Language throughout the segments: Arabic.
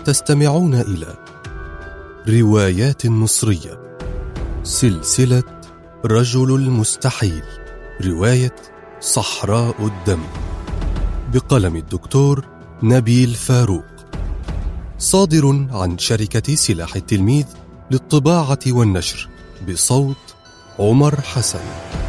تستمعون إلى روايات مصرية، سلسلة رجل المستحيل، رواية صحراء الدم، بقلم الدكتور نبيل فاروق، صادر عن شركة سلاح التلميذ للطباعة والنشر، بصوت عمر حسن.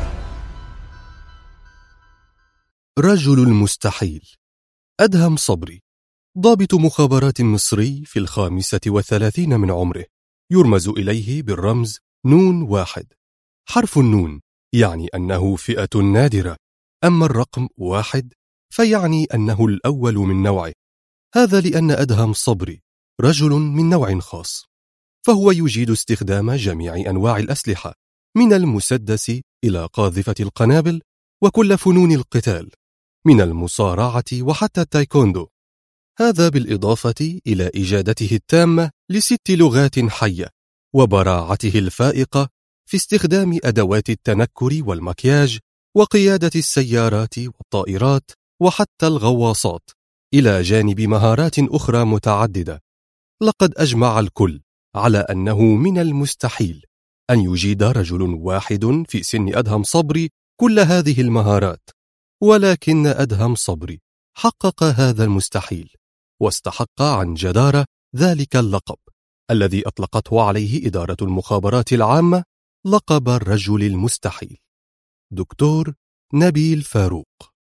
رجل المستحيل. أدهم صبري، ضابط مخابرات مصري في 35 من عمره، يرمز إليه بالرمز نون 1. حرف النون يعني أنه فئة نادرة، أما الرقم 1 فيعني أنه الأول من نوعه. هذا لأن أدهم صبري رجل من نوع خاص، فهو يجيد استخدام جميع أنواع الأسلحة، من المسدس إلى قاذفة القنابل وكل فنون القتال، من المصارعة وحتى التايكوندو. هذا بالإضافة إلى إجادته التامة ل6 لغات حية، وبراعته الفائقة في استخدام أدوات التنكر والمكياج، وقيادة السيارات والطائرات وحتى الغواصات، إلى جانب مهارات أخرى متعددة. لقد أجمع الكل على أنه من المستحيل أن يجيد رجل واحد في سن أدهم صبري كل هذه المهارات، ولكن أدهم صبري حقق هذا المستحيل، واستحق عن جدارة ذلك اللقب الذي أطلقته عليه إدارة المخابرات العامة، لقب الرجل المستحيل. دكتور نبيل فاروق.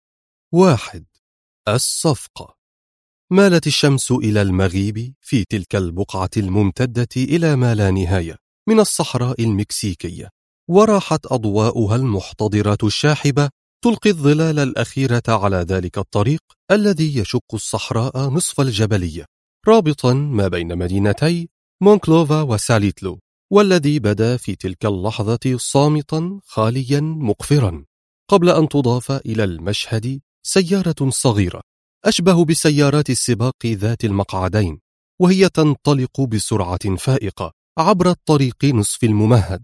1. الصفقة. مالت الشمس إلى المغيب في تلك البقعة الممتدة إلى ما لا نهاية من الصحراء المكسيكية، وراحت أضواؤها المحتضرة الشاحبة تلقي الظلال الأخيرة على ذلك الطريق الذي يشق الصحراء نصف الجبلية، رابطا ما بين مدينتي مونكلوفا وساليتلو، والذي بدا في تلك اللحظة صامتا خاليا مقفرا، قبل أن تضاف إلى المشهد سيارة صغيرة أشبه بسيارات السباق ذات المقعدين، وهي تنطلق بسرعة فائقة عبر الطريق نصف الممهد،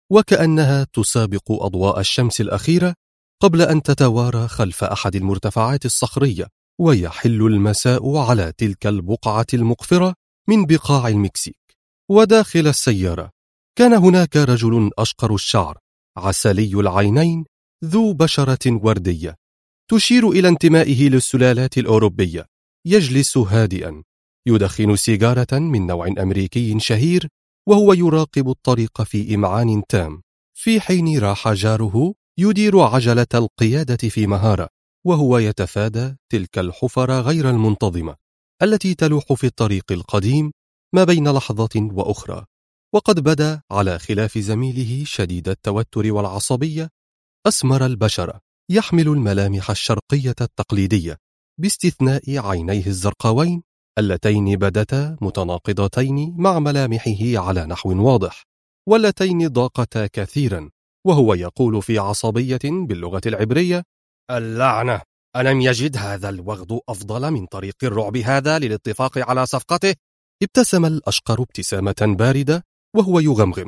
وكأنها تسابق أضواء الشمس الأخيرة قبل أن تتوارى خلف أحد المرتفعات الصخرية، ويحل المساء على تلك البقعة المقفرة من بقاع المكسيك. وداخل السيارة كان هناك رجل أشقر الشعر، عسلي العينين، ذو بشرة وردية تشير إلى انتمائه للسلالات الأوروبية، يجلس هادئا يدخن سيجارة من نوع أمريكي شهير، وهو يراقب الطريق في إمعان تام، في حين راح جاره يدير عجلة القيادة في مهارة، وهو يتفادى تلك الحفر غير المنتظمة التي تلوح في الطريق القديم ما بين لحظة وأخرى. وقد بدا على خلاف زميله شديد التوتر والعصبية، أسمر البشرة، يحمل الملامح الشرقية التقليدية باستثناء عينيه الزرقاوين اللتين بدتا متناقضتين مع ملامحه على نحو واضح، واللتين ضاقتا كثيرا، وهو يقول في عصبية باللغة العبرية: اللعنة، ألم يجد هذا الوغد أفضل من طريق الرعب هذا للاتفاق على صفقته؟ ابتسم الأشقر ابتسامة باردة وهو يغمغم: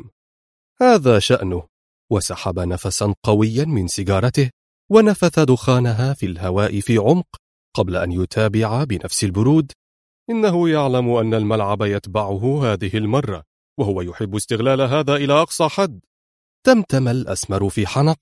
هذا شأنه. وسحب نفسا قويا من سيجارته ونفث دخانها في الهواء في عمق قبل أن يتابع بنفس البرود: إنه يعلم أن الملعب يتبعه هذه المرة، وهو يحب استغلال هذا إلى أقصى حد. تمتم الأسمر في حنق: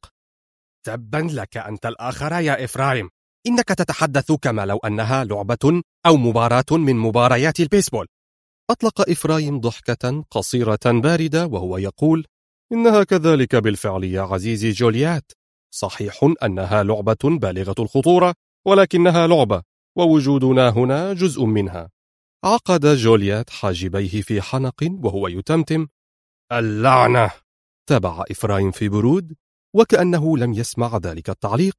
تبا لك أنت الآخر يا إفرايم، إنك تتحدث كما لو أنها لعبة أو مباراة من مباريات البيسبول. أطلق إفرايم ضحكة قصيرة باردة وهو يقول: إنها كذلك بالفعل يا عزيزي جوليات، صحيح أنها لعبة بالغة الخطورة، ولكنها لعبة، ووجودنا هنا جزء منها. عقد جوليات حاجبيه في حنق وهو يتمتم: اللعنة. تابع إفرايم في برود وكأنه لم يسمع ذلك التعليق: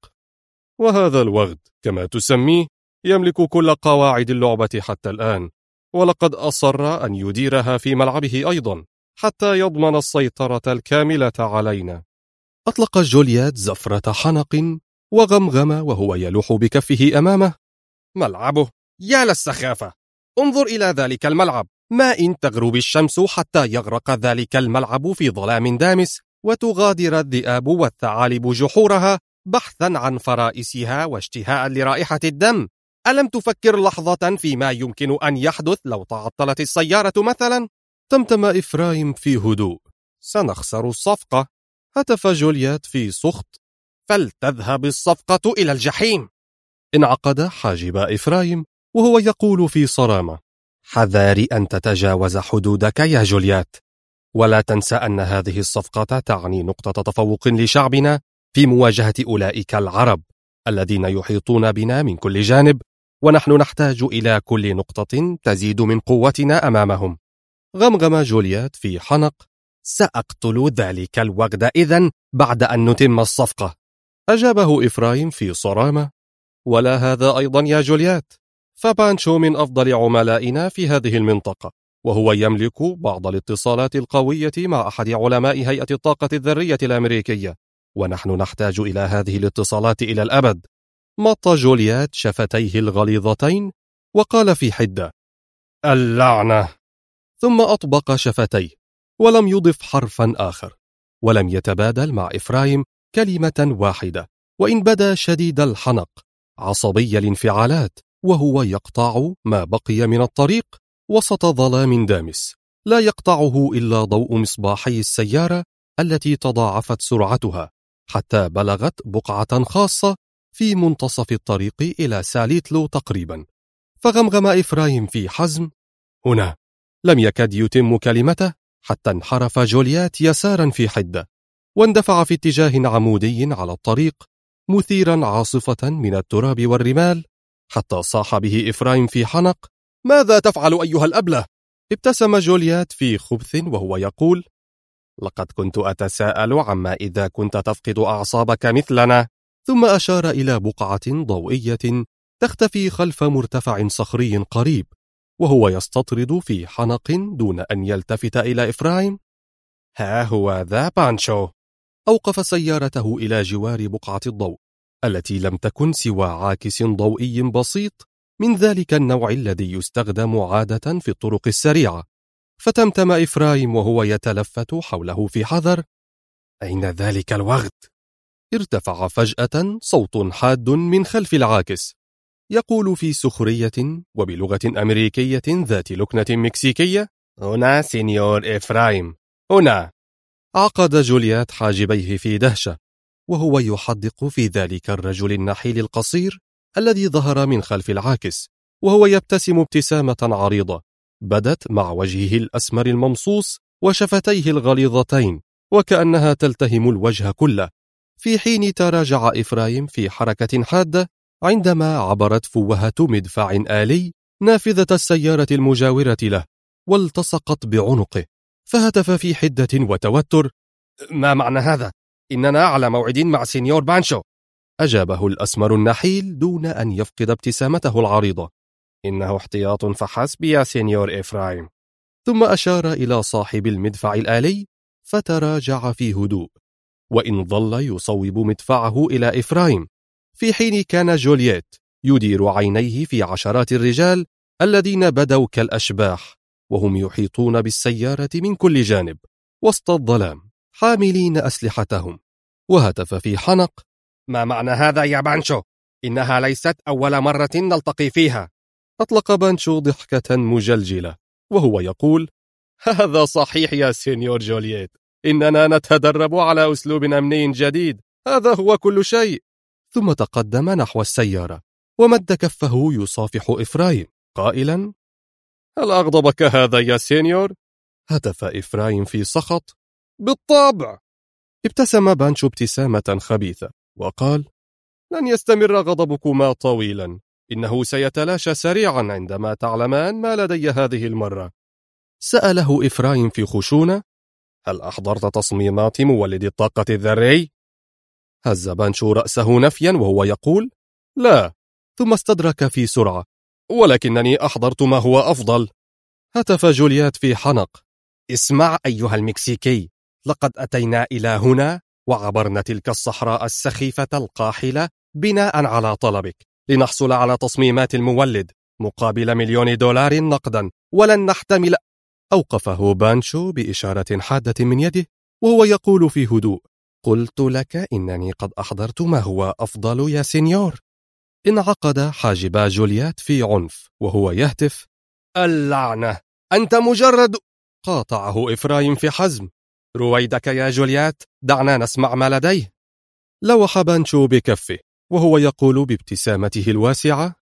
وهذا الوغد كما تسميه يملك كل قواعد اللعبة حتى الآن، ولقد أصر أن يديرها في ملعبه أيضا حتى يضمن السيطرة الكاملة علينا. أطلق جوليات زفرة حنق وغمغم وهو يلوح بكفه أمامه: ملعبه، يا للسخافة، انظر إلى ذلك الملعب، ما إن تغرب الشمس حتى يغرق ذلك الملعب في ظلام دامس، وتغادر الذئاب والثعالب جحورها بحثا عن فرائسها واشتهاء لرائحة الدم، ألم تفكر لحظة فيما يمكن أن يحدث لو تعطلت السيارة مثلا؟ تمتم إفرايم في هدوء. سنخسر الصفقة. هتف جوليات في سخط. فلتذهب الصفقة إلى الجحيم. انعقد حاجب إفرايم وهو يقول في صرامة: حذاري أن تتجاوز حدودك يا جوليات، ولا تنسى أن هذه الصفقة تعني نقطة تفوق لشعبنا في مواجهة أولئك العرب الذين يحيطون بنا من كل جانب، ونحن نحتاج إلى كل نقطة تزيد من قوتنا أمامهم. غمغم جوليات في حنق: سأقتل ذلك الوغد إذن بعد أن نتم الصفقة. أجابه إفرايم في صرامة: ولا هذا أيضا يا جوليات، فبانشو من أفضل عملائنا في هذه المنطقة، وهو يملك بعض الاتصالات القوية مع أحد علماء هيئة الطاقة الذرية الأمريكية، ونحن نحتاج إلى هذه الاتصالات إلى الأبد. مط جوليات شفتيه الغليظتين وقال في حدة: اللعنة. ثم أطبق شفتيه ولم يضف حرفا آخر، ولم يتبادل مع إفرايم كلمة واحدة، وإن بدا شديد الحنق عصبي الانفعالات وهو يقطع ما بقي من الطريق وسط ظلام دامس لا يقطعه إلا ضوء مصباحي السيارة التي تضاعفت سرعتها حتى بلغت بقعة خاصة في منتصف الطريق إلى ساليتلو تقريبا. فغمغم إفرايم في حزم: هنا. لم يكد يتم كلمته حتى انحرف جوليات يسارا في حدة، واندفع في اتجاه عمودي على الطريق مثيرا عاصفة من التراب والرمال، حتى صاح به إفرايم في حنق: ماذا تفعل أيها الأبله؟ ابتسم جوليات في خبث وهو يقول: لقد كنت أتساءل عما إذا كنت تفقد أعصابك مثلنا. ثم أشار إلى بقعة ضوئية تختفي خلف مرتفع صخري قريب، وهو يستطرد في حنق دون أن يلتفت إلى إفرايم: ها هو ذا بانشو. أوقف سيارته إلى جوار بقعة الضوء التي لم تكن سوى عاكس ضوئي بسيط من ذلك النوع الذي يستخدم عادة في الطرق السريعة. فتمتم إفرايم وهو يتلفت حوله في حذر: أين ذلك الوغد؟ ارتفع فجأة صوت حاد من خلف العاكس يقول في سخرية وبلغة أمريكية ذات لكنة مكسيكية: هنا سينيور إفرايم، هنا. عقد جوليات حاجبيه في دهشة وهو يحدق في ذلك الرجل النحيل القصير الذي ظهر من خلف العاكس، وهو يبتسم ابتسامة عريضة بدت مع وجهه الأسمر الممصوص وشفتيه الغليظتين وكأنها تلتهم الوجه كله، في حين تراجع إفرايم في حركة حادة عندما عبرت فوهة مدفع آلي نافذة السيارة المجاورة له والتصقت بعنقه، فهتف في حدة وتوتر: ما معنى هذا؟ إننا على موعد مع سينيور بانشو. أجابه الأسمر النحيل دون أن يفقد ابتسامته العريضة: إنه احتياط فحسب يا سينيور إفرايم. ثم أشار إلى صاحب المدفع الآلي فتراجع في هدوء، وإن ظل يصوب مدفعه إلى إفرايم، في حين كان جولييت يدير عينيه في عشرات الرجال الذين بدوا كالأشباح وهم يحيطون بالسيارة من كل جانب وسط الظلام حاملين أسلحتهم، وهتف في حنق: ما معنى هذا يا بانشو؟ إنها ليست أول مرة نلتقي فيها. أطلق بانشو ضحكة مجلجلة وهو يقول: هذا صحيح يا سينيور جولييت، إننا نتدرب على أسلوب أمني جديد، هذا هو كل شيء. ثم تقدم نحو السيارة ومد كفه يصافح إفرايم قائلا: هل أغضبك هذا يا سينيور؟ هتف إفرايم في سخط: بالطبع. ابتسم بانشو ابتسامة خبيثة وقال: لن يستمر غضبكما طويلا، إنه سيتلاشى سريعا عندما تعلمان ما لدي هذه المرة. سأله إفرايم في خشونة: هل أحضرت تصميمات مولد الطاقة الذري؟ هز بانشو رأسه نفيا وهو يقول: لا. ثم استدرك في سرعة: ولكنني أحضرت ما هو أفضل. هتف جوليات في حنق: اسمع أيها المكسيكي، لقد أتينا إلى هنا وعبرنا تلك الصحراء السخيفة القاحلة بناء على طلبك لنحصل على تصميمات المولد مقابل $1,000,000 نقدا، ولن نحتمل. أوقفه بانشو بإشارة حادة من يده وهو يقول في هدوء: قلت لك إنني قد أحضرت ما هو أفضل يا سينيور. انعقد حاجبا جوليات في عنف وهو يهتف: اللعنة، أنت مجرد. قاطعه إفرايم في حزم: رويدك يا جوليات، دعنا نسمع ما لديه. لوح بانشو بكفه وهو يقول بابتسامته الواسعة: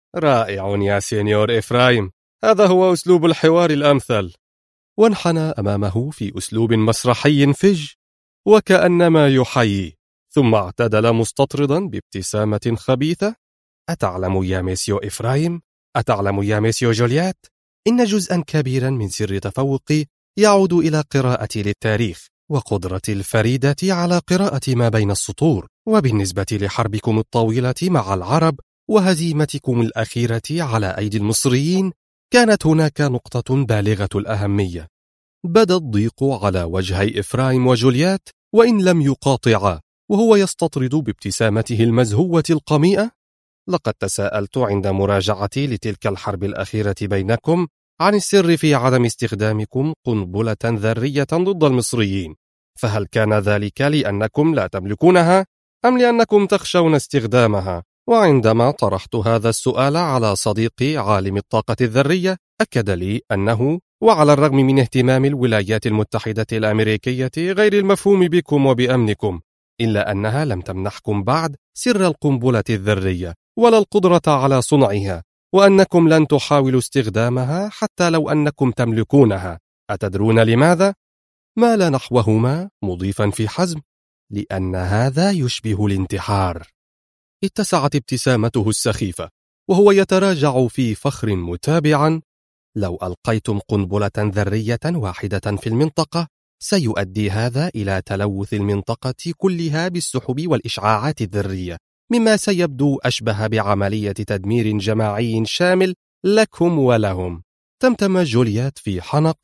رائع يا سينيور إفرايم، هذا هو أسلوب الحوار الأمثل. وانحنى أمامه في أسلوب مسرحي فج وكأنما يحيي، ثم اعتدل مستطردا بابتسامة خبيثة: أتعلم يا ميسيو إفرايم؟ أتعلم يا ميسيو جوليات؟ إن جزءا كبيرا من سر تفوقي يعود إلى قراءتي للتاريخ وقدرتي الفريدة على قراءة ما بين السطور. وبالنسبة لحربكم الطويلة مع العرب وهزيمتكم الأخيرة على أيدي المصريين، كانت هناك نقطة بالغة الأهمية. بدا الضيق على وجهي إفرايم وجوليات وإن لم يقاطعا، وهو يستطرد بابتسامته المزهوة القميئة: لقد تساءلت عند مراجعتي لتلك الحرب الأخيرة بينكم عن السر في عدم استخدامكم قنبلة ذرية ضد المصريين، فهل كان ذلك لأنكم لا تملكونها أم لأنكم تخشون استخدامها؟ وعندما طرحت هذا السؤال على صديقي عالم الطاقة الذرية، أكد لي أنه وعلى الرغم من اهتمام الولايات المتحدة الأمريكية غير المفهوم بكم وبأمنكم، إلا أنها لم تمنحكم بعد سر القنبلة الذرية ولا القدرة على صنعها، وأنكم لن تحاولوا استخدامها حتى لو أنكم تملكونها. أتدرون لماذا؟ مال نحوهما مضيفا في حزم: لأن هذا يشبه الانتحار. اتسعت ابتسامته السخيفة وهو يتراجع في فخر متابعا: لو ألقيتم قنبلة ذرية واحدة في المنطقة سيؤدي هذا إلى تلوث المنطقة كلها بالسحب والإشعاعات الذرية، مما سيبدو أشبه بعملية تدمير جماعي شامل لكم ولهم. تمتم جوليات في حنق: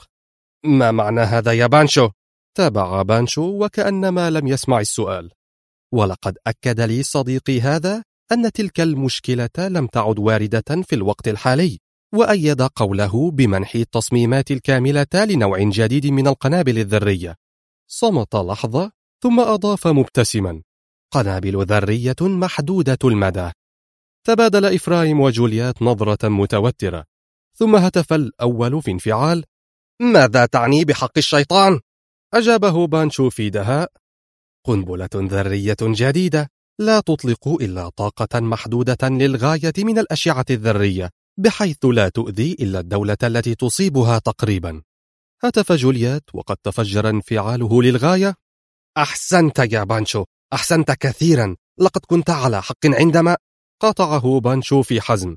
ما معنى هذا يا بانشو؟ تابع بانشو وكأنما لم يسمع السؤال: ولقد أكد لي صديقي هذا أن تلك المشكلة لم تعد واردة في الوقت الحالي، وأيد قوله بمنح التصميمات الكاملة لنوع جديد من القنابل الذرية. صمت لحظة ثم أضاف مبتسما: قنابل ذرية محدودة المدى. تبادل إفرايم وجوليات نظرة متوترة، ثم هتف الأول في انفعال: ماذا تعني بحق الشيطان؟ أجابه بانشو في دهاء: قنبلة ذرية جديدة لا تطلق إلا طاقة محدودة للغاية من الأشعة الذرية، بحيث لا تؤذي إلا الدولة التي تصيبها تقريبا. هتف جوليات وقد تفجر انفعاله للغاية: أحسنت يا بانشو، أحسنت كثيرا، لقد كنت على حق عندما. قاطعه بانشو في حزم: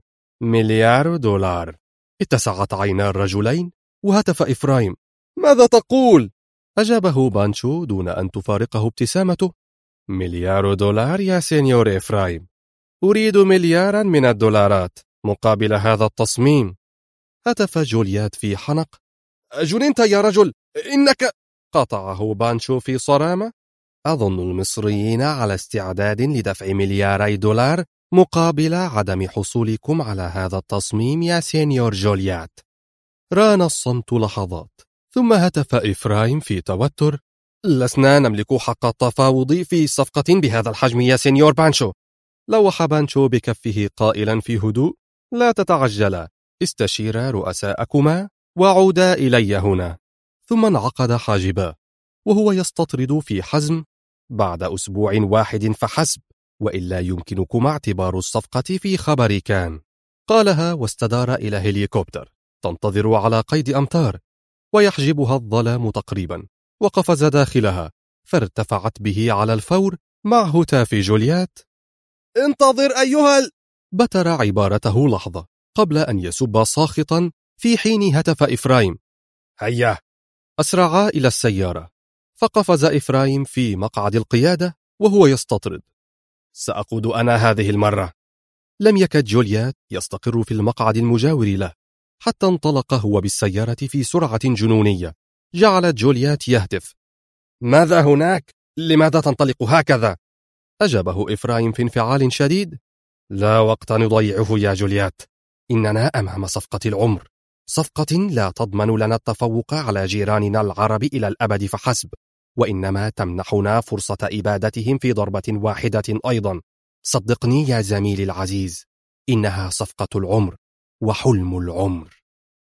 مليار دولار. اتسعت عينا الرجلين وهتف إفرايم: ماذا تقول؟ أجابه بانشو دون أن تفارقه ابتسامته: مليار دولار يا سينيور إفرايم، أريد مليارا من الدولارات مقابل هذا التصميم. هتف جوليات في حنق: جننت يا رجل، إنك. قاطعه بانشو في صرامة: أظن المصريين على استعداد لدفع ملياري دولار مقابل عدم حصولكم على هذا التصميم يا سينيور جوليات. ران الصمت لحظات، ثم هتف إفرايم في توتر: لسنا نملك حق التفاوض في صفقة بهذا الحجم يا سينيور بانشو. لوح بانشو بكفه قائلا في هدوء: لا تتعجلا، استشيرا رؤساءكما وعودا إلي هنا. ثم انعقد حاجبا وهو يستطرد في حزم: بعد أسبوع واحد فحسب، وإلا يمكنكما اعتبار الصفقة في خبر كان. قالها واستدار إلى هليكوبتر تنتظر على قيد أمتار ويحجبها الظلام تقريبا، وقفز داخلها فارتفعت به على الفور مع هتاف جوليات: انتظر أيها بتر عبارته لحظة قبل أن يسب ساخطا، في حين هتف إفرايم: هيا. أسرعا إلى السيارة، فقفز إفرايم في مقعد القيادة وهو يستطرد: سأقود أنا هذه المرة. لم يكد جوليات يستقر في المقعد المجاور له حتى انطلق هو بالسيارة في سرعة جنونية. جعلت جوليات يهتف: ماذا هناك؟ لماذا تنطلق هكذا؟ أجابه إفرايم في انفعال شديد: لا وقت نضيعه يا جوليات، إننا أمام صفقة العمر، صفقة لا تضمن لنا التفوق على جيراننا العرب إلى الأبد فحسب، وإنما تمنحنا فرصة إبادتهم في ضربة واحدة أيضا. صدقني يا زميلي العزيز، إنها صفقة العمر وحلم العمر.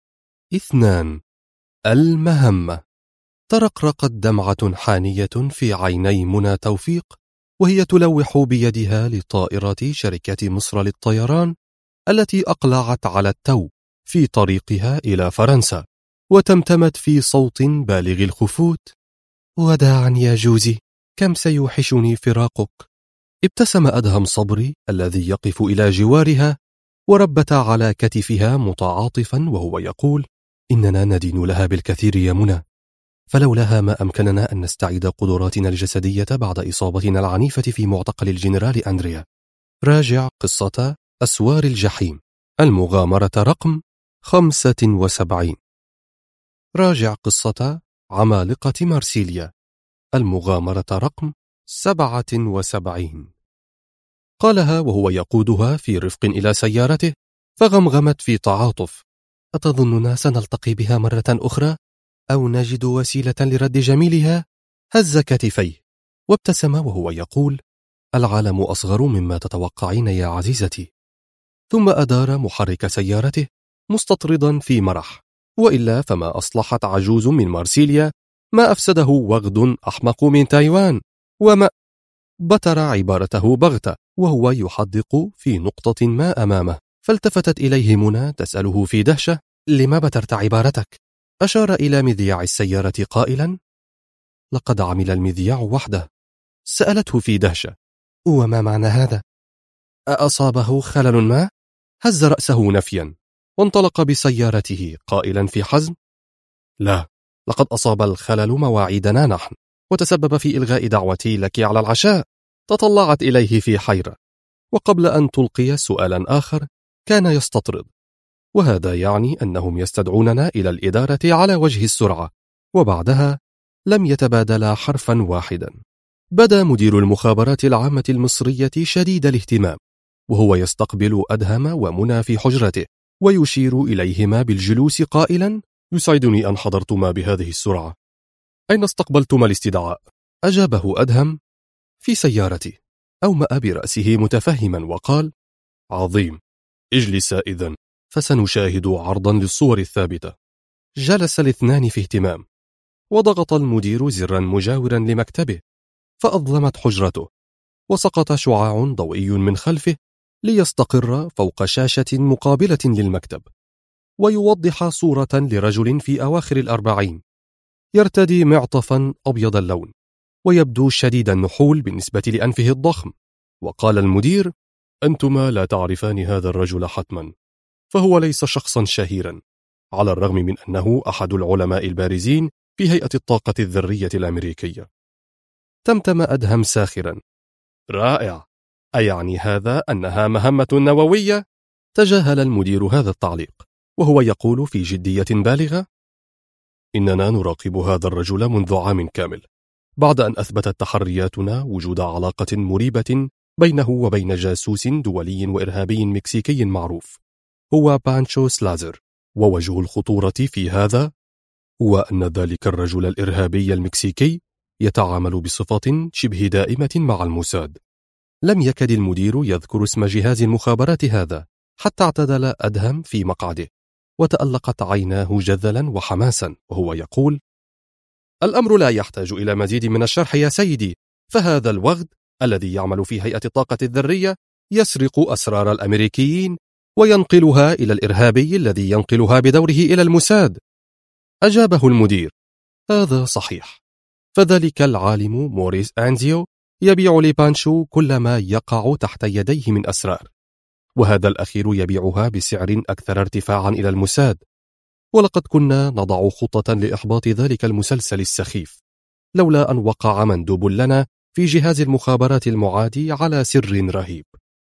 2. المهمة. ترقرقت دمعة حانية في عيني منى توفيق وهي تلوح بيدها لطائرة شركة مصر للطيران التي أقلعت على التو في طريقها إلى فرنسا، وتمتمت في صوت بالغ الخفوت: وداعا يا جوزي، كم سيوحشني فراقك. ابتسم أدهم صبري الذي يقف إلى جوارها وربت على كتفها متعاطفا وهو يقول: إننا ندين لها بالكثير يا منى، فلولاها ما أمكننا أن نستعيد قدراتنا الجسدية بعد إصابتنا العنيفة في معتقل الجنرال أندريا. راجع قصة أسوار الجحيم، المغامرة رقم 75. راجع قصة عمالقة مارسيليا، المغامرة رقم 77. قالها وهو يقودها في رفق إلى سيارته، فغمغمت في تعاطف: أتظننا سنلتقي بها مرة أخرى أو نجد وسيلة لرد جميلها؟ هز كتفيه وابتسم وهو يقول: العالم أصغر مما تتوقعين يا عزيزتي. ثم أدار محرك سيارته مستطردا في مرح، وإلا فما أصلحت عجوز من مارسيليا ما أفسده وغد أحمق من تايوان. وما بتر عبارته بغتة وهو يحدق في نقطة ما أمامه، فالتفتت إليه منى تسأله في دهشة: لما بترت عبارتك؟ أشار إلى مذياع السيارة قائلا: لقد عمل المذياع وحده. سألته في دهشة: وما معنى هذا؟ أصابه خلل ما؟ هز رأسه نفيا وانطلق بسيارته قائلا في حزم: لا، لقد أصاب الخلل مواعيدنا نحن، وتسبب في إلغاء دعوتي لك على العشاء. تطلعت إليه في حيرة، وقبل أن تلقي سؤالا آخر كان يستطرد: وهذا يعني أنهم يستدعوننا إلى الإدارة على وجه السرعة. وبعدها لم يتبادلا حرفا واحدا. بدا مدير المخابرات العامة المصرية شديد الاهتمام وهو يستقبل أدهم ومنى في حجرته ويشير إليهما بالجلوس قائلا: يسعدني أن حضرتما بهذه السرعة. أين استقبلتما الاستدعاء؟ أجابه أدهم: في سيارتي. أومأ برأسه متفهما وقال: عظيم، اجلسا إذن فسنشاهد عرضا للصور الثابتة. جلس الاثنان في اهتمام، وضغط المدير زرا مجاورا لمكتبه، فأظلمت حجرته، وسقط شعاع ضوئي من خلفه ليستقر فوق شاشة مقابلة للمكتب، ويوضح صورة لرجل في أواخر الأربعين يرتدي معطفا أبيض اللون ويبدو شديد النحول بالنسبة لأنفه الضخم. وقال المدير: أنتما لا تعرفان هذا الرجل حتما، فهو ليس شخصا شهيرا، على الرغم من أنه أحد العلماء البارزين في هيئة الطاقة الذرية الأمريكية. تمتم أدهم ساخرا: رائع، أيعني هذا أنها مهمة نووية؟ تجاهل المدير هذا التعليق وهو يقول في جدية بالغة: إننا نراقب هذا الرجل منذ عام كامل، بعد أن أثبتت تحرياتنا وجود علاقة مريبة بينه وبين جاسوس دولي وإرهابي مكسيكي معروف، هو بانشو سلازر. ووجه الخطورة في هذا هو أن ذلك الرجل الإرهابي المكسيكي يتعامل بصفة شبه دائمة مع الموساد. لم يكد المدير يذكر اسم جهاز المخابرات هذا حتى اعتدل أدهم في مقعده، وتألقت عيناه جذلا وحماسا وهو يقول: الأمر لا يحتاج إلى مزيد من الشرح يا سيدي، فهذا الوغد الذي يعمل في هيئة الطاقة الذرية يسرق أسرار الأمريكيين وينقلها إلى الإرهابي الذي ينقلها بدوره إلى الموساد. أجابه المدير: هذا صحيح، فذلك العالم موريس أنزيو يبيع لبانشو كل ما يقع تحت يديه من أسرار، وهذا الأخير يبيعها بسعر أكثر ارتفاعا إلى الموساد. ولقد كنا نضع خطة لإحباط ذلك المسلسل السخيف، لولا أن وقع مندوب لنا في جهاز المخابرات المعادي على سر رهيب.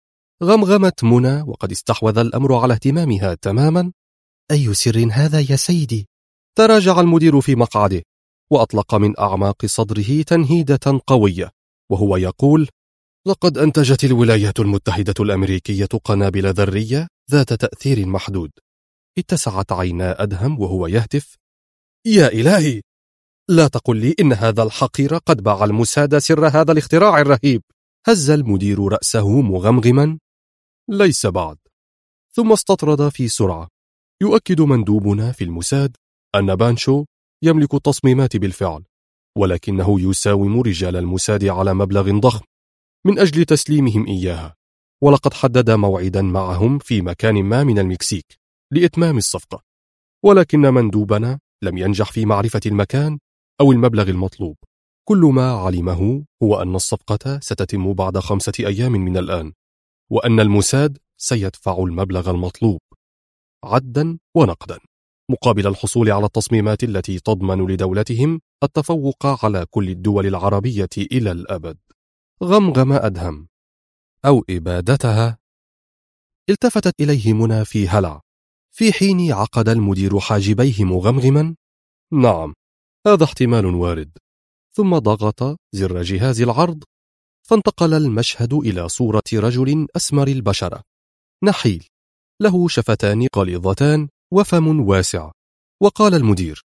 غمغمت منى وقد استحوذ الأمر على اهتمامها تماما: أي سر هذا يا سيدي؟ تراجع المدير في مقعده وأطلق من أعماق صدره تنهيدة قوية وهو يقول: لقد أنتجت الولايات المتحدة الأمريكية قنابل ذرية ذات تأثير محدود. اتسعت عينا أدهم وهو يهتف: يا إلهي، لا تقل لي إن هذا الحقير قد باع الموساد سر هذا الاختراع الرهيب. هز المدير رأسه مغمغما: ليس بعد. ثم استطرد في سرعة. يؤكد مندوبنا في الموساد أن بانشو يملك التصميمات بالفعل، ولكنه يساوم رجال الموساد على مبلغ ضخم من أجل تسليمهم إياها، ولقد حدد موعدا معهم في مكان ما من المكسيك لإتمام الصفقة، ولكن مندوبنا لم ينجح في معرفة المكان أو المبلغ المطلوب. كل ما علمه هو أن الصفقة ستتم بعد 5 أيام من الآن، وأن الموساد سيدفع المبلغ المطلوب عدا ونقدا مقابل الحصول على التصميمات التي تضمن لدولتهم التفوق على كل الدول العربية إلى الأبد. غمغم أدهم: أو إبادتها. التفتت إليه منى في هلع، في حين عقد المدير حاجبيه مغمغما: نعم، هذا احتمال وارد. ثم ضغط زر جهاز العرض، فانتقل المشهد إلى صورة رجل أسمر البشرة، نحيل، له شفتان غليظتان وفم واسع. وقال المدير: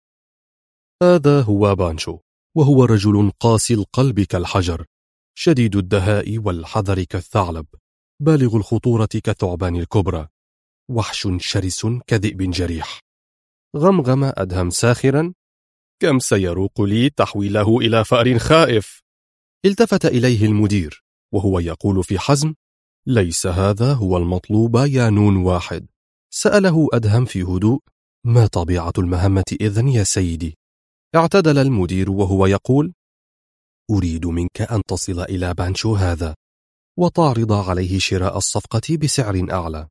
هذا هو بانشو، وهو رجل قاسي القلب كالحجر، شديد الدهاء والحذر كالثعلب، بالغ الخطورة كالثعبان الكبرى، وحش شرس كذئب جريح. غمغم أدهم ساخرا: كم سيروق لي تحويله إلى فأر خائف. التفت إليه المدير وهو يقول في حزم: ليس هذا هو المطلوب يا نون واحد. سأله أدهم في هدوء: ما طبيعة المهمة إذن يا سيدي؟ اعتدل المدير وهو يقول: أريد منك أن تصل إلى بانشو هذا وتعرض عليه شراء الصفقة بسعر أعلى.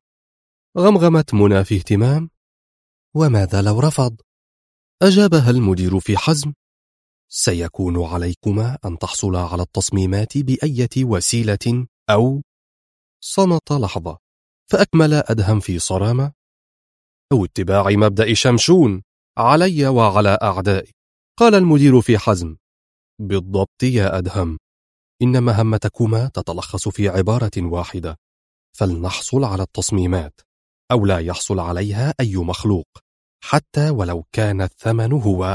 غمغمت منى في اهتمام: وماذا لو رفض؟ أجابها المدير في حزم: سيكون عليكما أن تحصلا على التصميمات بأية وسيلة أو. صمت لحظة، فأكمل أدهم في صرامة: أو اتباع مبدأ شمشون، علي وعلى أعدائي. قال المدير في حزم: بالضبط يا أدهم، إن مهمتكما تتلخص في عبارة واحدة: فلنحصل على التصميمات، أو لا يحصل عليها أي مخلوق، حتى ولو كان الثمن هو.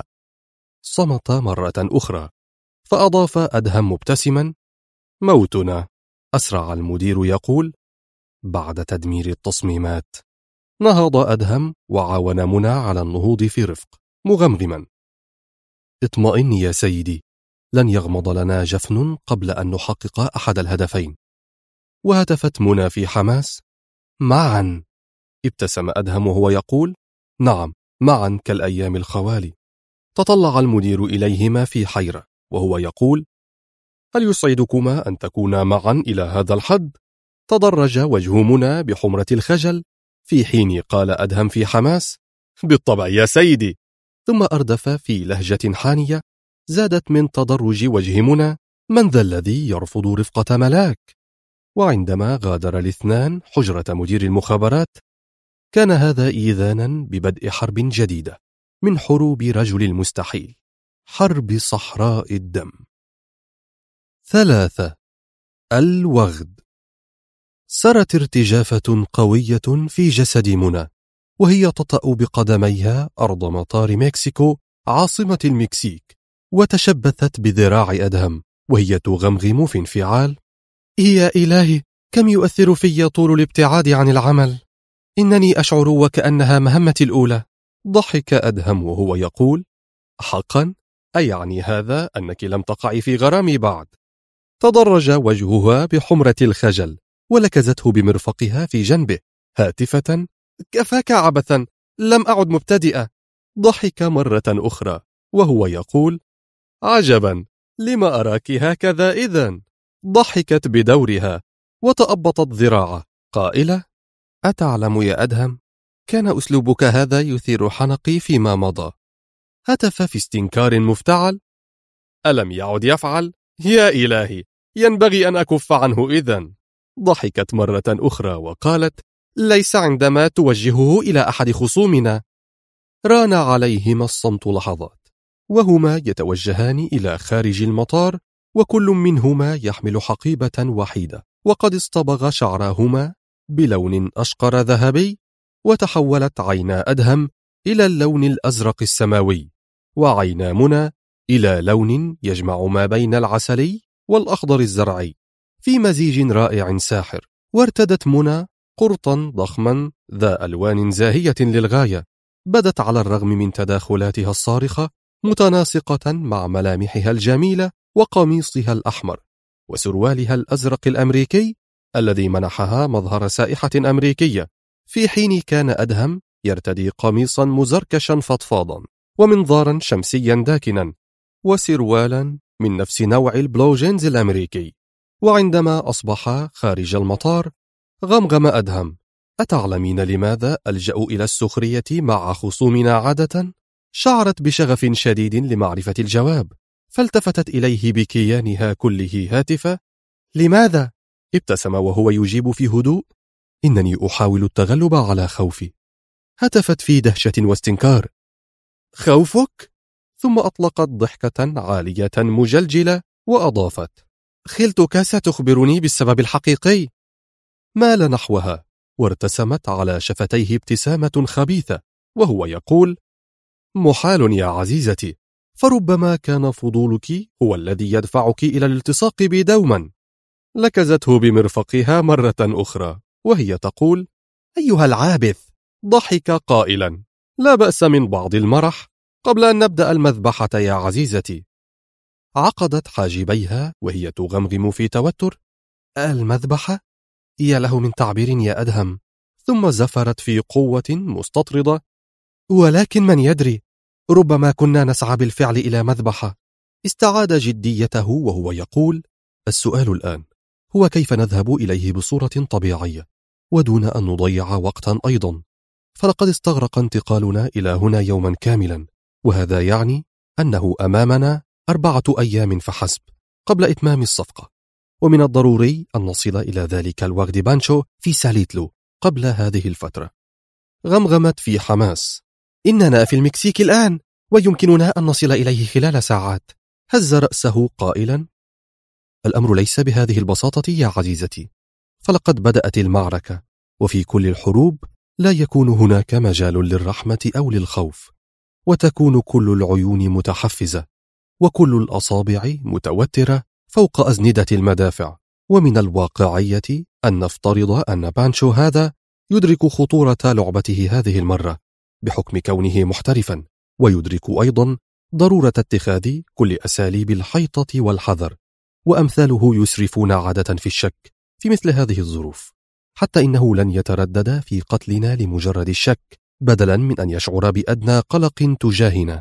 صمت مرة أخرى، فأضاف أدهم مبتسما: موتنا. أسرع المدير يقول: بعد تدمير التصميمات. نهض أدهم وعاون منى على النهوض في رفق، مغمغما: اطمئن يا سيدي، لن يغمض لنا جفن قبل أن نحقق أحد الهدفين. وهتفت منى في حماس: معا. ابتسم أدهم وهو يقول: نعم، معا كالأيام الخوالي. تطلع المدير إليهما في حيرة وهو يقول: هل يسعدكما أن تكونا معا إلى هذا الحد؟ تدرج وجه منى بحمرة الخجل، في حين قال أدهم في حماس: بالطبع يا سيدي. ثم أردف في لهجة حانية زادت من تدرج وجه منى: من ذا الذي يرفض رفقة ملاك؟ وعندما غادر الاثنان حجرة مدير المخابرات، كان هذا إيذانا ببدء حرب جديدة من حروب رجل المستحيل، حرب صحراء الدم. 3. الوغد. سرت ارتجافة قوية في جسد منى وهي تطأ بقدميها أرض مطار مكسيكو عاصمة المكسيك، وتشبثت بذراع أدهم وهي تغمغم في انفعال: يا إلهي، كم يؤثر في طول الابتعاد عن العمل، إنني أشعر وكأنها مهمتي الأولى. ضحك أدهم وهو يقول: حقا؟ أيعني هذا أنك لم تقعي في غرامي بعد؟ تدرج وجهها بحمرة الخجل ولكزته بمرفقها في جنبه هاتفة: كفاك عبثا، لم أعد مبتدئة. ضحك مرة أخرى وهو يقول: عجبا، لما أراك هكذا إذن؟ ضحكت بدورها وتأبطت ذراعه قائلة: أتعلم يا أدهم، كان أسلوبك هذا يثير حنقي فيما مضى. هتف في استنكار مفتعل: ألم يعد يفعل؟ يا إلهي، ينبغي أن أكف عنه إذن. ضحكت مرة أخرى وقالت: ليس عندما توجهه إلى أحد خصومنا. ران عليهما الصمت لحظات وهما يتوجهان إلى خارج المطار، وكل منهما يحمل حقيبة وحيدة، وقد اصطبغ شعرهما بلون أشقر ذهبي، وتحولت عينا أدهم إلى اللون الأزرق السماوي، وعينا منى إلى لون يجمع ما بين العسلي والأخضر الزرعي، في مزيج رائع ساحر، وارتدت منى قرطا ضخما ذا ألوان زاهية للغاية، بدت على الرغم من تداخلاتها الصارخة متناسقة مع ملامحها الجميلة وقميصها الأحمر وسروالها الأزرق الأمريكي الذي منحها مظهر سائحة أمريكية، في حين كان أدهم يرتدي قميصا مزركشا فضفاضا ومنظارا شمسيا داكنا وسروالا من نفس نوع البلوجينز الأمريكي. وعندما أصبحا خارج المطار غمغم أدهم: أتعلمين لماذا ألجأ إلى السخرية مع خصومنا عادة؟ شعرت بشغف شديد لمعرفة الجواب، فالتفتت إليه بكيانها كله هاتفة: لماذا؟ ابتسم وهو يجيب في هدوء: إنني أحاول التغلب على خوفي. هتفت في دهشة واستنكار: خوفك؟ ثم أطلقت ضحكة عالية مجلجلة وأضافت: خلتك ستخبرني بالسبب الحقيقي. مال نحوها وارتسمت على شفتيه ابتسامة خبيثة وهو يقول: محال يا عزيزتي، فربما كان فضولك هو الذي يدفعك إلى الالتصاق بي دوما. لكزته بمرفقها مرة أخرى وهي تقول: أيها العابث. ضحك قائلا: لا بأس من بعض المرح قبل أن نبدأ المذبحة يا عزيزتي. عقدت حاجبيها وهي تغمغم في توتر: المذبحة؟ يا له من تعبير يا أدهم. ثم زفرت في قوة مستطردة: ولكن من يدري، ربما كنا نسعى بالفعل إلى مذبحة. استعاد جديته وهو يقول: السؤال الآن هو كيف نذهب إليه بصورة طبيعية ودون أن نضيع وقتا أيضا، فلقد استغرق انتقالنا إلى هنا يوما كاملا، وهذا يعني أنه أمامنا 4 أيام فحسب قبل إتمام الصفقة، ومن الضروري أن نصل إلى ذلك الوغد بانشو في ساليتلو قبل هذه الفترة. غمغمت في حماس: إننا في المكسيك الآن ويمكننا أن نصل إليه خلال ساعات. هز رأسه قائلا: الأمر ليس بهذه البساطة يا عزيزتي، فلقد بدأت المعركة، وفي كل الحروب لا يكون هناك مجال للرحمة أو للخوف، وتكون كل العيون متحفزة وكل الأصابع متوترة فوق أزندة المدافع، ومن الواقعية أن نفترض أن بانشو هذا يدرك خطورة لعبته هذه المرة بحكم كونه محترفا، ويدرك أيضا ضرورة اتخاذ كل أساليب الحيطة والحذر، وأمثاله يسرفون عادة في الشك في مثل هذه الظروف، حتى إنه لن يتردد في قتلنا لمجرد الشك بدلا من أن يشعر بأدنى قلق تجاهنا.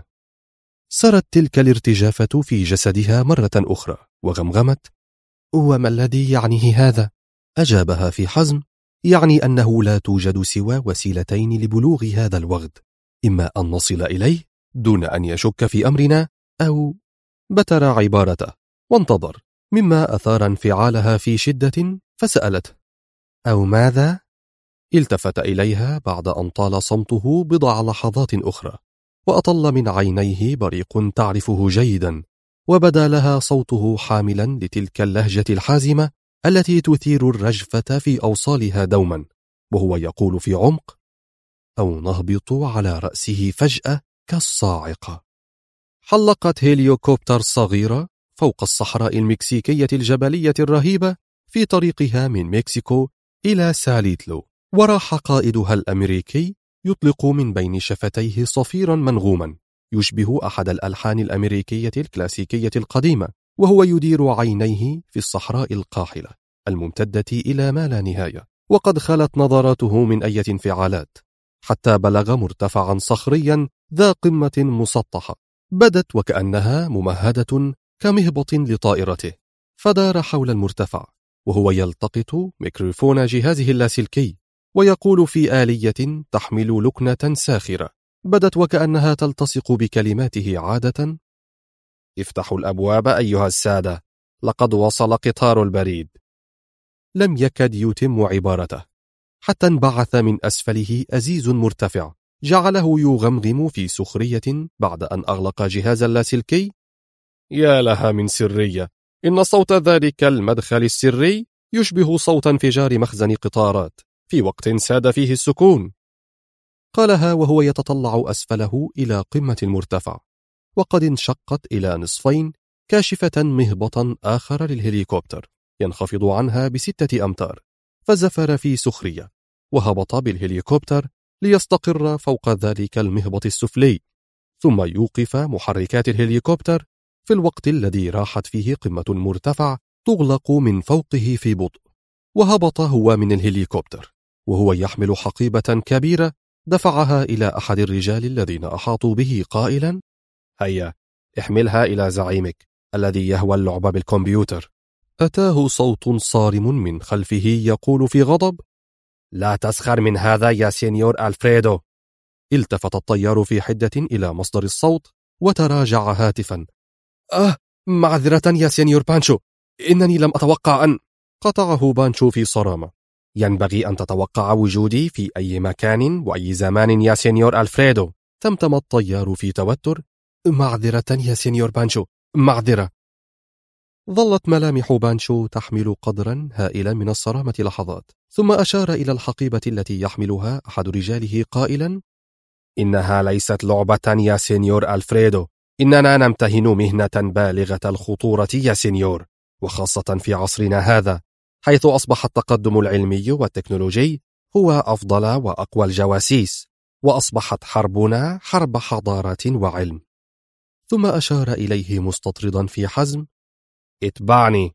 سرت تلك الارتجافة في جسدها مرة أخرى وغمغمت: وما الذي يعنيه هذا؟ أجابها في حزم: يعني أنه لا توجد سوى وسيلتين لبلوغ هذا الوغد، إما أن نصل إليه دون أن يشك في أمرنا، أو... بتر عبارته وانتظر، مما أثار انفعالها في شدة، فسألته: أو ماذا؟ التفت إليها بعد أن طال صمته بضع لحظات أخرى، وأطل من عينيه بريق تعرفه جيدا، وبدا لها صوته حاملا لتلك اللهجة الحازمة التي تثير الرجفة في أوصالها دوما، وهو يقول في عمق: أو نهبط على رأسه فجأة كالصاعقة. حلقت هيليوكوبتر صغيرة فوق الصحراء المكسيكية الجبلية الرهيبة في طريقها من مكسيكو إلى ساليتلو، وراح قائدها الأمريكي يطلق من بين شفتيه صفيرا منغوما يشبه أحد الألحان الأمريكية الكلاسيكية القديمة، وهو يدير عينيه في الصحراء القاحلة الممتدة إلى ما لا نهاية، وقد خلت نظراته من أي انفعالات، حتى بلغ مرتفعا صخريا ذا قمة مسطحة بدت وكأنها ممهدة كمهبط لطائرته، فدار حول المرتفع وهو يلتقط ميكروفون جهازه اللاسلكي ويقول في آلية تحمل لكنة ساخرة بدت وكأنها تلتصق بكلماته عادة: افتحوا الأبواب أيها السادة، لقد وصل قطار البريد. لم يكد يتم عبارته حتى انبعث من أسفله أزيز مرتفع جعله يغمغم في سخرية بعد أن أغلق جهاز اللاسلكي: يا لها من سرية، إن صوت ذلك المدخل السري يشبه صوت انفجار مخزن قطارات في وقت ساد فيه السكون. قالها وهو يتطلع أسفله إلى قمة المرتفع، وقد انشقت إلى نصفين كاشفة مهبطا آخر للهليكوبتر، ينخفض عنها ب6 أمتار، فزفر في سخرية وهبط بالهليكوبتر ليستقر فوق ذلك المهبط السفلي، ثم يوقف محركات الهليكوبتر في الوقت الذي راحت فيه قمة مرتفع تغلق من فوقه في بطء. وهبط هو من الهليكوبتر وهو يحمل حقيبة كبيرة، دفعها إلى أحد الرجال الذين أحاطوا به قائلا: هيا احملها إلى زعيمك الذي يهوى اللعب بالكمبيوتر. أتاه صوت صارم من خلفه يقول في غضب: لا تسخر من هذا يا سينيور ألفريدو. التفت الطيار في حدة إلى مصدر الصوت وتراجع هاتفا: معذرة يا سينيور بانشو، إنني لم أتوقع أن... قطعه بانشو في صرامة: ينبغي أن تتوقع وجودي في أي مكان وأي زمان يا سينيور ألفريدو. تمتم الطيار في توتر: معذرة يا سينيور بانشو، معذرة. ظلت ملامح بانشو تحمل قدرا هائلا من الصرامة لحظات، ثم أشار إلى الحقيبة التي يحملها أحد رجاله قائلا: إنها ليست لعبة يا سينيور ألفريدو، إننا نمتهن مهنة بالغة الخطورة يا سينيور، وخاصة في عصرنا هذا حيث أصبح التقدم العلمي والتكنولوجي هو أفضل وأقوى الجواسيس، وأصبحت حربنا حرب حضارة وعلم. ثم أشار إليه مستطردا في حزم: اتبعني.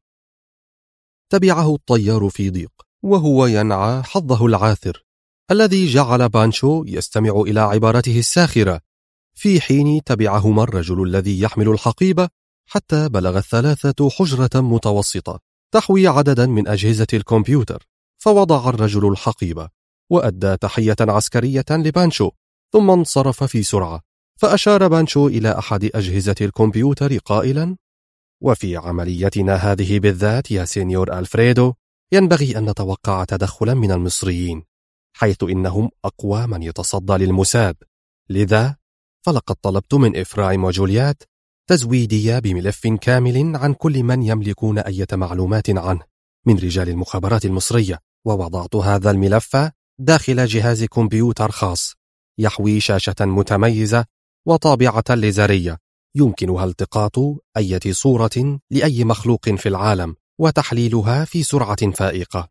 تبعه الطيار في ضيق وهو ينعى حظه العاثر الذي جعل بانشو يستمع إلى عبارته الساخرة، في حين تبعهما الرجل الذي يحمل الحقيبة حتى بلغ 3 حجرة متوسطة تحوي عددا من أجهزة الكمبيوتر. فوضع الرجل الحقيبة وأدى تحية عسكرية لبانشو، ثم انصرف في سرعة. فأشار بانشو إلى أحد أجهزة الكمبيوتر قائلا: وفي عمليتنا هذه بالذات يا سينيور ألفريدو ينبغي أن نتوقع تدخلا من المصريين، حيث إنهم أقوى من يتصدى للموساد. لذا فلقد طلبت من إفرايم وجوليات تزويدي بملف كامل عن كل من يملكون أي معلومات عنه من رجال المخابرات المصرية، ووضعت هذا الملف داخل جهاز كمبيوتر خاص يحوي شاشة متميزة وطابعة ليزرية يمكنها التقاط أي صورة لأي مخلوق في العالم وتحليلها في سرعة فائقة.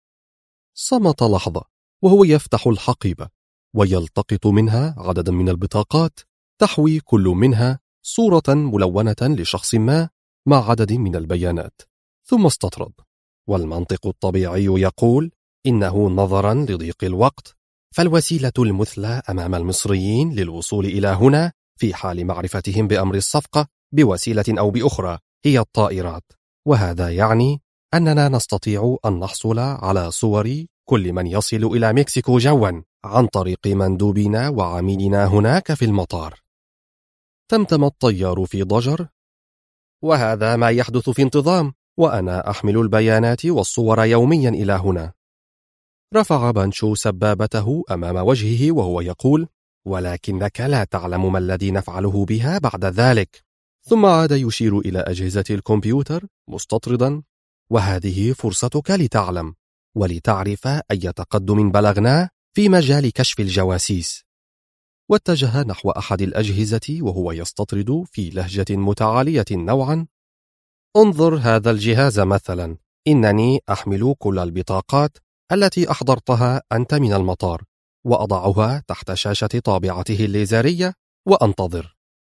صمت لحظة وهو يفتح الحقيبة ويلتقط منها عددا من البطاقات تحوي كل منها صورة ملونة لشخص ما مع عدد من البيانات، ثم استطرد: والمنطق الطبيعي يقول إنه نظرا لضيق الوقت فالوسيلة المثلى أمام المصريين للوصول إلى هنا في حال معرفتهم بأمر الصفقة بوسيلة أو بأخرى هي الطائرات، وهذا يعني أننا نستطيع أن نحصل على صور كل من يصل إلى مكسيكو جوا عن طريق مندوبنا وعميلنا هناك في المطار. تمتم الطيار في ضجر: وهذا ما يحدث في انتظام، وأنا أحمل البيانات والصور يوميا إلى هنا. رفع بانشو سبابته أمام وجهه وهو يقول: ولكنك لا تعلم ما الذي نفعله بها بعد ذلك. ثم عاد يشير إلى أجهزة الكمبيوتر مستطردا: وهذه فرصتك لتعلم ولتعرف أي تقدم بلغناه في مجال كشف الجواسيس. واتجه نحو أحد الأجهزة وهو يستطرد في لهجة متعالية نوعا: انظر هذا الجهاز مثلا، إنني أحمل كل البطاقات التي أحضرتها أنت من المطار وأضعها تحت شاشة طابعته الليزرية وأنتظر.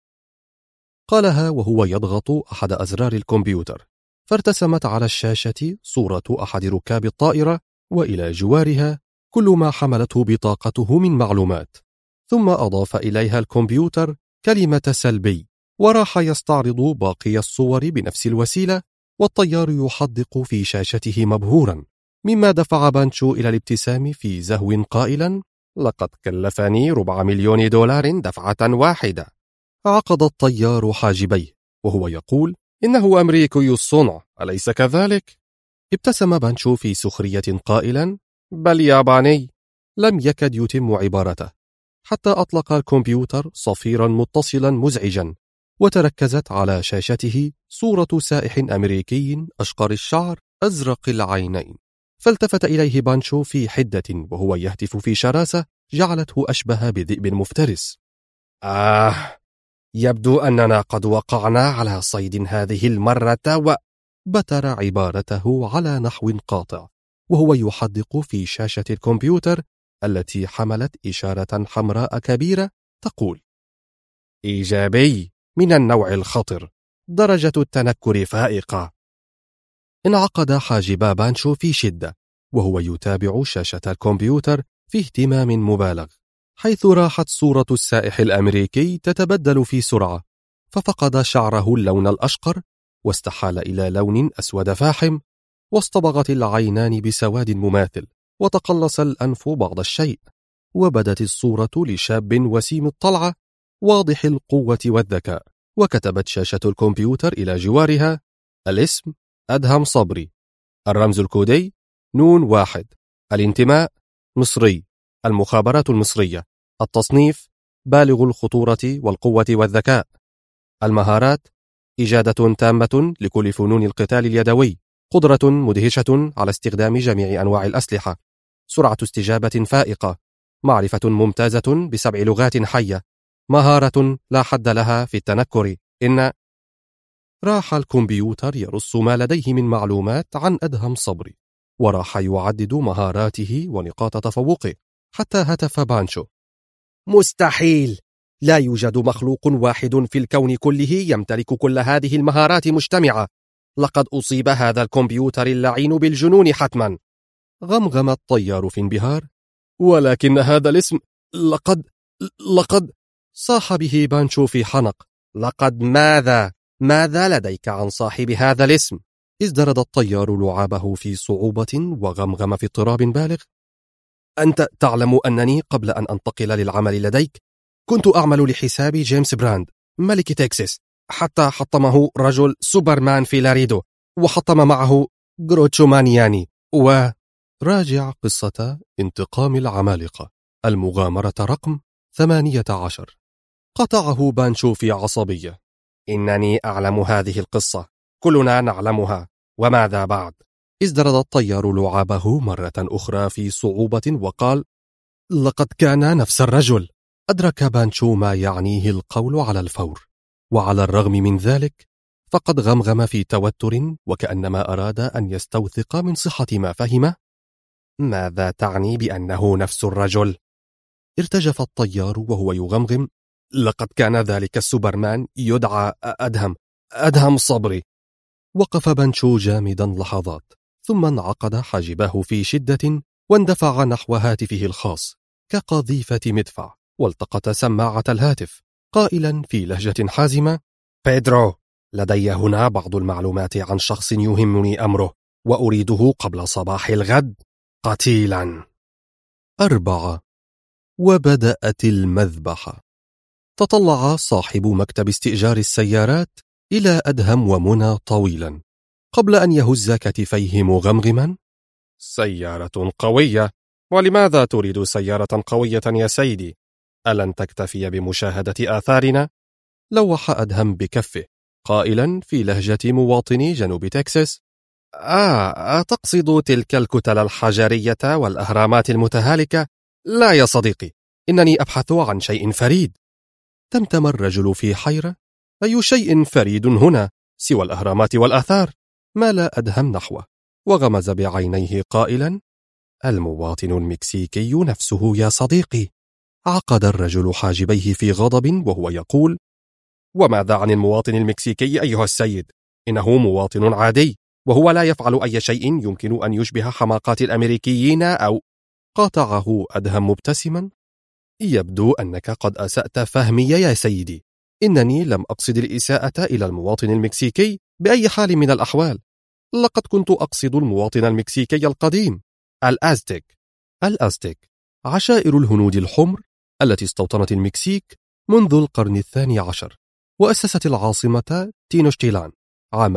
قالها وهو يضغط أحد أزرار الكمبيوتر، فارتسمت على الشاشة صورة أحد ركاب الطائرة وإلى جوارها كل ما حملته بطاقته من معلومات. ثم أضاف إليها الكمبيوتر كلمة سلبي وراح يستعرض باقي الصور بنفس الوسيلة، والطيار يحدق في شاشته مبهورا، مما دفع بانشو إلى الابتسام في زهو قائلا: لقد كلفني $400,000 دفعة واحدة. عقد الطيار حاجبيه وهو يقول: إنه أمريكي الصنع أليس كذلك؟ ابتسم بانشو في سخرية قائلا: بل ياباني. لم يكد يتم عبارته حتى أطلق الكمبيوتر صفيرا متصلا مزعجا، وتركزت على شاشته صورة سائح أمريكي أشقر الشعر أزرق العينين. فالتفت إليه بانشو في حدة وهو يهتف في شراسة جعلته أشبه بذئب مفترس: يبدو أننا قد وقعنا على صيد هذه المرة بتر عبارته على نحو قاطع وهو يحدق في شاشة الكمبيوتر التي حملت إشارة حمراء كبيرة تقول: إيجابي من النوع الخطر، درجة التنكر فائقة. انعقد حاجب بانشو في شدة وهو يتابع شاشة الكمبيوتر في اهتمام مبالغ، حيث راحت صورة السائح الأمريكي تتبدل في سرعة، ففقد شعره اللون الأشقر واستحال إلى لون أسود فاحم، واصطبغت العينان بسواد مماثل، وتقلص الأنف بعض الشيء، وبدت الصورة لشاب وسيم الطلعة واضح القوة والذكاء. وكتبت شاشة الكمبيوتر إلى جوارها: الاسم أدهم صبري، الرمز الكودي ن1، الانتماء مصري، المخابرات المصرية، التصنيف بالغ الخطورة والقوة والذكاء، المهارات إجادة تامة لكل فنون القتال اليدوي، قدرة مدهشة على استخدام جميع أنواع الأسلحة، سرعة استجابة فائقة، معرفة ممتازة ب7 لغات حية، مهارة لا حد لها في التنكر. إن راح الكمبيوتر يرص ما لديه من معلومات عن أدهم صبري، وراح يعدد مهاراته ونقاط تفوقه، حتى هتف بانشو: مستحيل! لا يوجد مخلوق واحد في الكون كله يمتلك كل هذه المهارات مجتمعة. لقد أصيب هذا الكمبيوتر اللعين بالجنون حتما. غمغم الطيار في انبهار: ولكن هذا الاسم لقد صاح به بانشو في حنق. لقد ماذا لديك عن صاحب هذا الاسم؟ ازدرد الطيار لعابه في صعوبة وغمغم في اضطراب بالغ: أنت تعلم أنني قبل أن أنتقل للعمل لديك كنت أعمل لحساب جيمس براند ملك تكساس، حتى حطمه رجل سوبرمان في لاريدو، وحطم معه جروتشو مانياني. راجع قصة انتقام العمالقة، المغامرة رقم 18. قطعه بانشو في عصبية: إنني أعلم هذه القصة، كلنا نعلمها، وماذا بعد؟ ازدرد الطيار لعابه مرة أخرى في صعوبة وقال: لقد كان نفس الرجل. أدرك بانشو ما يعنيه القول على الفور، وعلى الرغم من ذلك فقد غمغم في توتر وكأنما أراد أن يستوثق من صحة ما فهمه. ماذا تعني بأنه نفس الرجل؟ ارتجف الطيار وهو يغمغم: لقد كان ذلك السوبرمان يدعى أدهم صبري. وقف بانشو جامدا لحظات، ثم انعقد حاجباه في شدة واندفع نحو هاتفه الخاص كقذيفة مدفع، والتقط سماعة الهاتف قائلا في لهجة حازمة: بيدرو، لدي هنا بعض المعلومات عن شخص يهمني أمره، وأريده قبل صباح الغد قتيلا. 4. وبدأت المذبحة. تطلع صاحب مكتب استئجار السيارات إلى أدهم ومنى طويلا قبل أن يهز كتفيه مغمغما: سيارة قوية؟ ولماذا تريد سيارة قوية يا سيدي؟ ألن تكتفي بمشاهدة آثارنا؟ لوح أدهم بكفه قائلا في لهجة مواطني جنوب تكساس: تقصد تلك الكتل الحجرية والأهرامات المتهالكة؟ لا يا صديقي، إنني أبحث عن شيء فريد. تمتم الرجل في حيرة: أي شيء فريد هنا سوى الأهرامات والآثار؟ مال أدهم نحوه وغمز بعينيه قائلا: المواطن المكسيكي نفسه يا صديقي. عقد الرجل حاجبيه في غضب وهو يقول: وماذا عن المواطن المكسيكي أيها السيد؟ إنه مواطن عادي، وهو لا يفعل أي شيء يمكن أن يشبه حماقات الأمريكيين أو... قاطعه أدهم مبتسما: يبدو أنك قد أسأت فهمي يا سيدي. إنني لم أقصد الإساءة إلى المواطن المكسيكي بأي حال من الأحوال. لقد كنت أقصد المواطن المكسيكي القديم، الأزتك، عشائر الهنود الحمر التي استوطنت المكسيك منذ القرن 12، وأسست العاصمة تينوشتيلان عام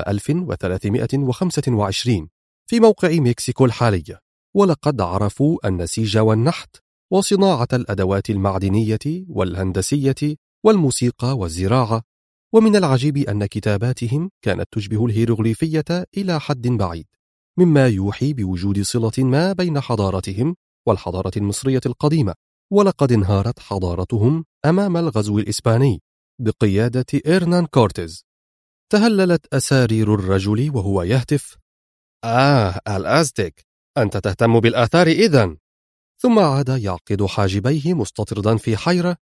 1325 في موقع مكسيكو الحالية. ولقد عرفوا النسيج والنحت وصناعة الأدوات المعدنية والهندسية والموسيقى والزراعة. ومن العجيب أن كتاباتهم كانت تشبه الهيروغليفية إلى حد بعيد، مما يوحي بوجود صلة ما بين حضارتهم والحضارة المصرية القديمة. ولقد انهارت حضارتهم أمام الغزو الإسباني بقيادة إرنان كورتيز. تهللت أسارير الرجل وهو يهتف: الأزتك، أنت تهتم بالآثار إذن. ثم عاد يعقد حاجبيه مستطردا في حيرة: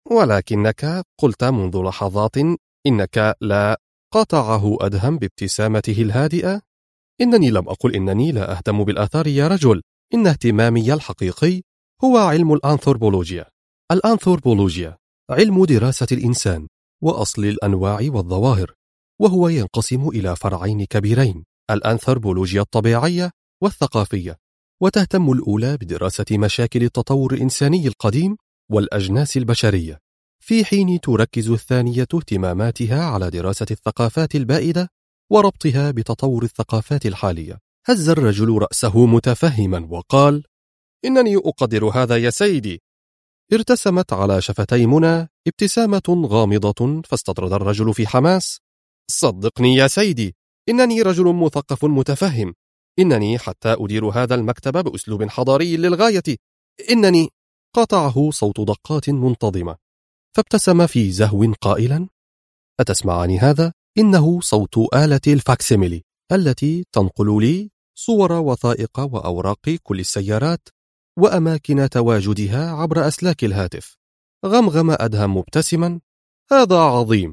ولكنك قلت منذ لحظات إنك لا. قاطعه أدهم بابتسامته الهادئة: إنني لم أقل إنني لا أهتم بالآثار يا رجل، إن اهتمامي الحقيقي هو علم الأنثروبولوجيا. الأنثروبولوجيا علم دراسة الإنسان وأصل الأنواع والظواهر، وهو ينقسم إلى فرعين كبيرين: الأنثروبولوجيا الطبيعية والثقافية، وتهتم الأولى بدراسة مشاكل التطور الإنساني القديم والأجناس البشرية، في حين تركز الثانية اهتماماتها على دراسة الثقافات البائدة وربطها بتطور الثقافات الحالية. هز الرجل رأسه متفهما وقال: إنني أقدر هذا يا سيدي. ارتسمت على شفتي منى ابتسامة غامضة، فاستطرد الرجل في حماس: صدقني يا سيدي، إنني رجل مثقف متفهم، إنني حتى أدير هذا المكتب بأسلوب حضاري للغاية، إنني. قاطعه صوت دقات منتظمة، فابتسم في زهو قائلا: أتسمعني هذا؟ إنه صوت آلة الفاكسيميلي التي تنقل لي صور وثائق وأوراق كل السيارات وأماكن تواجدها عبر أسلاك الهاتف. غمغم أدهم مبتسما: هذا عظيم.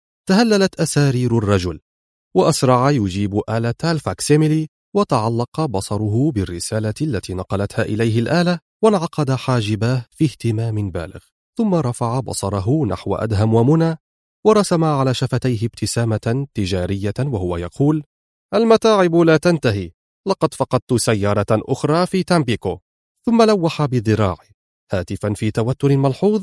تهللت أسارير الرجل، وأسرع يجيب آلة الفاكسيميلي، وتعلق بصره بالرسالة التي نقلتها إليه الآلة، وانعقد حاجباه في اهتمام بالغ. ثم رفع بصره نحو أدهم ومنى، ورسم على شفتيه ابتسامة تجارية وهو يقول: المتاعب لا تنتهي، لقد فقدت سيارة أخرى في تامبيكو. ثم لوح بذراعه هاتفا في توتر ملحوظ: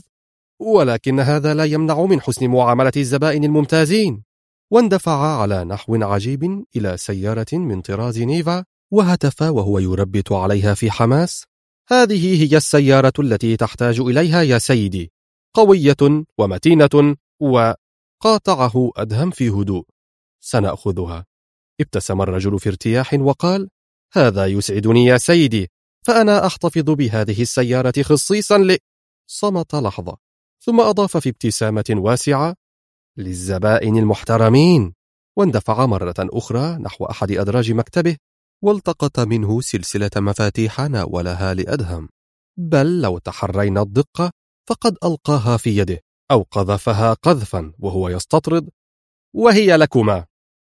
ولكن هذا لا يمنع من حسن معاملة الزبائن الممتازين. واندفع على نحو عجيب إلى سيارة من طراز نيفا، وهتف وهو يربت عليها في حماس: هذه هي السيارة التي تحتاج إليها يا سيدي، قوية ومتينة. وقاطعه أدهم في هدوء: سنأخذها. ابتسم الرجل في ارتياح وقال: هذا يسعدني يا سيدي، فأنا أحتفظ بهذه السيارة خصيصا صمت لحظة، ثم أضاف في ابتسامة واسعة: للزبائن المحترمين. واندفع مرة أخرى نحو أحد أدراج مكتبه، والتقط منه سلسلة مفاتيح ناولها لأدهم، بل لو تحرينا الدقة فقد ألقاها في يده أو قذفها قذفا وهو يستطرد: وهي لكما.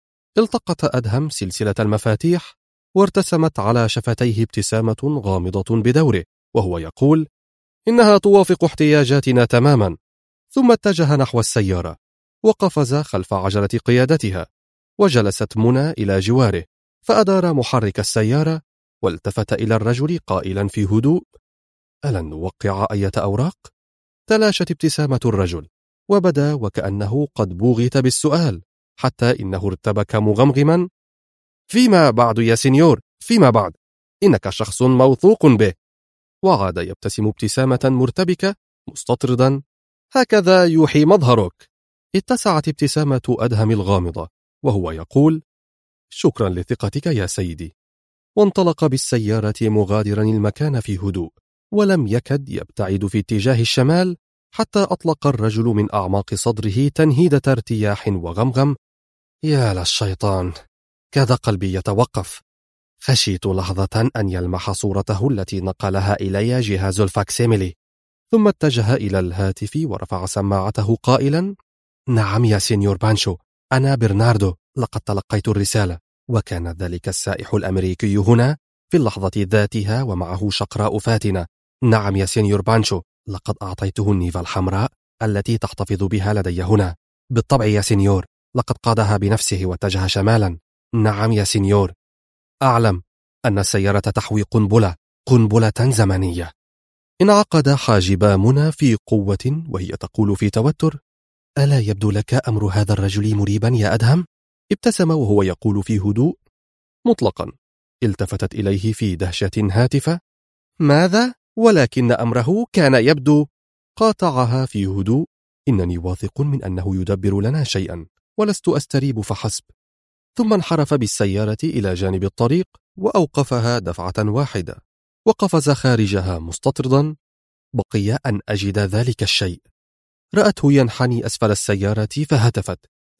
التقط أدهم سلسلة المفاتيح، وارتسمت على شفتيه ابتسامة غامضة بدوره وهو يقول: إنها توافق احتياجاتنا تماما. ثم اتجه نحو السيارة، وقفز خلف عجلة قيادتها، وجلست منى إلى جواره، فأدار محرك السيارة، والتفت إلى الرجل قائلا في هدوء: ألن نوقع أية أوراق؟ تلاشت ابتسامة الرجل، وبدا وكأنه قد بوغت بالسؤال، حتى إنه ارتبك مغمغما: فيما بعد يا سينيور، فيما بعد، إنك شخص موثوق به. وعاد يبتسم ابتسامة مرتبكة مستطردا: هكذا يوحي مظهرك. اتسعت ابتسامة أدهم الغامضة وهو يقول: شكرا لثقتك يا سيدي. وانطلق بالسيارة مغادرا المكان في هدوء، ولم يكد يبتعد في اتجاه الشمال حتى أطلق الرجل من أعماق صدره تنهيدة ارتياح وغمغم: يا للشيطان، كاد قلبي يتوقف. خشيت لحظة أن يلمح صورته التي نقلها إلي جهاز الفاكسيميلي. ثم اتجه إلى الهاتف ورفع سماعته قائلا: نعم يا سينيور بانشو، أنا برناردو، لقد تلقيت الرسالة. وكان ذلك السائح الأمريكي هنا في اللحظة ذاتها ومعه شقراء فاتنة. نعم يا سينيور بانشو، لقد أعطيته النيفا الحمراء التي تحتفظ بها لدي هنا. بالطبع يا سينيور، لقد قادها بنفسه واتجه شمالا. نعم يا سينيور، أعلم أن السيارة تحوي قنبلة زمنية. انعقد حاجبا منى في قوة وهي تقول في توتر: ألا يبدو لك أمر هذا الرجل مريبا يا أدهم؟ ابتسم وهو يقول في هدوء: مطلقا. التفتت إليه في دهشة هاتفة: ماذا؟ ولكن أمره كان يبدو. قاطعها في هدوء: إنني واثق من أنه يدبر لنا شيئا، ولست أستريب فحسب. ثم انحرف بالسيارة إلى جانب الطريق، وأوقفها دفعة واحدة، وقفز خارجها مستطردا: بقي أن أجد ذلك الشيء. رأته ينحني أسفل السيارة فهتفت: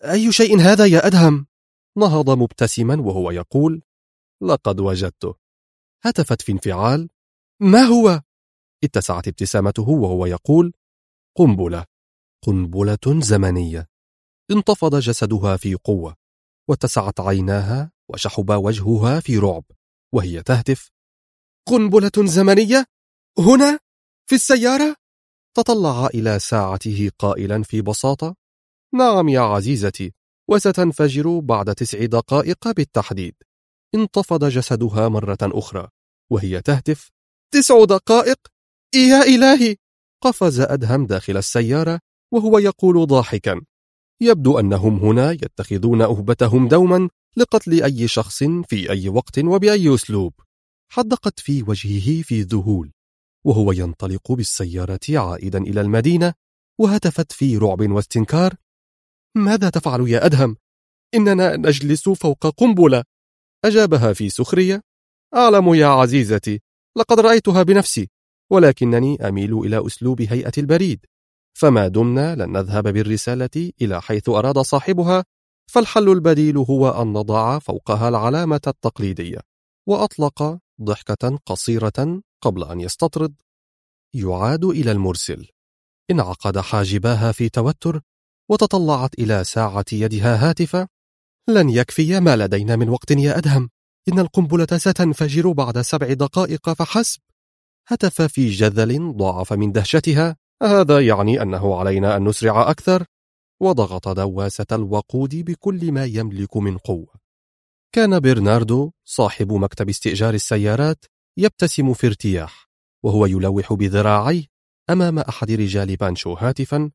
أي شيء هذا يا أدهم؟ نهض مبتسما وهو يقول: لقد وجدته. هتفت في انفعال: ما هو؟ اتسعت ابتسامته وهو يقول: قنبلة، قنبلة زمنية. انتفض جسدها في قوة، واتسعت عيناها، وشحب وجهها في رعب وهي تهتف: قنبلة زمنية؟ هنا؟ في السيارة؟ تطلع إلى ساعته قائلا في بساطة: نعم يا عزيزتي، وستنفجر بعد 9 دقائق بالتحديد. انتفض جسدها مرة أخرى وهي تهتف: 9 دقائق؟ يا إلهي! قفز أدهم داخل السيارة وهو يقول ضاحكا: يبدو أنهم هنا يتخذون أهبتهم دوما لقتل أي شخص في أي وقت وبأي أسلوب. حدقت في وجهه في ذهول وهو ينطلق بالسيارة عائدا إلى المدينة، وهتفت في رعب واستنكار: ماذا تفعل يا أدهم؟ إننا نجلس فوق قنبلة. أجابها في سخرية: أعلم يا عزيزتي، لقد رأيتها بنفسي، ولكنني أميل إلى أسلوب هيئة البريد، فما دمنا لن نذهب بالرسالة إلى حيث أراد صاحبها، فالحل البديل هو أن نضع فوقها العلامة التقليدية. وأطلق ضحكة قصيرة قبل أن يستطرد: يعاد إلى المرسل. انعقد حاجباها في توتر، وتطلعت إلى ساعة يدها هاتفة: لن يكفي ما لدينا من وقت يا أدهم، إن القنبلة ستنفجر بعد 7 دقائق فحسب. هتف في جذل ضاعف من دهشتها: هذا يعني أنه علينا أن نسرع أكثر. وضغط دواسة الوقود بكل ما يملك من قوة. كان برناردو صاحب مكتب استئجار السيارات يبتسم في ارتياح وهو يلوح بذراعيه أمام أحد رجال بانشو هاتفا: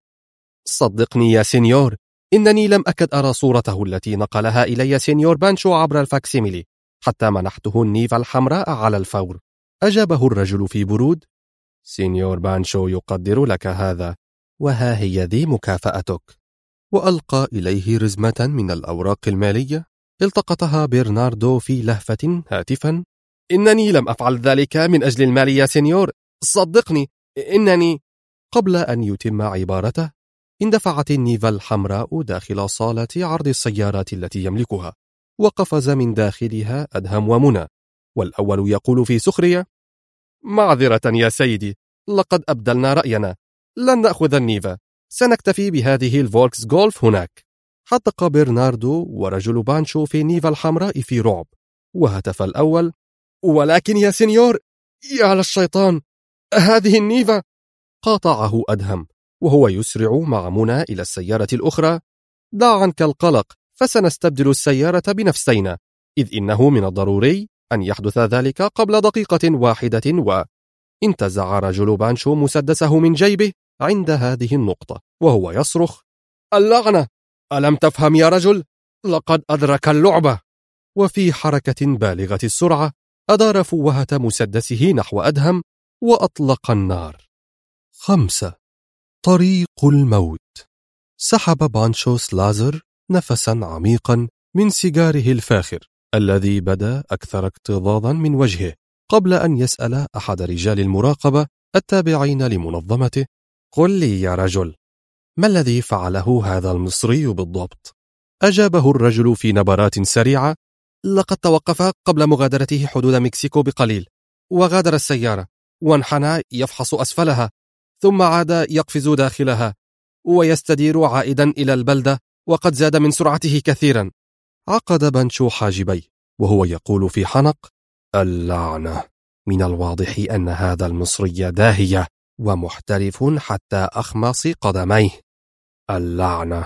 صدقني يا سينيور، إنني لم أكد أرى صورته التي نقلها إلي سينيور بانشو عبر الفاكسيميلي، حتى منحته النيفا الحمراء على الفور. أجابه الرجل في برود: سينيور بانشو يقدر لك هذا، وها هي ذي مكافأتك. وألقى إليه رزمة من الأوراق المالية. التقطها برناردو في لهفة هاتفا: إنني لم أفعل ذلك من أجل المال يا سينيور، صدقني، إنني... قبل أن يتم عبارته اندفعت النيفا الحمراء داخل صالة عرض السيارات التي يملكها، وقفز من داخلها أدهم ومنى، والأول يقول في سخرية: معذرة يا سيدي، لقد أبدلنا رأينا، لن نأخذ النيفا، سنكتفي بهذه الفولكس غولف هناك. حدق برناردو ورجل بانشو في النيفا الحمراء في رعب، وهتف الأول: ولكن يا سينيور، يا للشيطان، هذه النيفا! قاطعه أدهم وهو يسرع مع منى إلى السيارة الأخرى: دع عنك القلق، فسنستبدل السيارة بنفسينا، إذ إنه من الضروري أن يحدث ذلك قبل دقيقة واحدة. انتزع رجل بانشو مسدسه من جيبه عند هذه النقطة وهو يصرخ: اللعنة! ألم تفهم يا رجل؟ لقد أدرك اللعبة! وفي حركة بالغة السرعة أدار فوهة مسدسه نحو أدهم وأطلق النار. 5. طريق الموت. سحب بانشو سلازر نفسا عميقا من سيجاره الفاخر الذي بدا أكثر اكتظاظا من وجهه، قبل أن يسأل أحد رجال المراقبة التابعين لمنظمته: قل لي يا رجل، ما الذي فعله هذا المصري بالضبط؟ أجابه الرجل في نبرات سريعة: لقد توقف قبل مغادرته حدود مكسيكو بقليل، وغادر السيارة وانحنى يفحص أسفلها، ثم عاد يقفز داخلها ويستدير عائدا إلى البلدة، وقد زاد من سرعته كثيرا. عقد بانشو حاجبيه وهو يقول في حنق: اللعنة! من الواضح أن هذا المصري داهية ومحترف حتى أخماص قدميه. اللعنة!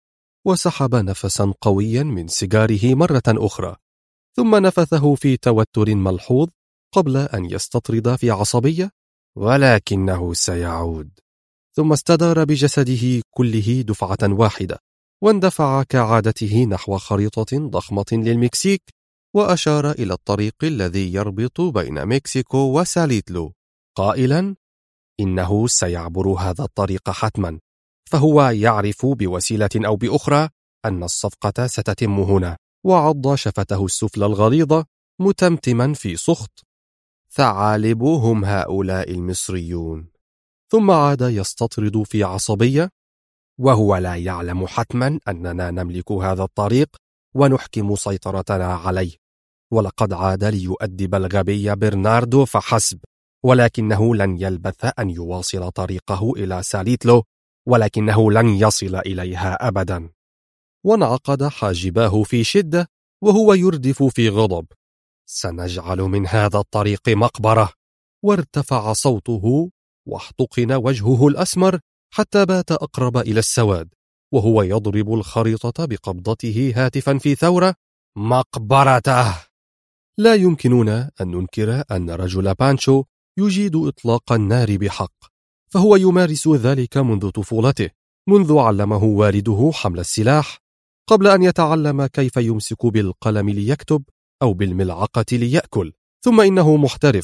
وسحب نفسا قويا من سيجاره مرة أخرى، ثم نفثه في توتر ملحوظ قبل أن يستطرد في عصبية: ولكنه سيعود. ثم استدار بجسده كله دفعة واحدة، واندفع كعادته نحو خريطة ضخمة للمكسيك، وأشار إلى الطريق الذي يربط بين مكسيكو وساليتلو، قائلا: إنه سيعبر هذا الطريق حتما، فهو يعرف بوسيلة أو بأخرى أن الصفقة ستتم هنا. وعض شفته السفلى الغليظة متمتما في سخط: ثعالب هم هؤلاء المصريون. ثم عاد يستطرد في عصبية: وهو لا يعلم حتما أننا نملك هذا الطريق ونحكم سيطرتنا عليه، ولقد عاد ليؤدب الغبي برناردو فحسب، ولكنه لن يلبث أن يواصل طريقه إلى ساليتلو، ولكنه لن يصل إليها أبدا. وانعقد حاجباه في شدة وهو يردف في غضب: سنجعل من هذا الطريق مقبرة. وارتفع صوته واحتقن وجهه الأسمر حتى بات أقرب إلى السواد، وهو يضرب الخريطة بقبضته هاتفا في ثورة: مقبرته! لا يمكننا أن ننكر أن رجل بانشو يجيد إطلاق النار بحق، فهو يمارس ذلك منذ طفولته، منذ علمه والده حمل السلاح، قبل أن يتعلم كيف يمسك بالقلم ليكتب أو بالملعقة ليأكل. ثم إنه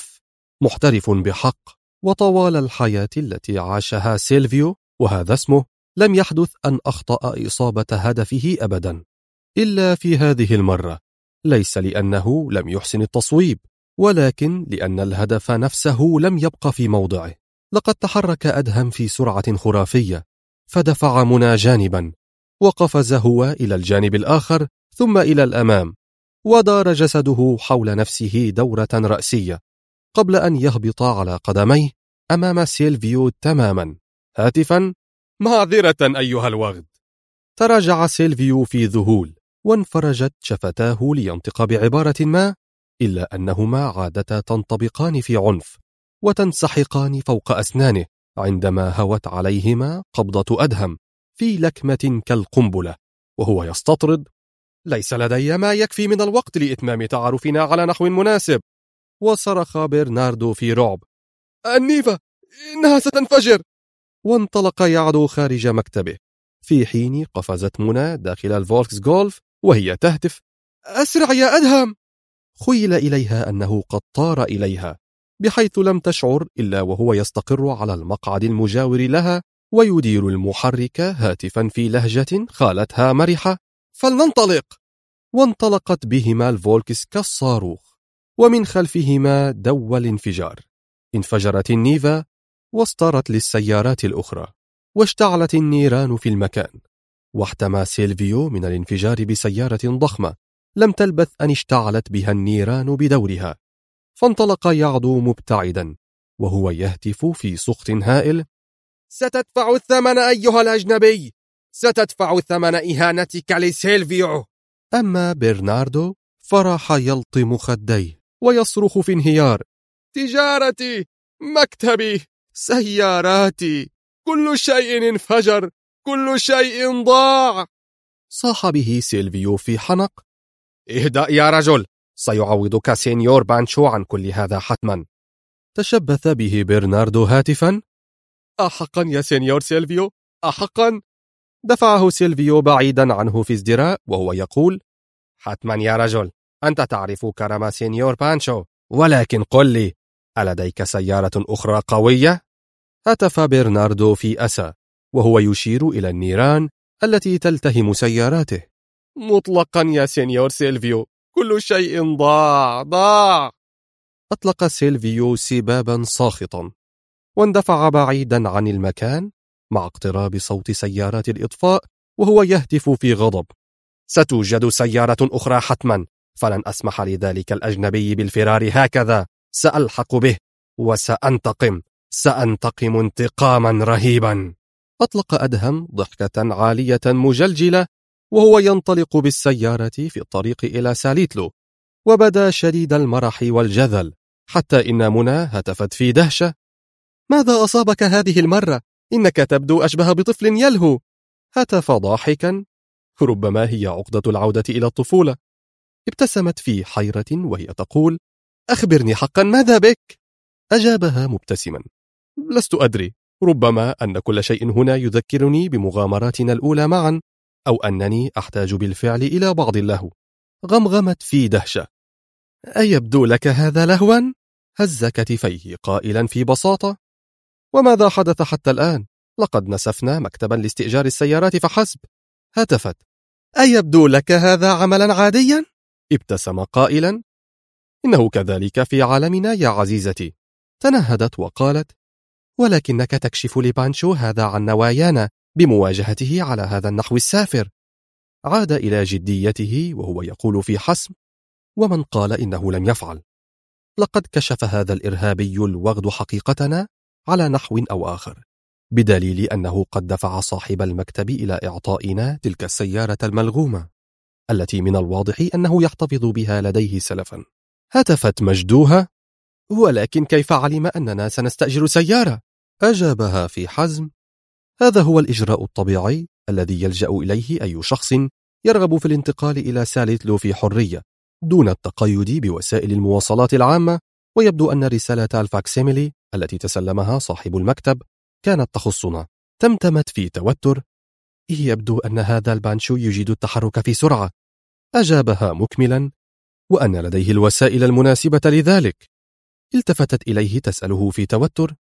محترف بحق. وطوال الحياة التي عاشها سيلفيو، وهذا اسمه، لم يحدث أن أخطأ إصابة هدفه أبدا، إلا في هذه المرة، ليس لأنه لم يحسن التصويب، ولكن لأن الهدف نفسه لم يبق في موضعه. لقد تحرك أدهم في سرعة خرافية، فدفع منى جانبا، وقفز هو إلى الجانب الآخر ثم إلى الأمام، ودار جسده حول نفسه دورة رأسية قبل أن يهبط على قدميه أمام سيلفيو تماما، هاتفا: معذرة أيها الوغد. تراجع سيلفيو في ذهول، وانفرجت شفتاه لينطق بعبارة ما، إلا أنهما عادتا تنطبقان في عنف وتنسحقان فوق أسنانه عندما هوت عليهما قبضة أدهم في لكمة كالقنبلة، وهو يستطرد: ليس لدي ما يكفي من الوقت لإتمام تعارفنا على نحو مناسب. وصرخ برناردو في رعب: النيفا، إنها ستنفجر! وانطلق يعدو خارج مكتبه، في حين قفزت منى داخل الفولكس جولف وهي تهتف: أسرع يا أدهم! خيل إليها أنه قد طار إليها، بحيث لم تشعر إلا وهو يستقر على المقعد المجاور لها ويدير المحرك هاتفا في لهجة خالتها مرحة: فلننطلق! وانطلقت بهما الفولكس كالصاروخ، ومن خلفهما دو الانفجار. انفجرت النيفا واصطرت للسيارات الأخرى، واشتعلت النيران في المكان، واحتمى سيلفيو من الانفجار بسيارة ضخمة لم تلبث أن اشتعلت بها النيران بدورها، فانطلق يعدو مبتعدا وهو يهتف في سخط هائل: ستدفع الثمن أيها الأجنبي، ستدفع ثمن إهانتك لسيلفيو. أما برناردو فراح يلطم خديه ويصرخ في انهيار: تجارتي، مكتبي، سياراتي، كل شيء انفجر، كل شيء ضاع. صاح به سيلفيو في حنق: اهدأ يا رجل، سيعوضك سينيور بانشو عن كل هذا حتما. تشبث به برناردو هاتفا: أحقا يا سينيور سيلفيو، أحقا؟ دفعه سيلفيو بعيدا عنه في ازدراء وهو يقول: حتما يا رجل، أنت تعرف كرم سينيور بانشو، ولكن قل لي، ألديك سيارة أخرى قوية؟ هتف برناردو في أسى وهو يشير إلى النيران التي تلتهم سياراته: مطلقا يا سينيور سيلفيو، كل شيء ضاع. أطلق سيلفيو سبابا ساخطا واندفع بعيدا عن المكان مع اقتراب صوت سيارات الإطفاء، وهو يهتف في غضب: ستوجد سيارة أخرى حتما، فلن أسمح لذلك الأجنبي بالفرار هكذا، سألحق به سأنتقم انتقاما رهيبا. أطلق أدهم ضحكة عالية مجلجلة وهو ينطلق بالسيارة في الطريق إلى ساليتلو، وبدا شديد المرح والجذل، حتى إن منى هتفت في دهشة: ماذا أصابك هذه المرة؟ إنك تبدو أشبه بطفل يلهو. هتف ضاحكا: ربما هي عقدة العودة إلى الطفولة. ابتسمت في حيرة وهي تقول: أخبرني حقا، ماذا بك؟ أجابها مبتسما: لست أدري، ربما أن كل شيء هنا يذكرني بمغامراتنا الأولى معا، أو أنني أحتاج بالفعل إلى بعض اللهو. غمغمت في دهشة: أيبدو لك هذا لهوا؟ هز كتفيه قائلا في بساطة: وماذا حدث حتى الآن؟ لقد نسفنا مكتبا لاستئجار السيارات فحسب. هتفت: أيبدو لك هذا عملا عاديا؟ ابتسم قائلا: إنه كذلك في عالمنا يا عزيزتي. تنهدت وقالت: ولكنك تكشف لبانشو هذا عن نوايانا بمواجهته على هذا النحو السافر. عاد إلى جديته وهو يقول في حسم: ومن قال إنه لم يفعل؟ لقد كشف هذا الإرهابي الوغد حقيقتنا على نحو أو آخر، بدليل أنه قد دفع صاحب المكتب إلى إعطائنا تلك السيارة الملغومة التي من الواضح أنه يحتفظ بها لديه سلفا. هتفت مجدوها: ولكن كيف علم أننا سنستأجر سيارة؟ أجابها في حزم: هذا هو الإجراء الطبيعي الذي يلجأ إليه أي شخص يرغب في الانتقال إلى ساليتلو في حرية دون التقيد بوسائل المواصلات العامة. ويبدو أن رسالة الفاكسيميلي التي تسلمها صاحب المكتب كانت تخصنا. تمتمت في توتر: يبدو أن هذا البانشو يجيد التحرك في سرعة. أجابها مكملا: وأن لديه الوسائل المناسبة لذلك. التفتت إليه تسأله في توتر: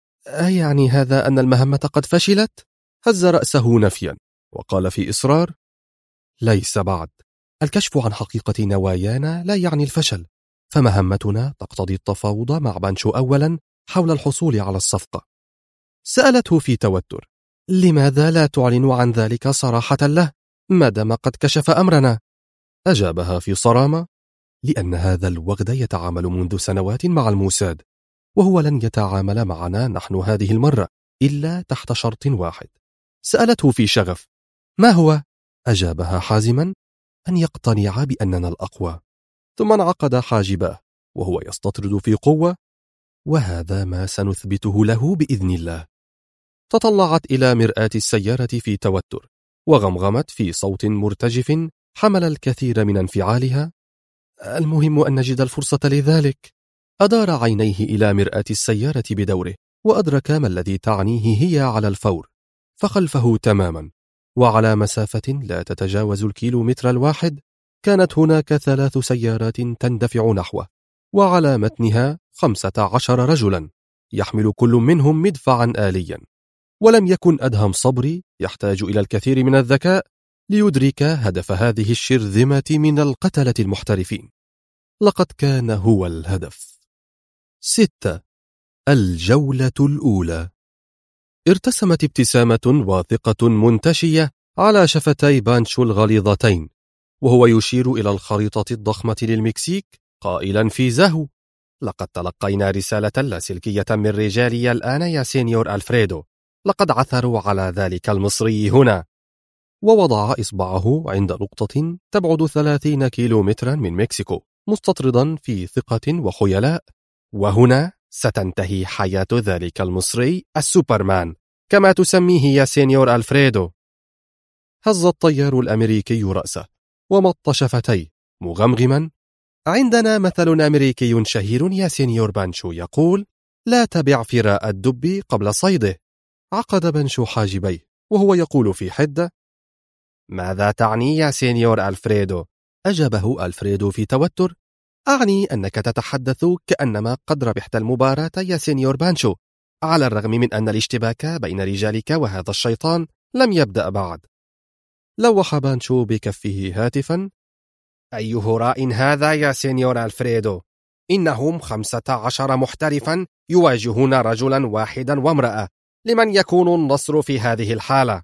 يعني هذا أن المهمة قد فشلت؟ هز رأسه نفيا وقال في إصرار: ليس بعد. الكشف عن حقيقة نوايانا لا يعني الفشل، فمهمتنا تقتضي التفاوض مع بانشو أولا حول الحصول على الصفقة. سألته في توتر: لماذا لا تعلن عن ذلك صراحة له ما دام قد كشف أمرنا؟ أجابها في صرامة: لأن هذا الوغد يتعامل منذ سنوات مع الموساد، وهو لن يتعامل معنا نحن هذه المرة إلا تحت شرط واحد. سألته في شغف: ما هو؟ أجابها حازما: أن يقتنع بأننا الأقوى. ثم انعقد حاجباه وهو يستطرد في قوة: وهذا ما سنثبته له بإذن الله. تطلعت إلى مرآة السيارة في توتر وغمغمت في صوت مرتجف حمل الكثير من انفعالها: المهم أن نجد الفرصة لذلك. أدار عينيه إلى مرآة السيارة بدوره وأدرك ما الذي تعنيه هي على الفور، فخلفه تماما وعلى مسافة لا تتجاوز الكيلومتر الواحد كانت هناك 3 سيارات تندفع نحوه، وعلى متنها 15 رجلا يحمل كل منهم مدفعا آليا. ولم يكن أدهم صبري يحتاج إلى الكثير من الذكاء ليدرك هدف هذه الشرذمة من القتلة المحترفين. لقد كان هو الهدف. 6. الجولة الأولى. ارتسمت ابتسامة واثقة منتشية على شفتي بانشو الغليظتين وهو يشير إلى الخريطة الضخمة للمكسيك قائلا في زهو: لقد تلقينا رسالة لاسلكية من رجالي الآن يا سينيور ألفريدو، لقد عثروا على ذلك المصري هنا. ووضع إصبعه عند نقطة تبعد 30 كيلومترا من مكسيكو مستطردا في ثقة وخيلاء: وهنا ستنتهي حياة ذلك المصري السوبرمان كما تسميه يا سينيور ألفريدو. هز الطيار الأمريكي رأسه ومط شفتيه مغمغما: عندنا مثل أمريكي شهير يا سينيور بانشو يقول: لا تبع فراء الدب قبل صيده. عقد بانشو حاجبيه وهو يقول في حدة: ماذا تعني يا سينيور ألفريدو؟ أجابه ألفريدو في توتر: أعني أنك تتحدث كأنما قد ربحت المباراة يا سينيور بانشو، على الرغم من أن الاشتباك بين رجالك وهذا الشيطان لم يبدأ بعد. لوح بانشو بكفه هاتفا: أي هراء هذا يا سينيور ألفريدو؟ إنهم 15 محترفا يواجهون رجلا واحدا وامرأة، لمن يكون النصر في هذه الحالة؟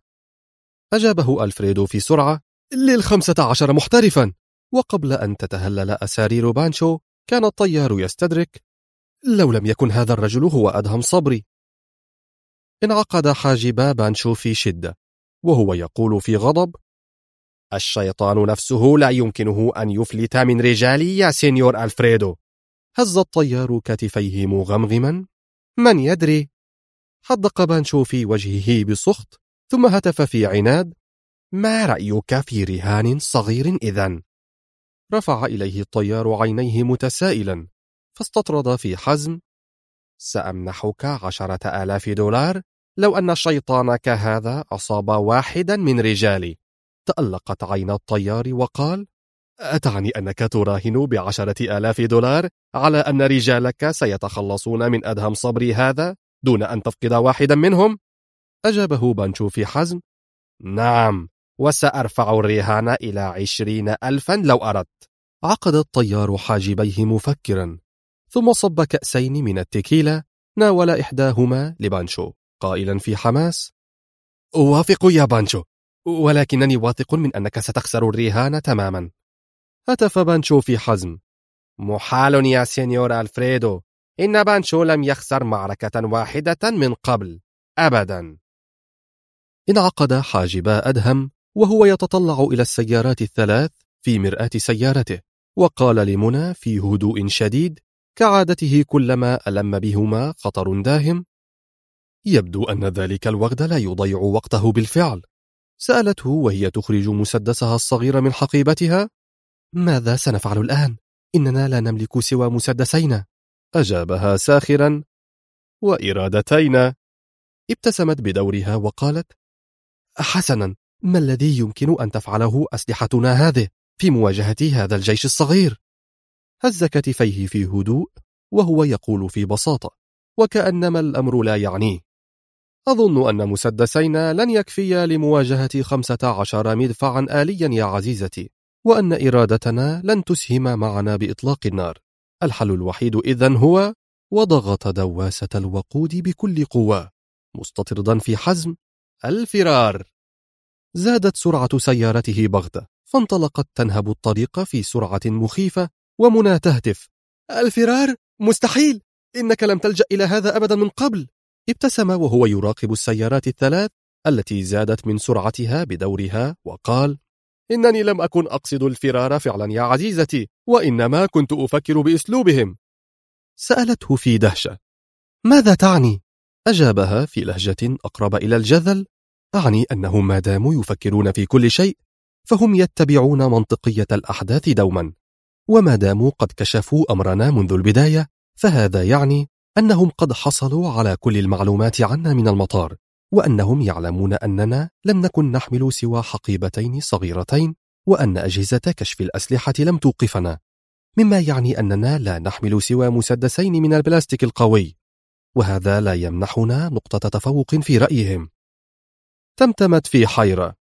أجابه ألفريدو في سرعة: لل15 محترفا. وقبل أن تتهلل أسارير بانشو كان الطيار يستدرك: لو لم يكن هذا الرجل هو أدهم صبري. انعقد حاجبا بانشو في شدة وهو يقول في غضب: الشيطان نفسه لا يمكنه أن يفلت من رجالي يا سينيور ألفريدو. هز الطيار كتفيه مغمغما: من يدري؟ حدق بانشو في وجهه بسخط ثم هتف في عناد: ما رأيك في رهان صغير إذن؟ رفع إليه الطيار عينيه متسائلا فاستطرد في حزم: سأمنحك 10,000 دولار لو أن شيطانك هذا أصاب واحدا من رجالي. تألقت عين الطيار وقال: أتعني أنك تراهن ب10,000 دولار على أن رجالك سيتخلصون من أدهم صبري هذا دون أن تفقد واحدا منهم؟ أجابه بانشو في حزم: نعم، وسأرفع الرهان إلى 20,000 لو أردت. عقد الطيار حاجبيه مفكرا ثم صب كأسين من التكيلا، ناول إحداهما لبانشو قائلا في حماس: أوافق يا بانشو، ولكنني واثق من أنك ستخسر الرهان تماما. هتف بانشو في حزم. محال يا سينيور ألفريدو، إن بانشو لم يخسر معركة واحدة من قبل أبدا. انعقد حاجبا أدهم وهو يتطلع إلى السيارات الثلاث في مرآة سيارته، وقال لمنى في هدوء شديد كعادته كلما ألم بهما خطر داهم: يبدو أن ذلك الوغد لا يضيع وقته بالفعل. سألته وهي تخرج مسدسها الصغير من حقيبتها: ماذا سنفعل الآن؟ إننا لا نملك سوى مسدسين. أجابها ساخرا: وإرادتين. ابتسمت بدورها وقالت: حسنا، ما الذي يمكن أن تفعله أسلحتنا هذه في مواجهة هذا الجيش الصغير؟ هز كتفيه في هدوء وهو يقول في بساطة وكأنما الأمر لا يعنيه: أظن أن مسدسين لن يكفيا لمواجهة 15 مدفعا آليا يا عزيزتي، وأن إرادتنا لن تسهم معنا بإطلاق النار. الحل الوحيد إذن هو وضغط دواسة الوقود بكل قوة مستطردا في حزم: الفرار. زادت سرعة سيارته بغتة، فانطلقت تنهب الطريق في سرعة مخيفة، ومنى تهتف: الفرار؟ مستحيل! إنك لم تلجأ إلى هذا أبدا من قبل. ابتسم وهو يراقب السيارات الثلاث التي زادت من سرعتها بدورها وقال: إنني لم أكن أقصد الفرار فعلا يا عزيزتي، وإنما كنت أفكر بأسلوبهم. سألته في دهشة: ماذا تعني؟ أجابها في لهجة أقرب إلى الجذل: أعني أنهم ما داموا يفكرون في كل شيء فهم يتبعون منطقية الأحداث دوما، وما داموا قد كشفوا أمرنا منذ البداية فهذا يعني أنهم قد حصلوا على كل المعلومات عنا من المطار، وأنهم يعلمون أننا لم نكن نحمل سوى حقيبتين صغيرتين، وأن أجهزة كشف الأسلحة لم توقفنا، مما يعني أننا لا نحمل سوى مسدسين من البلاستيك القوي، وهذا لا يمنحنا نقطة تفوق في رأيهم. تمتمت في حيرة: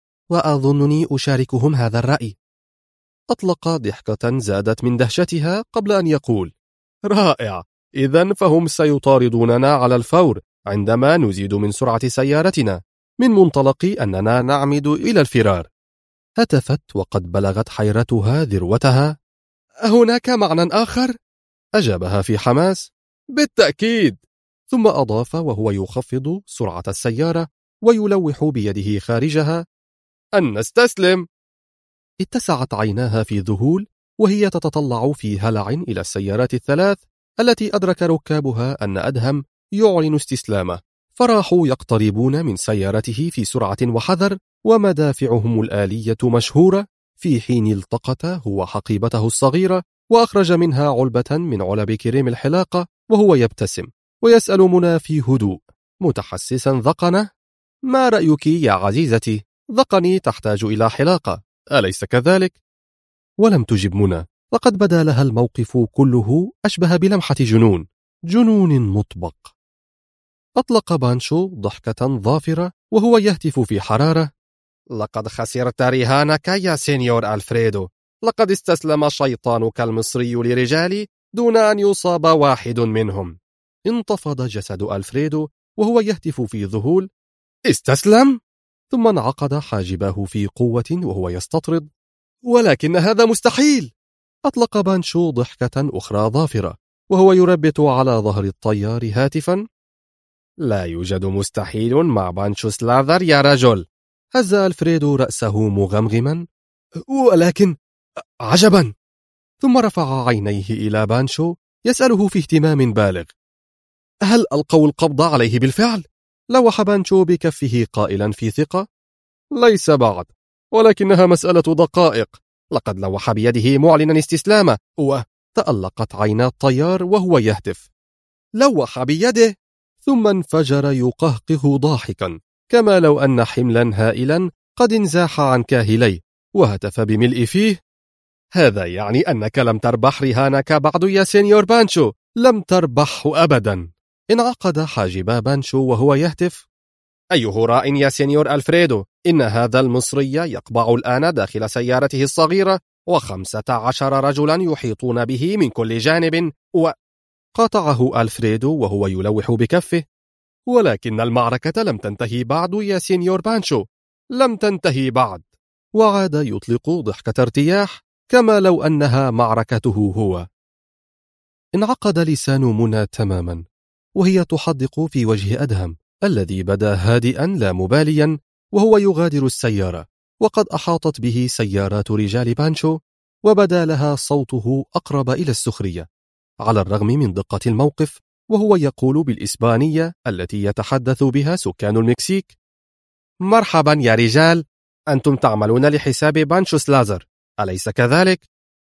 وأظنني أشاركهم هذا الرأي. أطلق ضحكة زادت من دهشتها قبل أن يقول: رائع، إذن فهم سيطاردوننا على الفور عندما نزيد من سرعة سيارتنا، من منطلق أننا نعمد إلى الفرار. هتفت وقد بلغت حيرتها ذروتها: هناك معنى آخر؟ أجابها في حماس: بالتأكيد. ثم أضاف وهو يخفض سرعة السيارة ويلوح بيده خارجها: أن نستسلم. اتسعت عيناها في ذهول وهي تتطلع في هلع إلى السيارات الثلاث التي أدرك ركابها أن أدهم يعلن استسلامه، فراحوا يقتربون من سيارته في سرعة وحذر، ومدافعهم الآلية مشهورة، في حين التقط هو حقيبته الصغيرة وأخرج منها علبة من علب كريم الحلاقة وهو يبتسم ويسأل منى في هدوء متحسسا ذقنه: ما رأيك يا عزيزتي؟ ذقني تحتاج إلى حلاقة، أليس كذلك؟ ولم تجب منى، وقد بدا لها الموقف كله أشبه بلمحة جنون مطبق. أطلق بانشو ضحكة ظافرة وهو يهتف في حرارة: لقد خسرت رهانك يا سينيور ألفريدو، لقد استسلم شيطانك المصري لرجالي دون أن يصاب واحد منهم. انتفض جسد ألفريدو وهو يهتف في ذهول: استسلم؟ ثم انعقد حاجباه في قوة وهو يستطرد: ولكن هذا مستحيل. أطلق بانشو ضحكة أخرى ظافرة وهو يربط على ظهر الطيار هاتفا: لا يوجد مستحيل مع بانشو سلاذر يا رجل. هز ألفريدو رأسه مغمغما: ولكن عجبا. ثم رفع عينيه إلى بانشو يسأله في اهتمام بالغ: هل ألقوا القبض عليه بالفعل؟ لوح بانشو بكفه قائلا في ثقة: ليس بعد، ولكنها مسألة دقائق. لقد لوح بيده معلنا استسلامه. وتألقت عينا الطيار وهو يهتف: لوح بيده؟ ثم انفجر يقهقه ضاحكا كما لو أن حملا هائلا قد انزاح عن كاهليه، وهتف بملء فيه: هذا يعني أنك لم تربح رهانك بعد يا سينيور بانشو، لم تربحه أبدا. انعقد حاجبا بانشو وهو يهتف: أيه راء يا سينيور ألفريدو، إن هذا المصري يقبع الآن داخل سيارته الصغيرة و15 رجلا يحيطون به من كل جانب. وقاطعه ألفريدو وهو يلوح بكفه: ولكن المعركة لم تنتهي بعد يا سينيور بانشو، لم تنتهي بعد. وعاد يطلق ضحكة ارتياح كما لو أنها معركته هو. انعقد لسان منى تماما وهي تحدق في وجه أدهم الذي بدا هادئا لا مباليا وهو يغادر السيارة، وقد أحاطت به سيارات رجال بانشو وبدا لها صوته أقرب إلى السخرية على الرغم من دقة الموقف، وهو يقول بالإسبانية التي يتحدث بها سكان المكسيك: مرحبا يا رجال، أنتم تعملون لحساب بانشو سلازر، أليس كذلك؟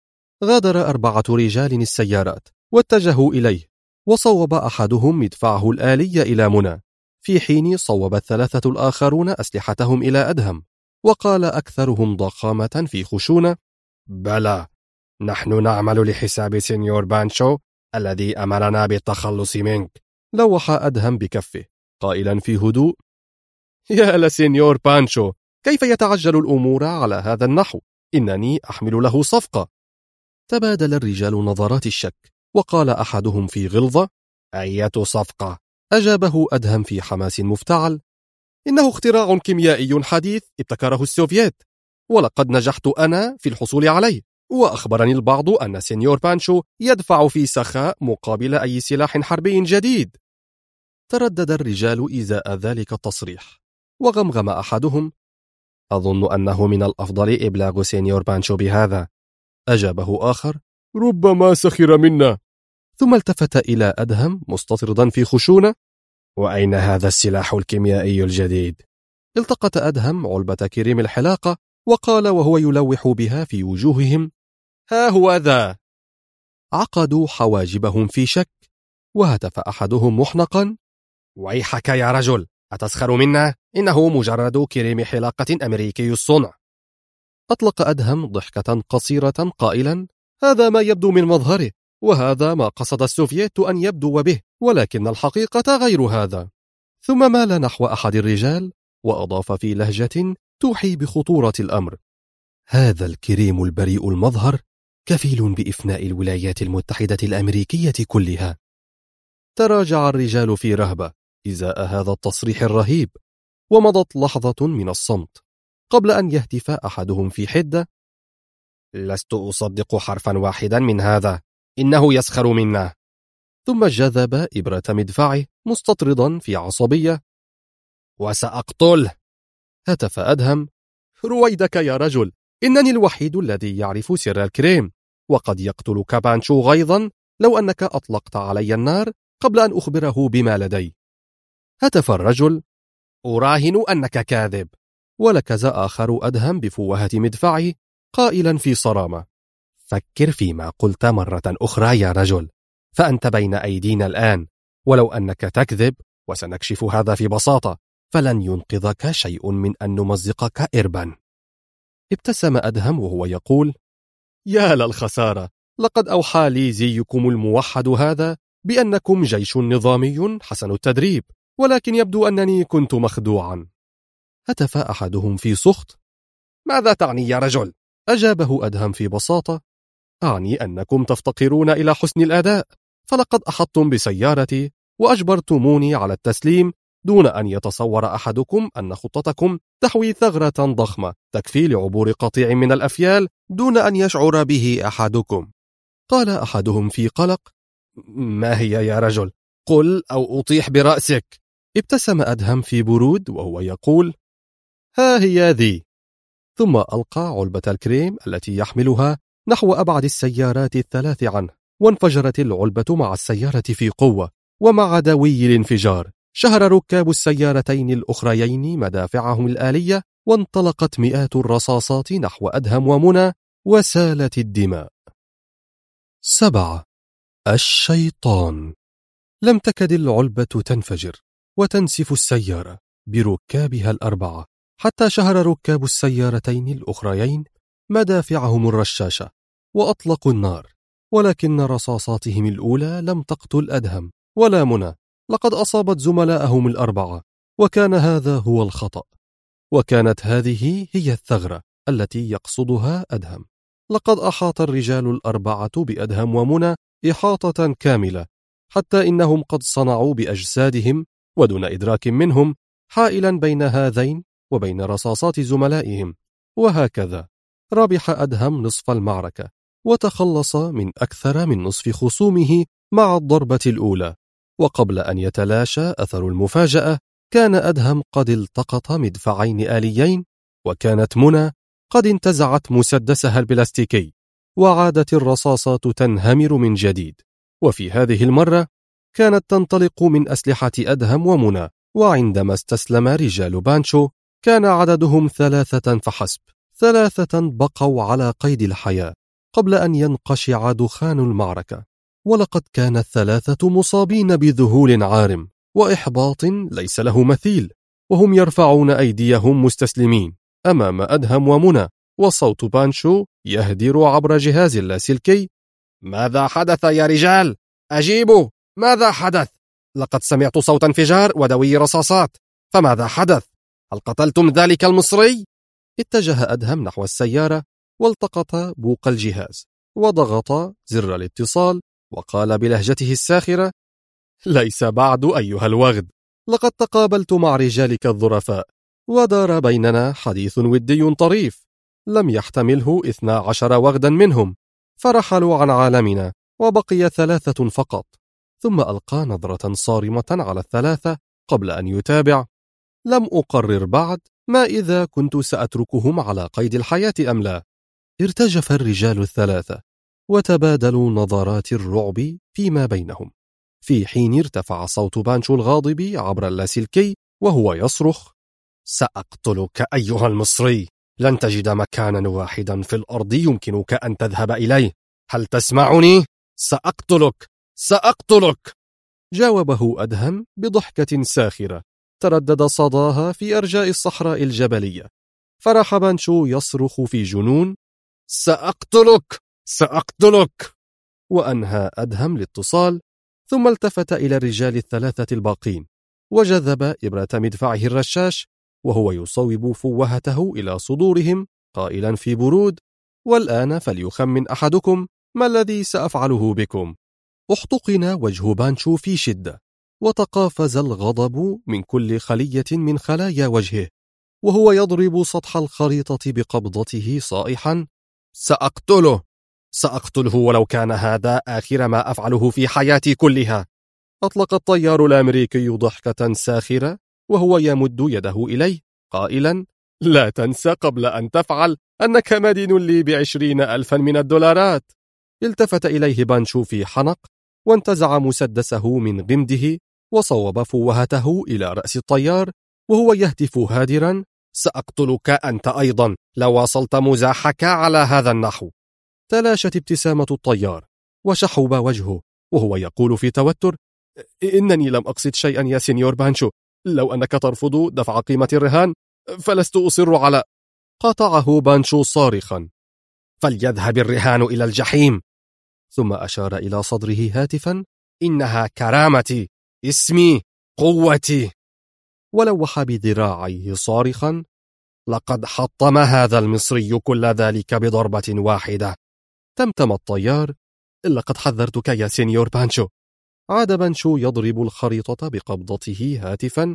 غادر 4 رجال السيارات واتجهوا إليه، وصوب أحدهم مدفعه الآلي إلى منى، في حين صوب الثلاثة الآخرون أسلحتهم إلى أدهم، وقال أكثرهم ضخامة في خشونة: بلى، نحن نعمل لحساب سينيور بانشو الذي أمرنا بالتخلص منك. لوح أدهم بكفه قائلا في هدوء: يا لسينيور بانشو، كيف يتعجل الأمور على هذا النحو؟ إنني أحمل له صفقة. تبادل الرجال نظرات الشك، وقال أحدهم في غلظة: أية صفقة؟ أجابه أدهم في حماس مفتعل: إنه اختراع كيميائي حديث ابتكره السوفييت، ولقد نجحت أنا في الحصول عليه، وأخبرني البعض أن سينيور بانشو يدفع في سخاء مقابل أي سلاح حربي جديد. تردد الرجال إزاء ذلك التصريح، وغمغم أحدهم: أظن أنه من الأفضل إبلاغ سينيور بانشو بهذا. أجابه آخر: ربما سخر منا. ثم التفت إلى أدهم مستطردا في خشونة: وأين هذا السلاح الكيميائي الجديد؟ التقط أدهم علبة كريم الحلاقة وقال وهو يلوح بها في وجوههم: ها هو ذا. عقدوا حواجبهم في شك، وهتف أحدهم محنقا: ويحك يا رجل، أتسخر منا؟ إنه مجرد كريم حلاقة أمريكي الصنع. أطلق أدهم ضحكة قصيرة قائلا: هذا ما يبدو من مظهره، وهذا ما قصد السوفييت أن يبدو به، ولكن الحقيقة غير هذا. ثم مال نحو أحد الرجال وأضاف في لهجة توحي بخطورة الأمر: هذا الكريم البريء المظهر كفيل بإفناء الولايات المتحدة الأمريكية كلها. تراجع الرجال في رهبة إزاء هذا التصريح الرهيب، ومضت لحظة من الصمت قبل أن يهتف أحدهم في حدة: لست أصدق حرفا واحدا من هذا، إنه يسخر منا. ثم جذب إبرة مدفعه مستطردا في عصبية: وسأقتله. هتف أدهم: رويدك يا رجل، إنني الوحيد الذي يعرف سر الكريم، وقد يقتلك بانشو غيظا لو أنك أطلقت علي النار قبل أن أخبره بما لدي. هتف الرجل: أراهن أنك كاذب. ولكز آخر أدهم بفوهة مدفعه قائلا في صرامة: فكر فيما قلت مرة أخرى يا رجل، فأنت بين أيدينا الآن، ولو أنك تكذب وسنكشف هذا في بساطة، فلن ينقذك شيء من أن نمزقك إربا. ابتسم أدهم وهو يقول: يا للخسارة، لقد أوحى لي زيكم الموحد هذا بأنكم جيش نظامي حسن التدريب، ولكن يبدو أنني كنت مخدوعا. هتف أحدهم في سخط: ماذا تعني يا رجل؟ أجابه أدهم في بساطة: أعني أنكم تفتقرون إلى حسن الأداء، فلقد أحطتم بسيارتي وأجبرتموني على التسليم دون أن يتصور أحدكم أن خطتكم تحوي ثغرة ضخمة تكفي لعبور قطيع من الأفيال دون أن يشعر به أحدكم. قال أحدهم في قلق: ما هي يا رجل؟ قل أو أطيح برأسك. ابتسم أدهم في برود وهو يقول: ها هي ذي. ثم ألقى علبة الكريم التي يحملها نحو أبعد السيارات الثلاث عنه، وانفجرت العلبة مع السيارة في قوة، ومع دوي الانفجار شهر ركاب السيارتين الأخريين مدافعهم الآلية، وانطلقت مئات الرصاصات نحو أدهم ومنى، وسالت الدماء. 7. الشيطان. لم تكد العلبة تنفجر وتنسف السيارة بركابها الأربعة حتى شهر ركاب السيارتين الأخريين مدافعهم الرشاشة وأطلقوا النار، ولكن رصاصاتهم الأولى لم تقتل أدهم ولا منى، لقد أصابت زملائهم الأربعة، وكان هذا هو الخطأ، وكانت هذه هي الثغرة التي يقصدها أدهم. لقد أحاط الرجال الأربعة بأدهم ومنى إحاطة كاملة، حتى إنهم قد صنعوا بأجسادهم ودون إدراك منهم، حائلا بين هذين وبين رصاصات زملائهم. وهكذا ربح أدهم نصف المعركة، وتخلص من أكثر من نصف خصومه مع الضربة الأولى. وقبل أن يتلاشى أثر المفاجأة، كان أدهم قد التقط مدفعين آليين، وكانت منى قد انتزعت مسدسها البلاستيكي، وعادت الرصاصات تنهمر من جديد. وفي هذه المرة كانت تنطلق من أسلحة أدهم ومنى. وعندما استسلم رجال بانشو كان عددهم 3 فحسب، 3 بقوا على قيد الحياة قبل أن ينقشع دخان المعركة. ولقد كان 3 مصابين بذهول عارم وإحباط ليس له مثيل، وهم يرفعون أيديهم مستسلمين أمام أدهم ومنى، وصوت بانشو يهدر عبر جهاز اللاسلكي: ماذا حدث يا رجال؟ أجيبوا، ماذا حدث؟ لقد سمعت صوت انفجار ودوي رصاصات، فماذا حدث؟ هل قتلتم ذلك المصري؟ اتجه أدهم نحو السيارة والتقط بوق الجهاز وضغط زر الاتصال، وقال بلهجته الساخرة: ليس بعد أيها الوغد، لقد تقابلت مع رجالك الظرفاء، ودار بيننا حديث ودي طريف لم يحتمله 12 وغدا منهم، فرحلوا عن عالمنا وبقي 3 فقط. ثم ألقى نظرة صارمة على ال3 قبل أن يتابع: لم أقرر بعد ما إذا كنت سأتركهم على قيد الحياة أم لا. ارتجف الرجال ال3 وتبادلوا نظرات الرعب فيما بينهم، في حين ارتفع صوت بانشو الغاضب عبر اللاسلكي وهو يصرخ: سأقتلك أيها المصري، لن تجد مكانا واحدا في الأرض يمكنك أن تذهب إليه، هل تسمعني؟ سأقتلك، سأقتلك. جاوبه أدهم بضحكة ساخرة تردد صداها في أرجاء الصحراء الجبلية. فرح بانشو يصرخ في جنون: سأقتلك، سأقتلك. وأنهى أدهم الاتصال، ثم التفت إلى الرجال ال3 الباقين وجذب إبرة مدفعه الرشاش وهو يصوب فوهته إلى صدورهم قائلا في برود: والآن فليخمن أحدكم ما الذي سأفعله بكم. احتقن وجه بانشو في شدة، وتقافز الغضب من كل خلية من خلايا وجهه، وهو يضرب سطح الخريطة بقبضته صائحا: سأقتله، سأقتله ولو كان هذا آخر ما أفعله في حياتي كلها. أطلق الطيار الأمريكي ضحكة ساخرة وهو يمد يده إليه قائلا: لا تنسى قبل أن تفعل أنك مدين لي ب20,000 من الدولارات. التفت إليه بانشو في حنق وانتزع مسدسه من غمده وصوب فوهته إلى رأس الطيار وهو يهتف هادرا: سأقتلك أنت أيضا لو واصلت مزاحك على هذا النحو. تلاشت ابتسامة الطيار وشحب وجهه وهو يقول في توتر: إنني لم أقصد شيئا يا سينيور بانشو، لو أنك ترفض دفع قيمة الرهان فلست أصر على. قاطعه بانشو صارخا: فليذهب الرهان إلى الجحيم. ثم أشار إلى صدره هاتفا: إنها كرامتي، اسمي، قوتي. ولوح بذراعيه صارخا: لقد حطم هذا المصري كل ذلك بضربة واحدة. تمتم الطيار: لقد حذرتك يا سينيور بانشو. عاد بانشو يضرب الخريطة بقبضته هاتفا: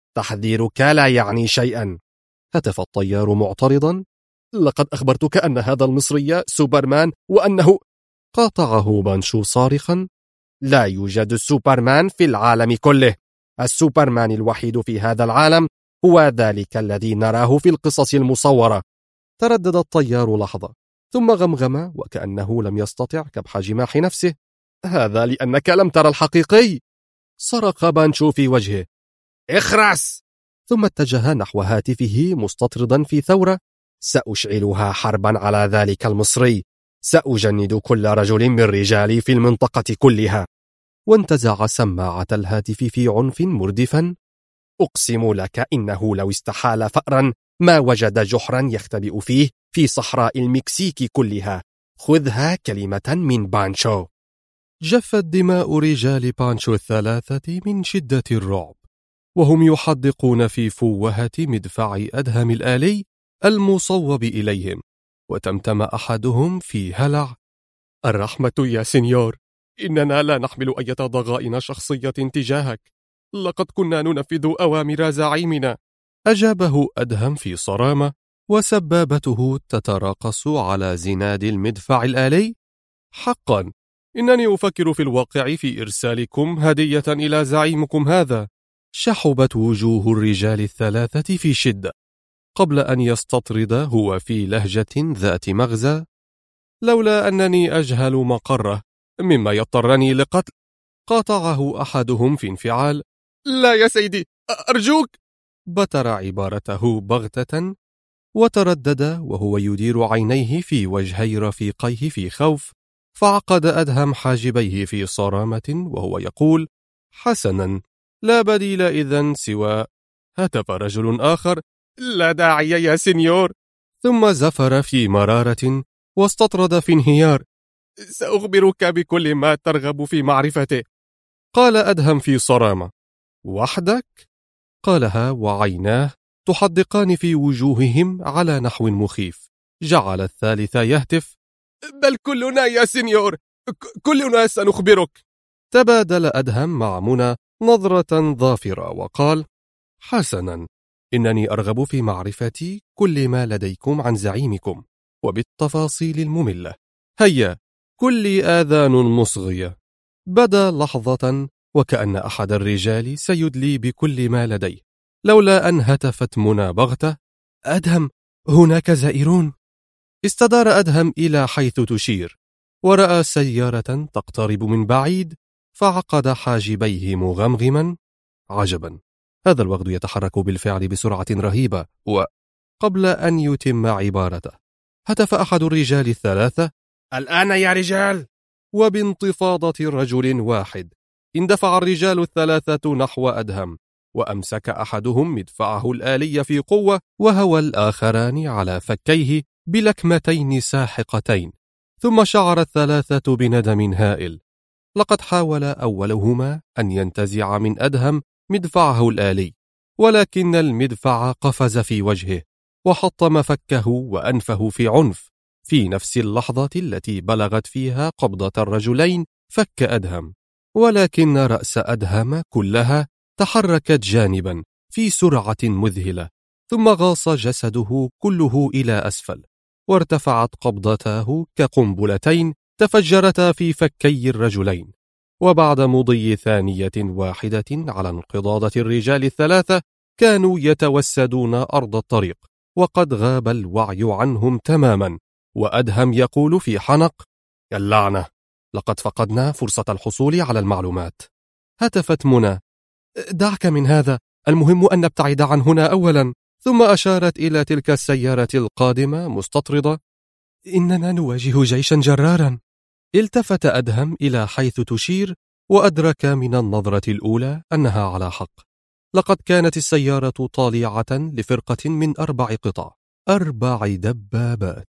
تحذيرك لا يعني شيئا. هتف الطيار معترضا: لقد أخبرتك أن هذا المصري سوبرمان وأنه. قاطعه بانشو صارخا: لا يوجد سوبرمان في العالم كله، السوبرمان الوحيد في هذا العالم هو ذلك الذي نراه في القصص المصورة. تردد الطيار لحظة ثم غمغم وكأنه لم يستطع كبح جماح نفسه: هذا لأنك لم ترى الحقيقي. صرخ بانشو في وجهه: اخرس. ثم اتجه نحو هاتفه مستطردا في ثورة: سأشعلها حربا على ذلك المصري، سأجند كل رجل من رجالي في المنطقة كلها. وانتزع سماعة الهاتف في عنف مردفا: أقسم لك إنه لو استحال فأرا ما وجد جحرا يختبئ فيه في صحراء المكسيك كلها. خذها كلمة من بانشو. جفت دماء رجال بانشو ال3 من شدة الرعب وهم يحدقون في فوهة مدفع أدهم الآلي المصوب إليهم، وتمتم أحدهم في هلع: الرحمة يا سينيور، إننا لا نحمل أي ضغائن شخصية تجاهك، لقد كنا ننفذ أوامر زعيمنا. أجابه أدهم في صرامة وسبابته تتراقص على زناد المدفع الآلي. حقا إنني أفكر في الواقع في إرسالكم هدية إلى زعيمكم هذا. شحبت وجوه الرجال الثلاثة في شدة قبل أن يستطرد هو في لهجة ذات مغزى: لولا أنني أجهل مقره مما يضطرني لقتل. قاطعه أحدهم في انفعال: لا يا سيدي، أرجوك. بتر عبارته بغتة وتردد وهو يدير عينيه في وجهي رفيقيه في خوف، فعقد أدهم حاجبيه في صرامة وهو يقول: حسنا، لا بديل إذن سوى. هتف رجل آخر: لا داعي يا سينيور. ثم زفر في مرارة واستطرد في انهيار: سأخبرك بكل ما ترغب في معرفته. قال أدهم في صرامة: وحدك؟ قالها وعيناه تحدقان في وجوههم على نحو مخيف. جعل الثالث يهتف: بل كلنا يا سينيور، كلنا سنخبرك. تبادل أدهم مع منى نظرة ظافرة وقال: حسنا، إنني أرغب في معرفة كل ما لديكم عن زعيمكم وبالتفاصيل المملة. هيا، كل آذان مصغية. بدا لحظة وكأن أحد الرجال سيدلي بكل ما لديه، لولا أن هتفت منى بغتة: أدهم، هناك زائرون. استدار أدهم إلى حيث تشير ورأى سيارة تقترب من بعيد، فعقد حاجبيه مغمغما: عجبا، هذا الوغد يتحرك بالفعل بسرعة رهيبة. وقبل أن يتم عبارته هتف أحد الرجال الثلاثة: الآن يا رجال. وبانتفاضة رجل واحد اندفع الرجال الثلاثة نحو أدهم، وأمسك أحدهم مدفعه الآلي في قوة، وهوى الآخران على فكيه بلكمتين ساحقتين. ثم شعر الثلاثة بندم هائل. لقد حاول أولهما أن ينتزع من أدهم مدفعه الآلي، ولكن المدفع قفز في وجهه وحطم فكه وأنفه في عنف في نفس اللحظة التي بلغت فيها قبضة الرجلين فك أدهم. ولكن رأس أدهم كلها تحركت جانبا في سرعة مذهلة، ثم غاص جسده كله إلى أسفل، وارتفعت قبضتاه كقنبلتين تفجرتا في فكي الرجلين. وبعد مضي ثانية واحدة على انقضاضة الرجال الثلاثة كانوا يتوسدون أرض الطريق، وقد غاب الوعي عنهم تماما، وأدهم يقول في حنق: اللعنة، لقد فقدنا فرصة الحصول على المعلومات. هتفت منى: دعك من هذا، المهم أن نبتعد عن هنا أولا. ثم أشارت إلى تلك السيارة القادمة مستطردة: إننا نواجه جيشا جرارا. التفت أدهم إلى حيث تشير وأدرك من النظرة الأولى أنها على حق. لقد كانت السيارة طالعة لفرقة من 4 قطع، 4 دبابات.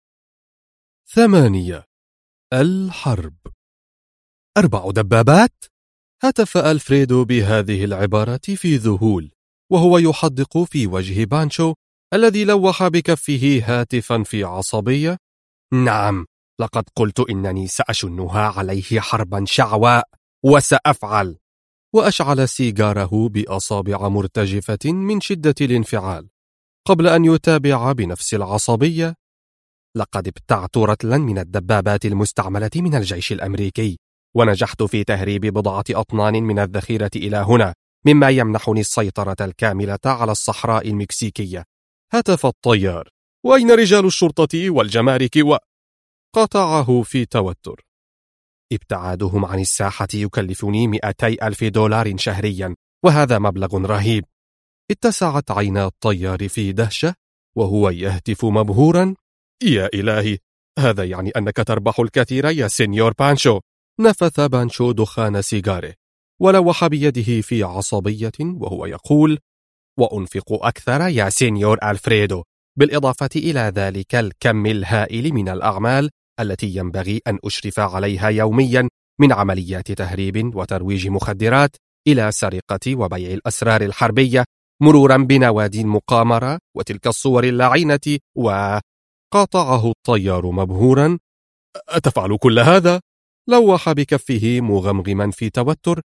8. الحرب. 4 دبابات؟ هتف ألفريدو بهذه العبارة في ذهول، وهو يحدق في وجه بانشو الذي لوح بكفه هاتفا في عصبية: نعم، لقد قلت إنني سأشنها عليه حربا شعواء، وسأفعل. وأشعل سيجاره بأصابع مرتجفة من شدة الانفعال، قبل أن يتابع بنفس العصبية: لقد ابتعت رتلا من الدبابات المستعملة من الجيش الأمريكي، ونجحت في تهريب 1 أطنان من الذخيرة إلى هنا، مما يمنحني السيطرة الكاملة على الصحراء المكسيكية. هتف الطيار: وأين رجال الشرطة والجمارك؟ قطعه في توتر: ابتعادهم عن الساحة يكلفني 200,000 دولار شهريا، وهذا مبلغ رهيب. اتسعت عينا الطيار في دهشة وهو يهتف مبهورا: يا إلهي، هذا يعني أنك تربح الكثير يا سينيور بانشو. نفث بانشو دخان سيجاره ولوح بيده في عصبية وهو يقول: وأنفق أكثر يا سينيور ألفريدو، بالإضافة إلى ذلك الكم الهائل من الأعمال التي ينبغي أن أشرف عليها يوميا، من عمليات تهريب وترويج مخدرات إلى سرقة وبيع الأسرار الحربية، مرورا بنوادي المقامرة وتلك الصور اللعينة. وقاطعه الطيار مبهورا: أتفعل كل هذا؟ لوح بكفه مغمغما في توتر: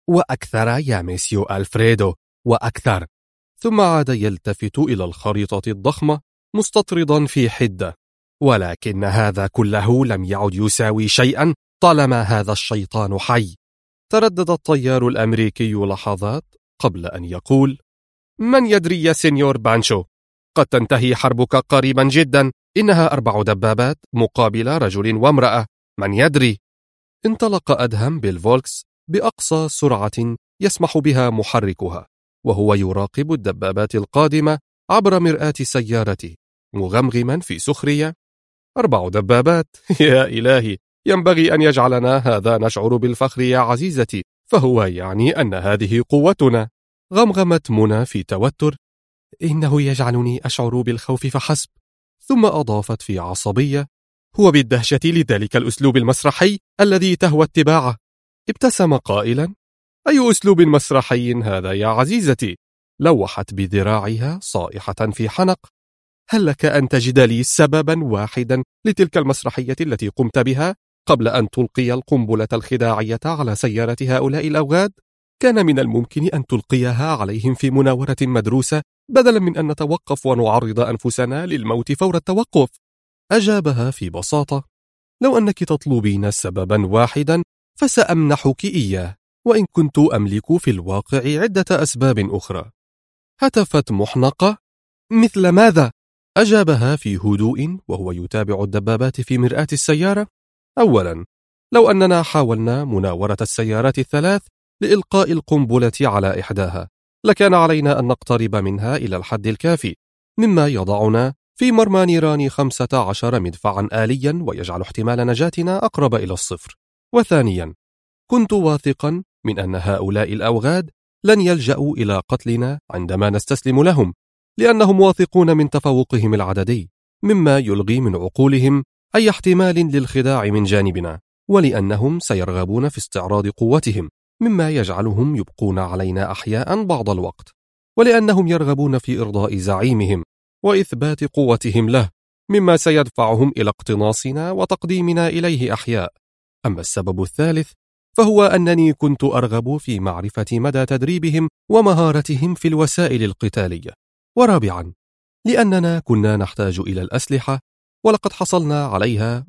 وأكثر يا ميسيو ألفريدو، وأكثر. ثم عاد يلتفت إلى الخريطة الضخمة مستطردا في حدة. ولكن هذا كله لم يعد يساوي شيئا طالما هذا الشيطان حي. تردد الطيار الأمريكي لحظات قبل أن يقول: من يدري يا سينيور بانشو، قد تنتهي حربك قريبا جدا. إنها 4 دبابات مقابل رجل وامرأة، من يدري؟ انطلق أدهم بالفولكس بأقصى سرعة يسمح بها محركها، وهو يراقب الدبابات القادمة عبر مرآة سيارته مغمغما في سخرية: 4 دبابات؟ يا إلهي، ينبغي أن يجعلنا هذا نشعر بالفخر يا عزيزتي، فهو يعني أن هذه قوتنا. غمغمت منى في توتر: إنه يجعلني أشعر بالخوف فحسب. ثم أضافت في عصبية: هو بالدهشة لذلك الأسلوب المسرحي الذي تهوى اتباعه. ابتسم قائلا: أي أسلوب مسرحي هذا يا عزيزتي؟ لوحت بذراعها صائحة في حنق: هل لك أن تجد لي سببا واحدا لتلك المسرحية التي قمت بها قبل أن تلقي القنبلة الخداعية على سيارة هؤلاء الأوغاد؟ كان من الممكن أن تلقيها عليهم في مناورة مدروسة بدلا من أن نتوقف ونعرض أنفسنا للموت فور التوقف. أجابها في بساطة: لو أنك تطلبين سببا واحدا فسأمنحك إياه، وإن كنت أملك في الواقع عدة أسباب أخرى. هتفت محنقة: مثل ماذا؟ أجابها في هدوء وهو يتابع الدبابات في مرآة السيارة: أولا، لو أننا حاولنا مناورة السيارات ال3 لإلقاء القنبلة على إحداها، لكان علينا أن نقترب منها إلى الحد الكافي، مما يضعنا في مرمى نيران 15 مدفعا آليا ويجعل احتمال نجاتنا أقرب إلى الصفر. وثانيا، كنت واثقا من أن هؤلاء الأوغاد لن يلجأوا إلى قتلنا عندما نستسلم لهم، لأنهم واثقون من تفوقهم العددي، مما يلغي من عقولهم أي احتمال للخداع من جانبنا، ولأنهم سيرغبون في استعراض قوتهم، مما يجعلهم يبقون علينا أحياء بعض الوقت، ولأنهم يرغبون في إرضاء زعيمهم وإثبات قوتهم له، مما سيدفعهم إلى اقتناصنا وتقديمنا إليه أحياء. أما السبب الثالث فهو أنني كنت أرغب في معرفة مدى تدريبهم ومهارتهم في الوسائل القتالية. ورابعا، لأننا كنا نحتاج إلى الأسلحة ولقد حصلنا عليها.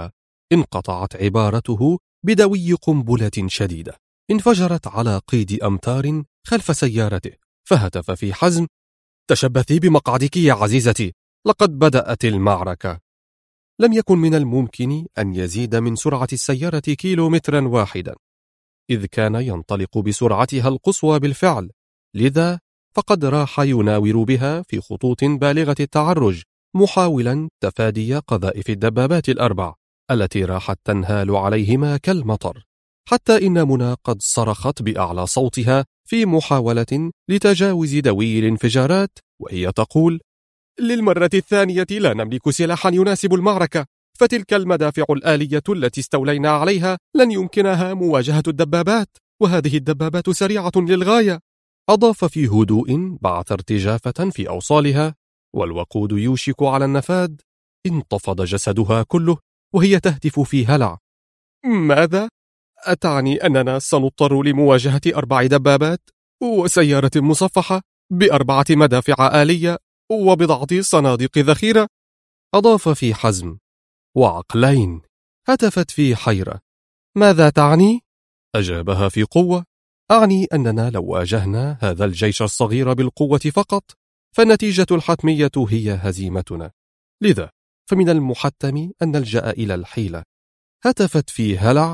وانقطعت عبارته بدوي قنبلة شديدة انفجرت على قيد أمتار خلف سيارته، فهتف في حزم: تشبثي بمقعدك يا عزيزتي، لقد بدأت المعركة. لم يكن من الممكن أن يزيد من سرعة السيارة كيلومترا واحدا، إذ كان ينطلق بسرعتها القصوى بالفعل، لذا فقد راح يناور بها في خطوط بالغة التعرج، محاولا تفادي قذائف الدبابات ال4 التي راحت تنهال عليهما كالمطر، حتى إن منى قد صرخت بأعلى صوتها في محاولة لتجاوز دوي الانفجارات، وهي تقول: للمرة الثانية لا نملك سلاحا يناسب المعركة، فتلك المدافع الآلية التي استولينا عليها لن يمكنها مواجهة الدبابات، وهذه الدبابات سريعة للغاية. أضاف في هدوء بعث ارتجافة في أوصالها: والوقود يوشك على النفاد. انتفض جسدها كله وهي تهتف في هلع: ماذا؟ أتعني أننا سنضطر لمواجهة 4 دبابات وسيارة مصفحة ب4 مدافع آلية وبضعة صناديق ذخيرة؟ أضاف في حزم: وعقلين. هتفت في حيرة: ماذا تعني؟ أجابها في قوة: أعني أننا لو واجهنا هذا الجيش الصغير بالقوة فقط فالنتيجة الحتمية هي هزيمتنا، لذا فمن المحتم أن نلجأ إلى الحيلة. هتفت في هلع: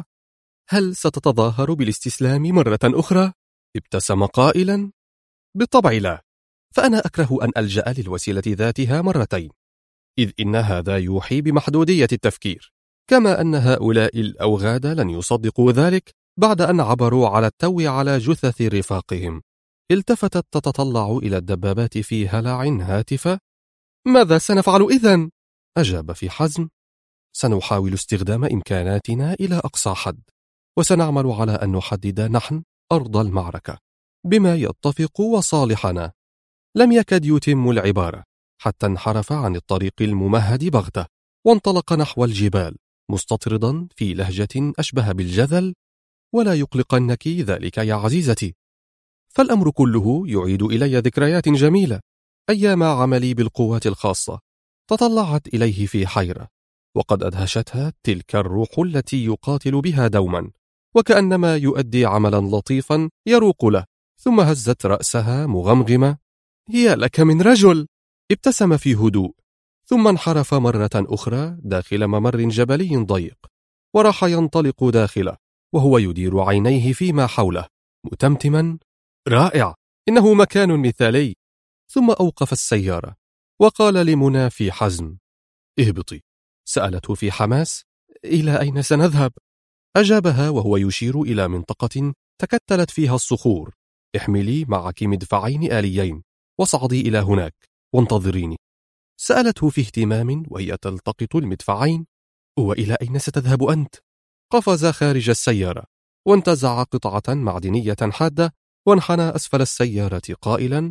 هل ستتظاهر بالاستسلام مرة أخرى؟ ابتسم قائلا: بالطبع لا، فأنا أكره أن ألجأ للوسيلة ذاتها مرتين، إذ إن هذا يوحي بمحدودية التفكير، كما أن هؤلاء الأوغاد لن يصدقوا ذلك بعد أن عبروا على التو على جثث رفاقهم. التفتت تتطلع إلى الدبابات في هلع هاتفة: ماذا سنفعل إذن؟ أجاب في حزم: سنحاول استخدام إمكاناتنا إلى أقصى حد، وسنعمل على أن نحدد نحن أرض المعركة بما يتفق وصالحنا. لم يكد يتم العبارة حتى انحرف عن الطريق الممهد بغتة وانطلق نحو الجبال مستطردا في لهجة أشبه بالجذل: ولا يقلقنك ذلك يا عزيزتي، فالأمر كله يعيد إلي ذكريات جميلة أيام عملي بالقوات الخاصة. تطلعت إليه في حيرة، وقد أدهشتها تلك الروح التي يقاتل بها دوما، وكأنما يؤدي عملا لطيفا يروق له. ثم هزت رأسها مغمغمة: يا لك من رجل! ابتسم في هدوء، ثم انحرف مرة أخرى داخل ممر جبلي ضيق، وراح ينطلق داخله وهو يدير عينيه فيما حوله متمتما: رائع، إنه مكان مثالي. ثم أوقف السيارة وقال لمنى في حزم: اهبطي. سألته في حماس: إلى أين سنذهب؟ أجابها وهو يشير إلى منطقة تكتلت فيها الصخور: احملي معك مدفعين آليين واصعدي إلى هناك وانتظريني. سألته في اهتمام وهي تلتقط المدفعين: وإلى أين ستذهب أنت؟ قفز خارج السيارة وانتزع قطعة معدنية حادة وانحنى أسفل السيارة قائلا: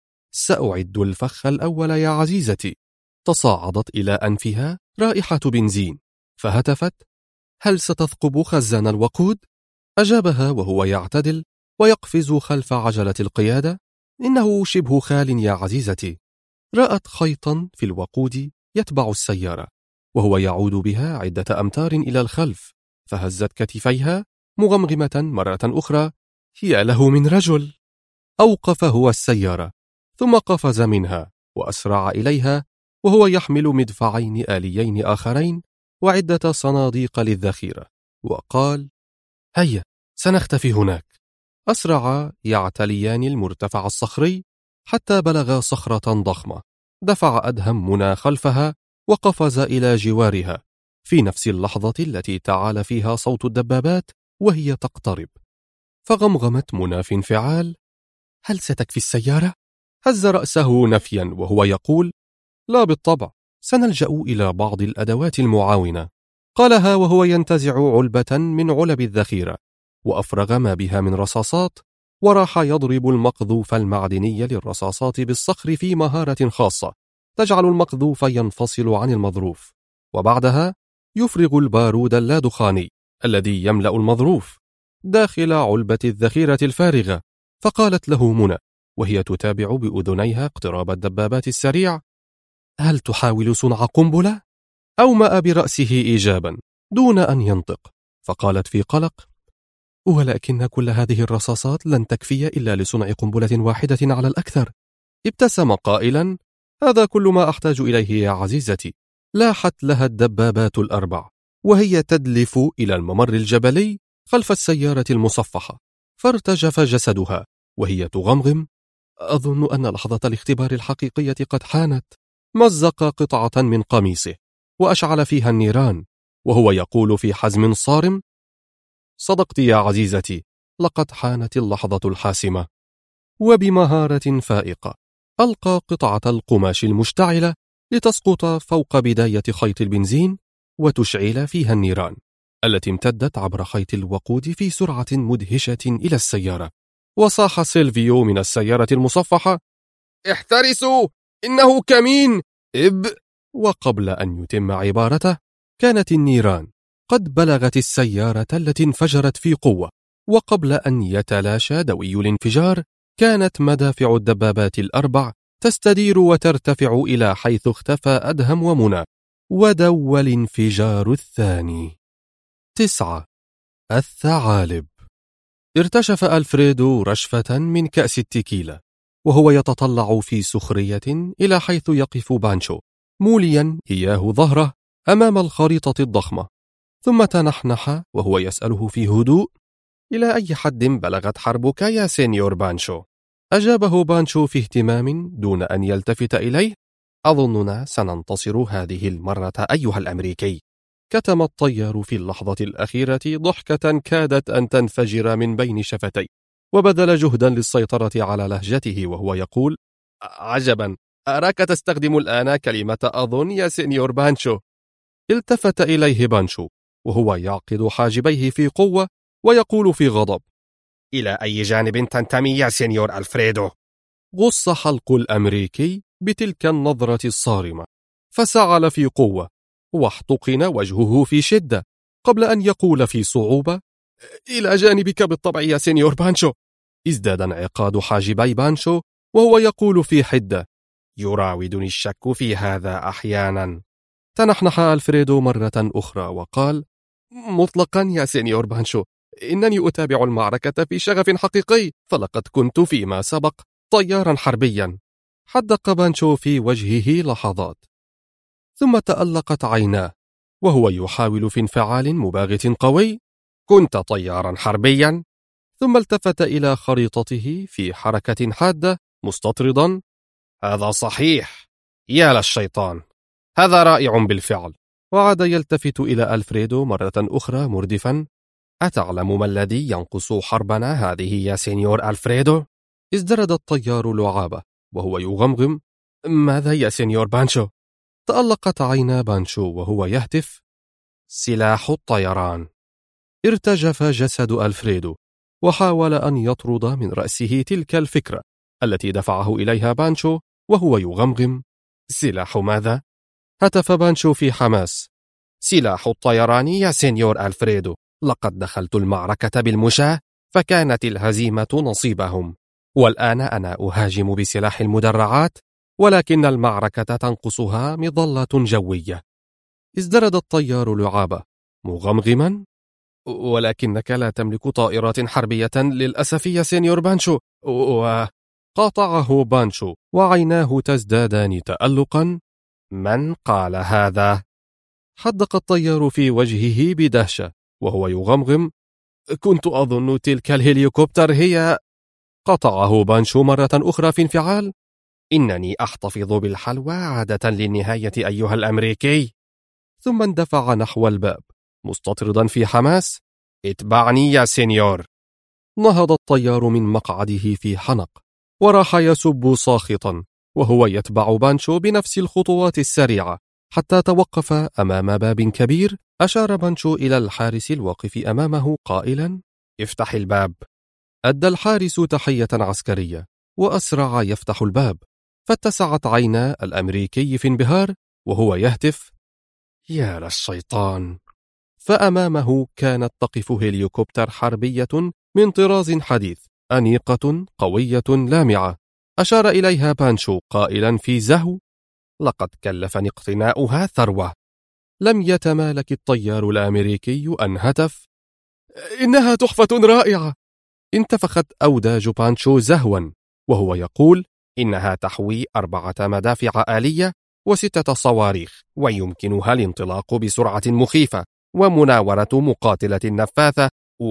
سأعد الفخ الأول يا عزيزتي. تصاعدت إلى أنفها رائحة بنزين، فهتفت: هل ستثقب خزان الوقود؟ أجابها وهو يعتدل ويقفز خلف عجلة القيادة: إنه شبه خال يا عزيزتي. رأت خيطا في الوقود يتبع السيارة وهو يعود بها عدة أمتار إلى الخلف، فهزت كتفيها مغمغمة مرة أخرى: يا له من رجل! أوقف هو السيارة ثم قفز منها وأسرع إليها وهو يحمل مدفعين آليين آخرين وعدة صناديق للذخيرة، وقال: هيا سنختفي هناك. أسرعا يعتليان المرتفع الصخري حتى بلغا صخرة ضخمة. دفع أدهم منى خلفها وقفز إلى جوارها في نفس اللحظة التي تعالى فيها صوت الدبابات وهي تقترب. فغمغمت منى في انفعال: هل ستكفي السيارة؟ هز رأسه نفيا وهو يقول: لا بالطبع، سنلجأ إلى بعض الأدوات المعاونة. قالها وهو ينتزع علبة من علب الذخيرة وأفرغ ما بها من رصاصات، وراح يضرب المقذوف المعدني للرصاصات بالصخر في مهارة خاصة تجعل المقذوف ينفصل عن المظروف، وبعدها يفرغ البارود اللادخاني الذي يملأ المظروف داخل علبة الذخيرة الفارغة. فقالت له منى وهي تتابع بأذنيها اقتراب الدبابات السريع: هل تحاول صنع قنبلة؟ أومأ برأسه إيجابا دون أن ينطق، فقالت في قلق: ولكن كل هذه الرصاصات لن تكفي إلا لصنع قنبلة واحدة على الأكثر. ابتسم قائلا: هذا كل ما أحتاج إليه يا عزيزتي. لاحت لها الدبابات الأربع وهي تدلف إلى الممر الجبلي خلف السيارة المصفحة، فارتجف جسدها وهي تغمغم: أظن أن لحظة الاختبار الحقيقية قد حانت. مزق قطعة من قميصه وأشعل فيها النيران وهو يقول في حزم صارم: صدقت يا عزيزتي، لقد حانت اللحظة الحاسمة. وبمهارة فائقة ألقى قطعة القماش المشتعلة لتسقط فوق بداية خيط البنزين وتشعل فيها النيران التي امتدت عبر خيط الوقود في سرعة مدهشة إلى السيارة. وصاح سيلفيو من السيارة المصفحة: احترسوا، إنه كمين! وقبل أن يتم عبارته كانت النيران قد بلغت السيارة التي انفجرت في قوة، وقبل أن يتلاشى دوي الانفجار كانت مدافع الدبابات الأربع تستدير وترتفع إلى حيث اختفى أدهم ومنى، ودوى الانفجار الثاني. 9. الثعالب. ارتشف ألفريدو رشفة من كأس التكيلا وهو يتطلع في سخرية إلى حيث يقف بانشو موليا إياه ظهره أمام الخريطة الضخمة، ثم تنحنح وهو يسأله في هدوء: إلى أي حد بلغت حربك يا سينيور بانشو؟ أجابه بانشو في اهتمام دون أن يلتفت إليه: أظننا سننتصر هذه المرة أيها الأمريكي. كتم الطيار في اللحظة الأخيرة ضحكة كادت أن تنفجر من بين شفتيه، وبذل جهدا للسيطرة على لهجته وهو يقول: عجبا، أراك تستخدم الآن كلمة أظن يا سينيور بانشو. التفت إليه بانشو وهو يعقد حاجبيه في قوة ويقول في غضب: إلى أي جانب تنتمي يا سينيور ألفريدو؟ غص حلق الأمريكي بتلك النظرة الصارمة، فسعل في قوة واحتقن وجهه في شدة قبل أن يقول في صعوبة: إلى جانبك بالطبع يا سينيور بانشو. ازداد انعقاد حاجبي بانشو وهو يقول في حدة: يراودني الشك في هذا أحيانا. تنحنح ألفريدو مرة أخرى وقال: مطلقا يا سينيور بانشو، إنني أتابع المعركة في شغف حقيقي، فلقد كنت فيما سبق طيارا حربيا. حدق بانشو في وجهه لحظات، ثم تألقت عيناه وهو يحاول في انفعال مباغت قوي: كنت طيارا حربيا؟ ثم التفت إلى خريطته في حركة حادة مستطردا: هذا صحيح، يا للشيطان، هذا رائع بالفعل. وعاد يلتفت إلى ألفريدو مرة أخرى مردفا: أتعلم ما الذي ينقص حربنا هذه يا سينيور ألفريدو؟ ازدرد الطيار لعابة وهو يغمغم: ماذا يا سينيور بانشو؟ تألقت عينا بانشو وهو يهتف: سلاح الطيران. ارتجف جسد ألفريدو وحاول أن يطرد من رأسه تلك الفكرة التي دفعه إليها بانشو وهو يغمغم: سلاح ماذا؟ هتف بانشو في حماس: سلاح الطيران يا سينيور ألفريدو، لقد دخلت المعركة بالمشاة فكانت الهزيمة نصيبهم، والآن أنا أهاجم بسلاح المدرعات، ولكن المعركة تنقصها مظلة جوية. ازدرد الطيار لعابة مغمغما: ولكنك لا تملك طائرات حربية للأسف يا سينيور بانشو. وقاطعه بانشو وعيناه تزدادان تألقا: من قال هذا؟ حدق الطيار في وجهه بدهشة وهو يغمغم: كنت أظن تلك الهليكوبتر هي... قطعه بانشو مرة أخرى في انفعال: إنني أحتفظ بالحلوى عادة للنهاية أيها الأمريكي. ثم اندفع نحو الباب مستطردا في حماس: اتبعني يا سينيور. نهض الطيار من مقعده في حنق وراح يسب ساخطا وهو يتبع بانشو بنفس الخطوات السريعة حتى توقف أمام باب كبير. أشار بانشو إلى الحارس الواقف أمامه قائلا: افتح الباب. أدى الحارس تحية عسكرية وأسرع يفتح الباب، فاتسعت عينا الأمريكي في انبهار وهو يهتف: يا للشيطان. فأمامه كانت تقف هليكوبتر حربية من طراز حديث، أنيقة قوية لامعة. أشار إليها بانشو قائلا في زهو: لقد كلفني اقتناؤها ثروة. لم يتمالك الطيار الأمريكي أن هتف: إنها تحفة رائعة. انتفخت أوداج بانشو زهوا وهو يقول: إنها تحوي 4 مدافع آلية و6 صواريخ، ويمكنها الانطلاق بسرعة مخيفة ومناورة مقاتلة نفاثة.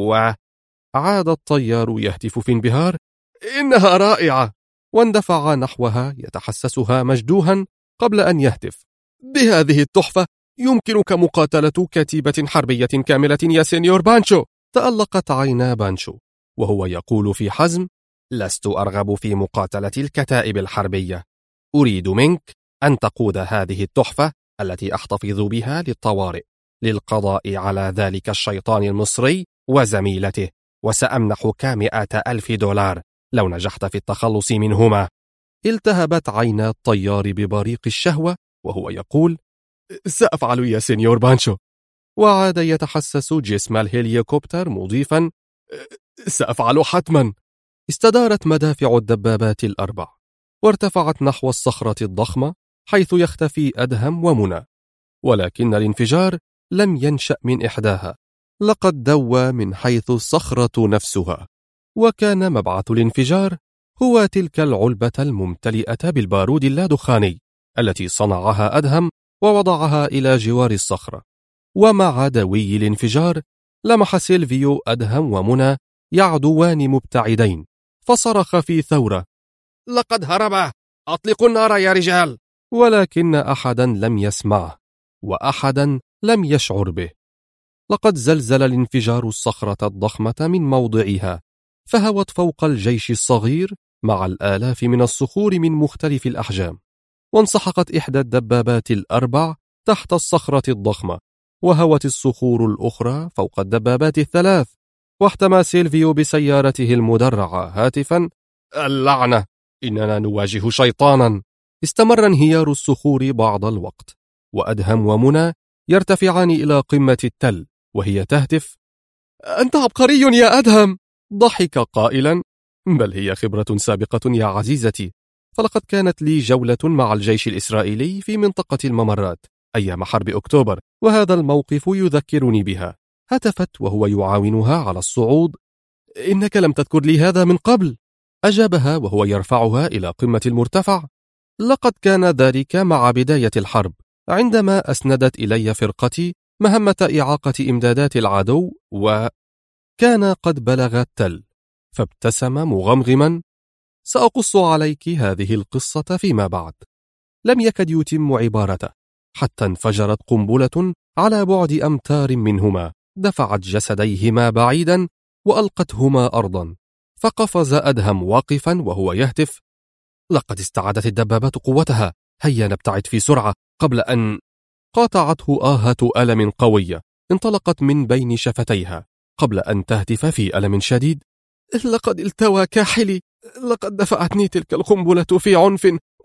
وعاد الطيار يهتف في انبهار: إنها رائعة. واندفع نحوها يتحسسها مجدوها قبل أن يهتف: بهذه التحفة يمكنك مقاتلة كتيبة حربية كاملة يا سينيور بانشو. تألقت عينا بانشو وهو يقول في حزم: لست أرغب في مقاتلة الكتائب الحربية، أريد منك أن تقود هذه التحفة التي أحتفظ بها للطوارئ للقضاء على ذلك الشيطان المصري وزميلته، وسأمنحك $100,000 لو نجحت في التخلص منهما. التهبت عينا الطيار ببريق الشهوة وهو يقول: سأفعل يا سينيور بانشو. وعاد يتحسس جسم الهليكوبتر مضيفا: سأفعل حتما. استدارت مدافع الدبابات ال4 وارتفعت نحو الصخرة الضخمة حيث يختفي أدهم ومنى، ولكن الانفجار لم ينشأ من إحداها، لقد دوى من حيث الصخرة نفسها. وكان مبعث الانفجار هو تلك العلبة الممتلئة بالبارود اللادخاني التي صنعها أدهم ووضعها إلى جوار الصخرة. ومع دوي الانفجار لمح سيلفيو أدهم ومنى يعدوان مبتعدين، فصرخ في ثورة: لقد هرب، أطلقوا النار يا رجال. ولكن أحدا لم يسمعه وأحدا لم يشعر به. لقد زلزل الانفجار الصخرة الضخمة من موضعها، فهوت فوق الجيش الصغير مع الآلاف من الصخور من مختلف الأحجام، وانسحقت إحدى الدبابات ال4 تحت الصخرة الضخمة، وهوت الصخور الأخرى فوق الدبابات ال3. واحتمى سيلفيو بسيارته المدرعة هاتفا: اللعنة، إننا نواجه شيطانا. استمر انهيار الصخور بعض الوقت، وأدهم ومنى يرتفعان إلى قمة التل وهي تهتف: أنت عبقري يا أدهم. ضحك قائلا: بل هي خبرة سابقة يا عزيزتي، فلقد كانت لي جولة مع الجيش الإسرائيلي في منطقة الممرات أيام حرب أكتوبر، وهذا الموقف يذكرني بها. هتفت وهو يعاونها على الصعود: إنك لم تذكر لي هذا من قبل. أجابها وهو يرفعها إلى قمة المرتفع: لقد كان ذلك مع بداية الحرب، عندما أسندت إلي فرقتي مهمة إعاقة إمدادات العدو، وكان قد بلغ التل. فابتسم مغمغما: سأقص عليك هذه القصة فيما بعد. لم يكد يتم عبارته حتى انفجرت قنبلة على بعد أمتار منهما، دفعت جسديهما بعيدا وألقتهما أرضا. فقفز أدهم واقفا وهو يهتف: لقد استعادت الدبابات قوتها، هيا نبتعد في سرعة قبل أن... قاطعته آهة ألم قوية انطلقت من بين شفتيها قبل أن تهتف في ألم شديد: لقد التوى كاحلي، لقد دفعتني تلك القنبلة في عنف.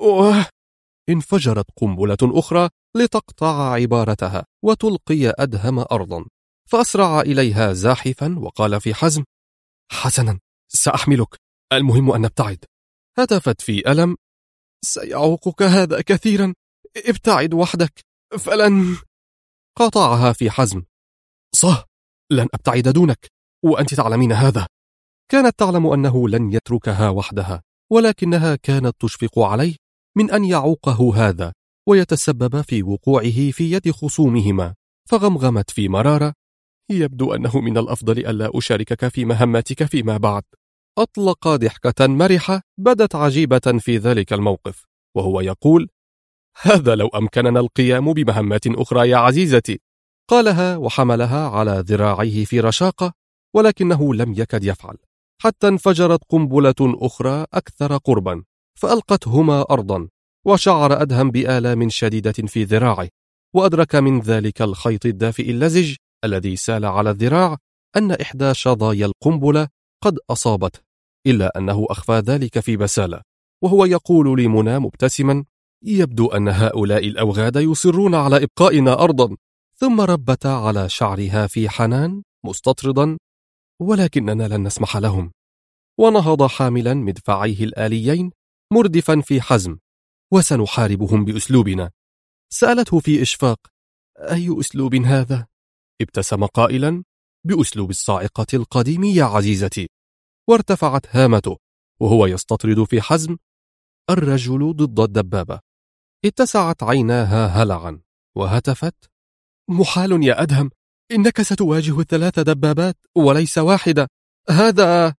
انفجرت قنبلة أخرى لتقطع عبارتها وتلقي أدهم أرضا، فأسرع إليها زاحفا وقال في حزم: حسنا، سأحملك، المهم أن نبتعد. هتفت في ألم: سيعوقك هذا كثيرا، ابتعد وحدك فلن... قاطعها في حزم: لن أبتعد دونك، وأنت تعلمين هذا. كانت تعلم أنه لن يتركها وحدها، ولكنها كانت تشفق عليه من أن يعوقه هذا ويتسبب في وقوعه في يد خصومهما، فغمغمت في مرارة: يبدو أنه من الأفضل ألا أشاركك في مهماتك فيما بعد. أطلق ضحكة مرحة بدت عجيبة في ذلك الموقف وهو يقول: هذا لو أمكننا القيام بمهمات أخرى يا عزيزتي. قالها وحملها على ذراعيه في رشاقة، ولكنه لم يكد يفعل حتى انفجرت قنبلة أخرى أكثر قربا فألقتهما أرضا، وشعر أدهم بآلام شديدة في ذراعه، وأدرك من ذلك الخيط الدافئ اللزج الذي سال على الذراع أن إحدى شظايا القنبلة قد أصابته، إلا أنه أخفى ذلك في بسالة وهو يقول لمنى مبتسما: يبدو أن هؤلاء الأوغاد يصرون على إبقائنا أرضا. ثم ربت على شعرها في حنان مستطردا: ولكننا لن نسمح لهم. ونهض حاملا مدفعيه الآليين مردفا في حزم: وسنحاربهم بأسلوبنا. سألته في إشفاق: أي أسلوب هذا؟ ابتسم قائلا: بأسلوب الصاعقة القديم يا عزيزتي. وارتفعت هامته وهو يستطرد في حزم: الرجل ضد الدبابة. اتسعت عيناها هلعا وهتفت: محال يا أدهم، إنك ستواجه 3 دبابات وليس واحدة. هذا...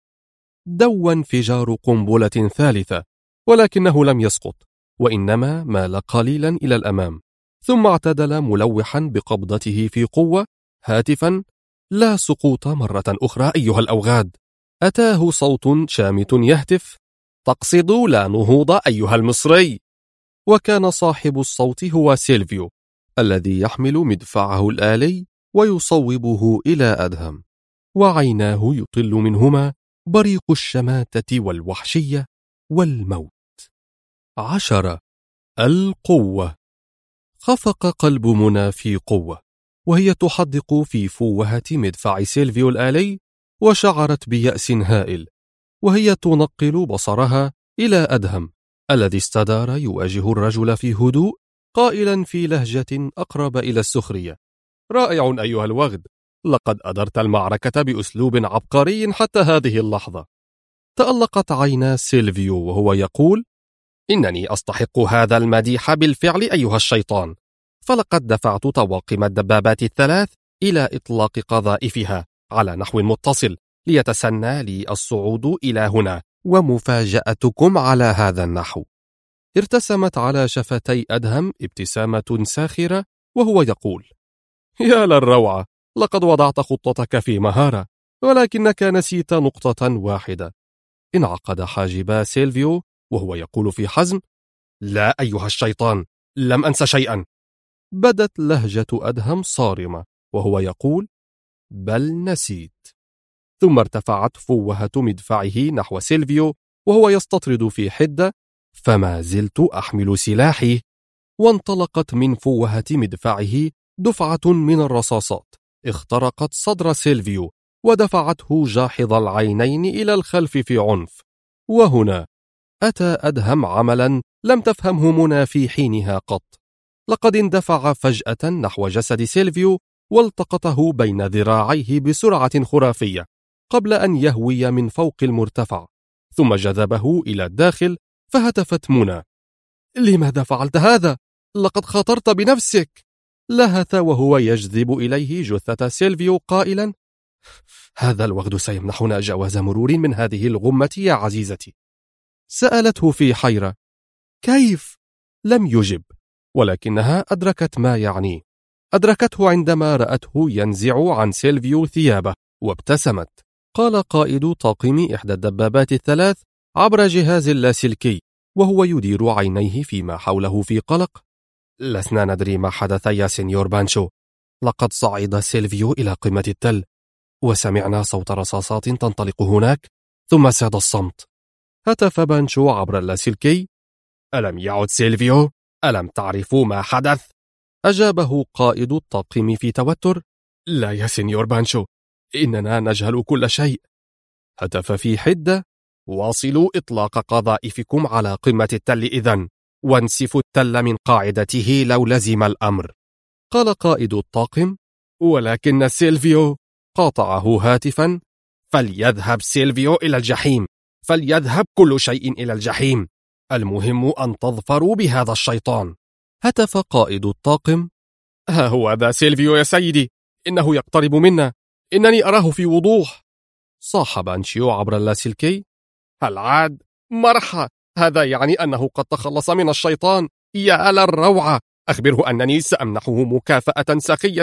دو انفجار قنبلة ثالثة، ولكنه لم يسقط، وإنما مال قليلا إلى الأمام، ثم اعتدل ملوحا بقبضته في قوة هاتفا: لا سقوط مرة أخرى أيها الأوغاد. أتاه صوت شامت يهتف: تقصد لا نهوض أيها المصري. وكان صاحب الصوت هو سيلفيو الذي يحمل مدفعه الآلي ويصوبه إلى أدهم، وعيناه يطل منهما بريق الشماتة والوحشية والموت. 10. القوة. خفق قلب منى في قوة وهي تحدق في فوهة مدفع سيلفيو الآلي، وشعرت بيأس هائل وهي تنقل بصرها إلى أدهم الذي استدار يواجه الرجل في هدوء، قائلا في لهجة أقرب إلى السخرية: رائع أيها الوغد، لقد أدرت المعركة بأسلوب عبقري حتى هذه اللحظة. تألقت عينا سيلفيو وهو يقول: إنني أستحق هذا المديح بالفعل أيها الشيطان، فلقد دفعت طواقم الدبابات ال3 إلى إطلاق قذائفها على نحو متصل ليتسنى لي الصعود إلى هنا، ومفاجأتكم على هذا النحو. ارتسمت على شفتي أدهم ابتسامة ساخرة وهو يقول: يا للروعة، لقد وضعت خطتك في مهارة، ولكنك نسيت نقطة واحدة. انعقد حاجبا سيلفيو وهو يقول في حزم: لا أيها الشيطان، لم أنس شيئا. بدت لهجة أدهم صارمة وهو يقول: بل نسيت. ثم ارتفعت فوهة مدفعه نحو سيلفيو وهو يستطرد في حدة: فما زلت أحمل سلاحي. وانطلقت من فوهة مدفعه دفعة من الرصاصات اخترقت صدر سيلفيو ودفعته جاحظ العينين إلى الخلف في عنف. وهنا أتى أدهم عملا لم تفهمه منى في حينها قط. لقد اندفع فجأة نحو جسد سيلفيو والتقطه بين ذراعيه بسرعة خرافية قبل أن يهوي من فوق المرتفع، ثم جذبه إلى الداخل. فهتفت منى: لماذا فعلت هذا؟ لقد خاطرت بنفسك. لهث وهو يجذب إليه جثة سيلفيو قائلا: هذا الوغد سيمنحنا جواز مرور من هذه الغمة يا عزيزتي. سألته في حيرة: كيف؟ لم يجب، ولكنها أدركت ما يعنيه. أدركته عندما رأته ينزع عن سيلفيو ثيابه وابتسمت. قال قائد طاقم إحدى الدبابات الثلاث عبر جهاز اللاسلكي وهو يدير عينيه فيما حوله في قلق: لسنا ندري ما حدث يا سينيور بانشو. لقد صعد سيلفيو إلى قمة التل وسمعنا صوت رصاصات تنطلق هناك، ثم ساد الصمت. هتف بانشو عبر اللاسلكي: ألم يعد سيلفيو؟ ألم تعرفوا ما حدث؟ أجابه قائد الطاقم في توتر: لا يا سينيور بانشو، إننا نجهل كل شيء. هتف في حدة: واصلوا إطلاق قذائفكم على قمة التل إذن، وانسفوا التل من قاعدته لو لزم الأمر. قال قائد الطاقم: ولكن سيلفيو. قاطعه هاتفا: فليذهب سيلفيو إلى الجحيم، فليذهب كل شيء إلى الجحيم، المهم أن تظفروا بهذا الشيطان. هتف قائد الطاقم: ها هو ذا سيلفيو يا سيدي، إنه يقترب منا، إنني أراه في وضوح. صاح بانشيو عبر اللاسلكي: هل عاد؟ مرحى، هذا يعني أنه قد تخلص من الشيطان. يا للروعة، أخبره أنني سأمنحه مكافأة سخية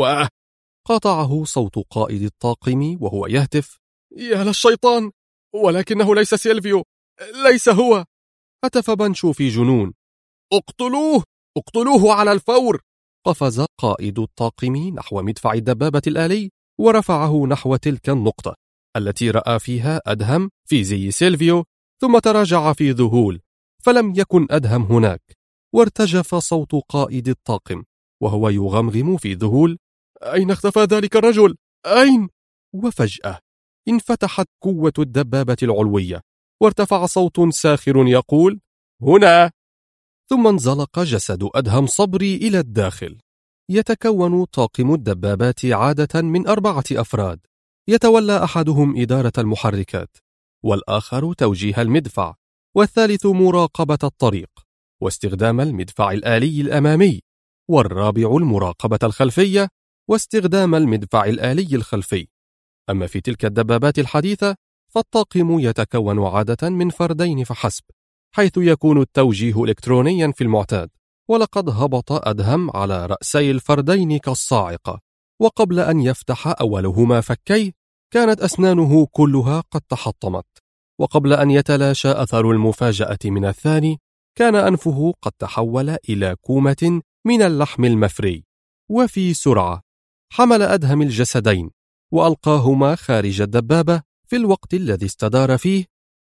قاطعه صوت قائد الطاقم وهو يهتف: يا للشيطان، ولكنه ليس سيلفيو، ليس هو. هتف بانشو في جنون: اقتلوه، اقتلوه على الفور. قفز قائد الطاقم نحو مدفع الدبابة الآلي ورفعه نحو تلك النقطة التي رأى فيها أدهم في زي سيلفيو، ثم تراجع في ذهول، فلم يكن أدهم هناك. وارتجف صوت قائد الطاقم وهو يغمغم في ذهول: أين اختفى ذلك الرجل؟ أين؟ وفجأة انفتحت قوة الدبابة العلوية وارتفع صوت ساخر يقول: هنا. ثم انزلق جسد أدهم صبري إلى الداخل. يتكون طاقم الدبابات عادة من 4 أفراد، يتولى أحدهم إدارة المحركات، والآخر توجيه المدفع، والثالث مراقبة الطريق واستخدام المدفع الآلي الأمامي، والرابع المراقبة الخلفية واستخدام المدفع الآلي الخلفي. أما في تلك الدبابات الحديثة فالطاقم يتكون عادة من فردين فحسب، حيث يكون التوجيه إلكترونيا في المعتاد. ولقد هبط أدهم على رأسي الفردين كالصاعقة، وقبل أن يفتح أولهما فكيه كانت أسنانه كلها قد تحطمت، وقبل أن يتلاشى أثر المفاجأة من الثاني كان أنفه قد تحول إلى كومة من اللحم المفري. وفي سرعة حمل أدهم الجسدين وألقاهما خارج الدبابة في الوقت الذي استدار فيه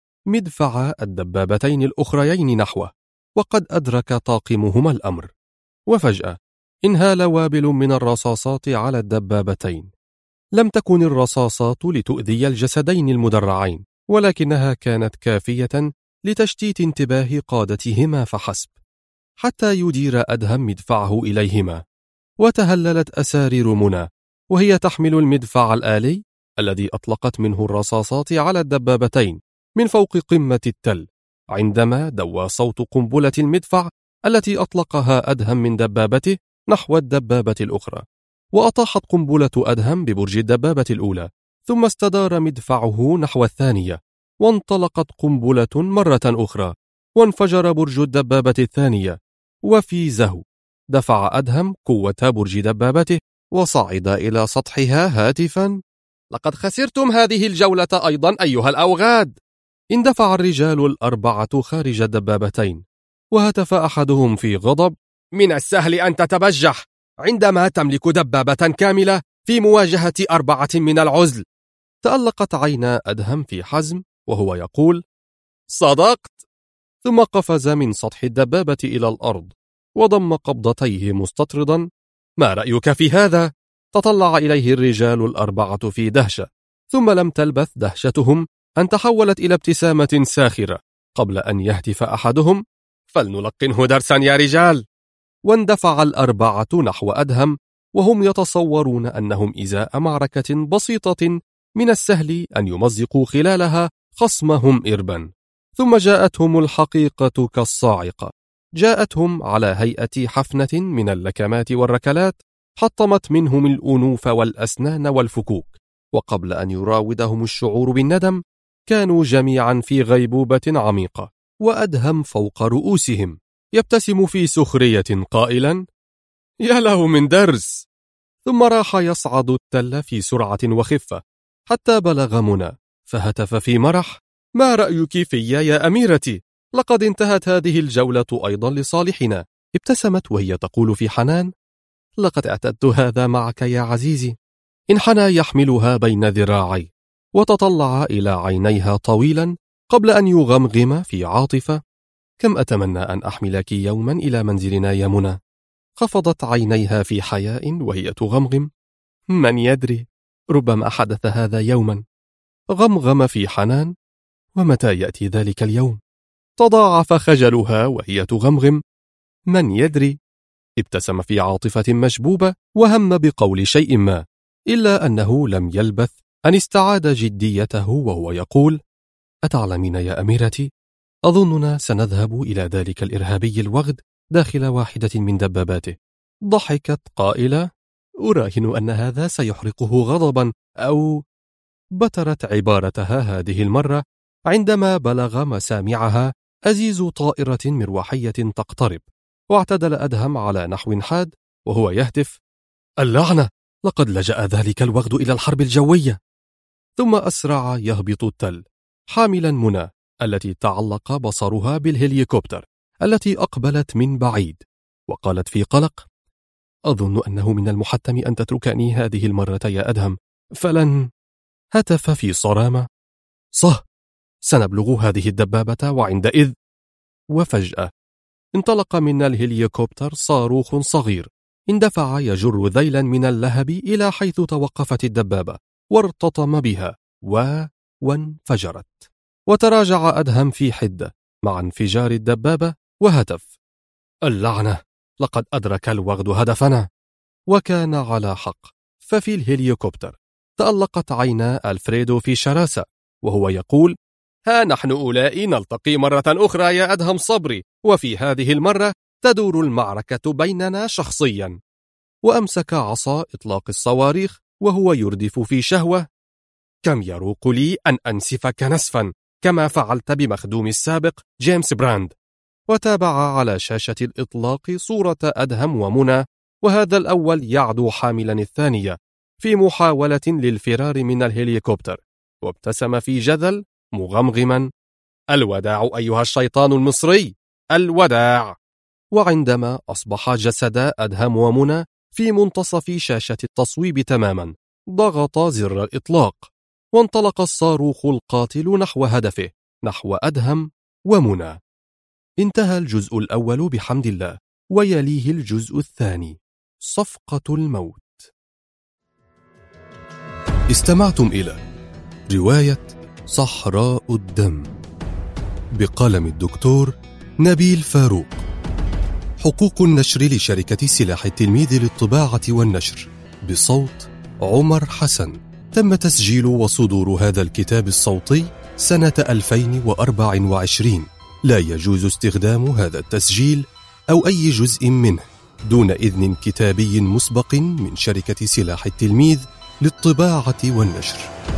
مدفع الدبابتين الأخريين نحوه، وقد أدرك طاقمهما الأمر. وفجأة انهال وابل من الرصاصات على الدبابتين. لم تكن الرصاصات لتؤذي الجسدين المدرعين، ولكنها كانت كافية لتشتيت انتباه قادتهما فحسب، حتى يدير أدهم مدفعه إليهما. وتهللت أسارير منى وهي تحمل المدفع الآلي الذي أطلقت منه الرصاصات على الدبابتين من فوق قمة التل، عندما دوى صوت قنبلة المدفع التي أطلقها أدهم من دبابته نحو الدبابة الأخرى. وأطاحت قنبلة أدهم ببرج الدبابة الأولى، ثم استدار مدفعه نحو الثانية، وانطلقت قنبلة مرة أخرى، وانفجر برج الدبابة الثانية. وفي زهو دفع أدهم قوة برج دبابته وصعد إلى سطحها هاتفا: لقد خسرتم هذه الجولة أيضا أيها الأوغاد. اندفع الرجال ال4 خارج الدبابتين، وهتف أحدهم في غضب: من السهل أن تتبجح عندما تملك دبابة كاملة في مواجهة 4 من العزل. تألقت عينا أدهم في حزم وهو يقول: صدقت. ثم قفز من سطح الدبابة إلى الأرض وضم قبضتيه مستطردا: ما رأيك في هذا؟ تطلع إليه الرجال ال4 في دهشة، ثم لم تلبث دهشتهم أن تحولت إلى ابتسامة ساخرة قبل أن يهتف أحدهم: فلنلقنه درسا يا رجال. واندفع الأربعة نحو أدهم وهم يتصورون أنهم إزاء معركة بسيطة من السهل أن يمزقوا خلالها خصمهم إربا. ثم جاءتهم الحقيقة كالصاعقة، جاءتهم على هيئة حفنة من اللكمات والركلات حطمت منهم الأنوف والأسنان والفكوك. وقبل أن يراودهم الشعور بالندم كانوا جميعا في غيبوبة عميقة، وأدهم فوق رؤوسهم يبتسم في سخرية قائلا: يا له من درس. ثم راح يصعد التل في سرعة وخفة حتى بلغ منى، فهتف في مرح: ما رأيك في يا أميرتي؟ لقد انتهت هذه الجولة أيضا لصالحنا. ابتسمت وهي تقول في حنان: لقد اعتدت هذا معك يا عزيزي. انحنى يحملها بين ذراعي وتطلع إلى عينيها طويلا قبل أن يغمغم في عاطفة: كم أتمنى أن أحملك يوما إلى منزلنا يا منى. خفضت عينيها في حياء وهي تغمغم: من يدري، ربما حدث هذا يوما. غمغم في حنان: ومتى يأتي ذلك اليوم؟ تضاعف خجلها وهي تغمغم: من يدري. ابتسم في عاطفة مشبوبة وهم بقول شيء ما، إلا أنه لم يلبث أن استعاد جديته وهو يقول: أتعلمين يا أميرتي، أظننا سنذهب إلى ذلك الإرهابي الوغد داخل واحدة من دباباته. ضحكت قائلة: أراهن أن هذا سيحرقه غضبا أو... بترت عبارتها هذه المرة عندما بلغ مسامعها أزيز طائرة مروحية تقترب، واعتدل أدهم على نحو حاد وهو يهتف: اللعنة، لقد لجأ ذلك الوغد إلى الحرب الجوية. ثم أسرع يهبط التل حاملا منى التي تعلق بصرها بالهليكوبتر التي أقبلت من بعيد، وقالت في قلق: أظن أنه من المحتم أن تتركني هذه المرة يا أدهم، فلن... هتف في صرامة: سنبلغ هذه الدبابة وعندئذ... وفجأة انطلق من الهليكوبتر صاروخ صغير اندفع يجر ذيلا من اللهب إلى حيث توقفت الدبابة وارتطم بها وانفجرت. وتراجع أدهم في حدة مع انفجار الدبابة وهتف: اللعنة، لقد أدرك الوغد هدفنا. وكان على حق، ففي الهليكوبتر تألقت عينا ألفريدو في شراسة وهو يقول: ها نحن أولئي نلتقي مرة أخرى يا أدهم صبري، وفي هذه المرة تدور المعركة بيننا شخصيا. وأمسك عصا إطلاق الصواريخ وهو يردف في شهوة: كم يروق لي أن أنسفك نسفا كما فعلت بمخدوم السابق جيمس براند. وتابع على شاشة الإطلاق صورة أدهم ومنى، وهذا الأول يعدو حاملا الثانية في محاولة للفرار من الهليكوبتر، وابتسم في جذل مغمغما: الوداع أيها الشيطان المصري، الوداع. وعندما أصبح جسدا أدهم ومنى في منتصف شاشة التصويب تماما، ضغط زر الإطلاق وانطلق الصاروخ القاتل نحو هدفه، نحو أدهم ومنى. انتهى الجزء الأول بحمد الله، ويليه الجزء الثاني، صفقة الموت. استمعتم إلى رواية صحراء الدم بقلم الدكتور نبيل فاروق. حقوق النشر لشركة سلاح التلميذ للطباعة والنشر، بصوت عمر حسن. تم تسجيل وصدور هذا الكتاب الصوتي سنة 2024. لا يجوز استخدام هذا التسجيل أو أي جزء منه دون إذن كتابي مسبق من شركة سلاح التلميذ للطباعة والنشر.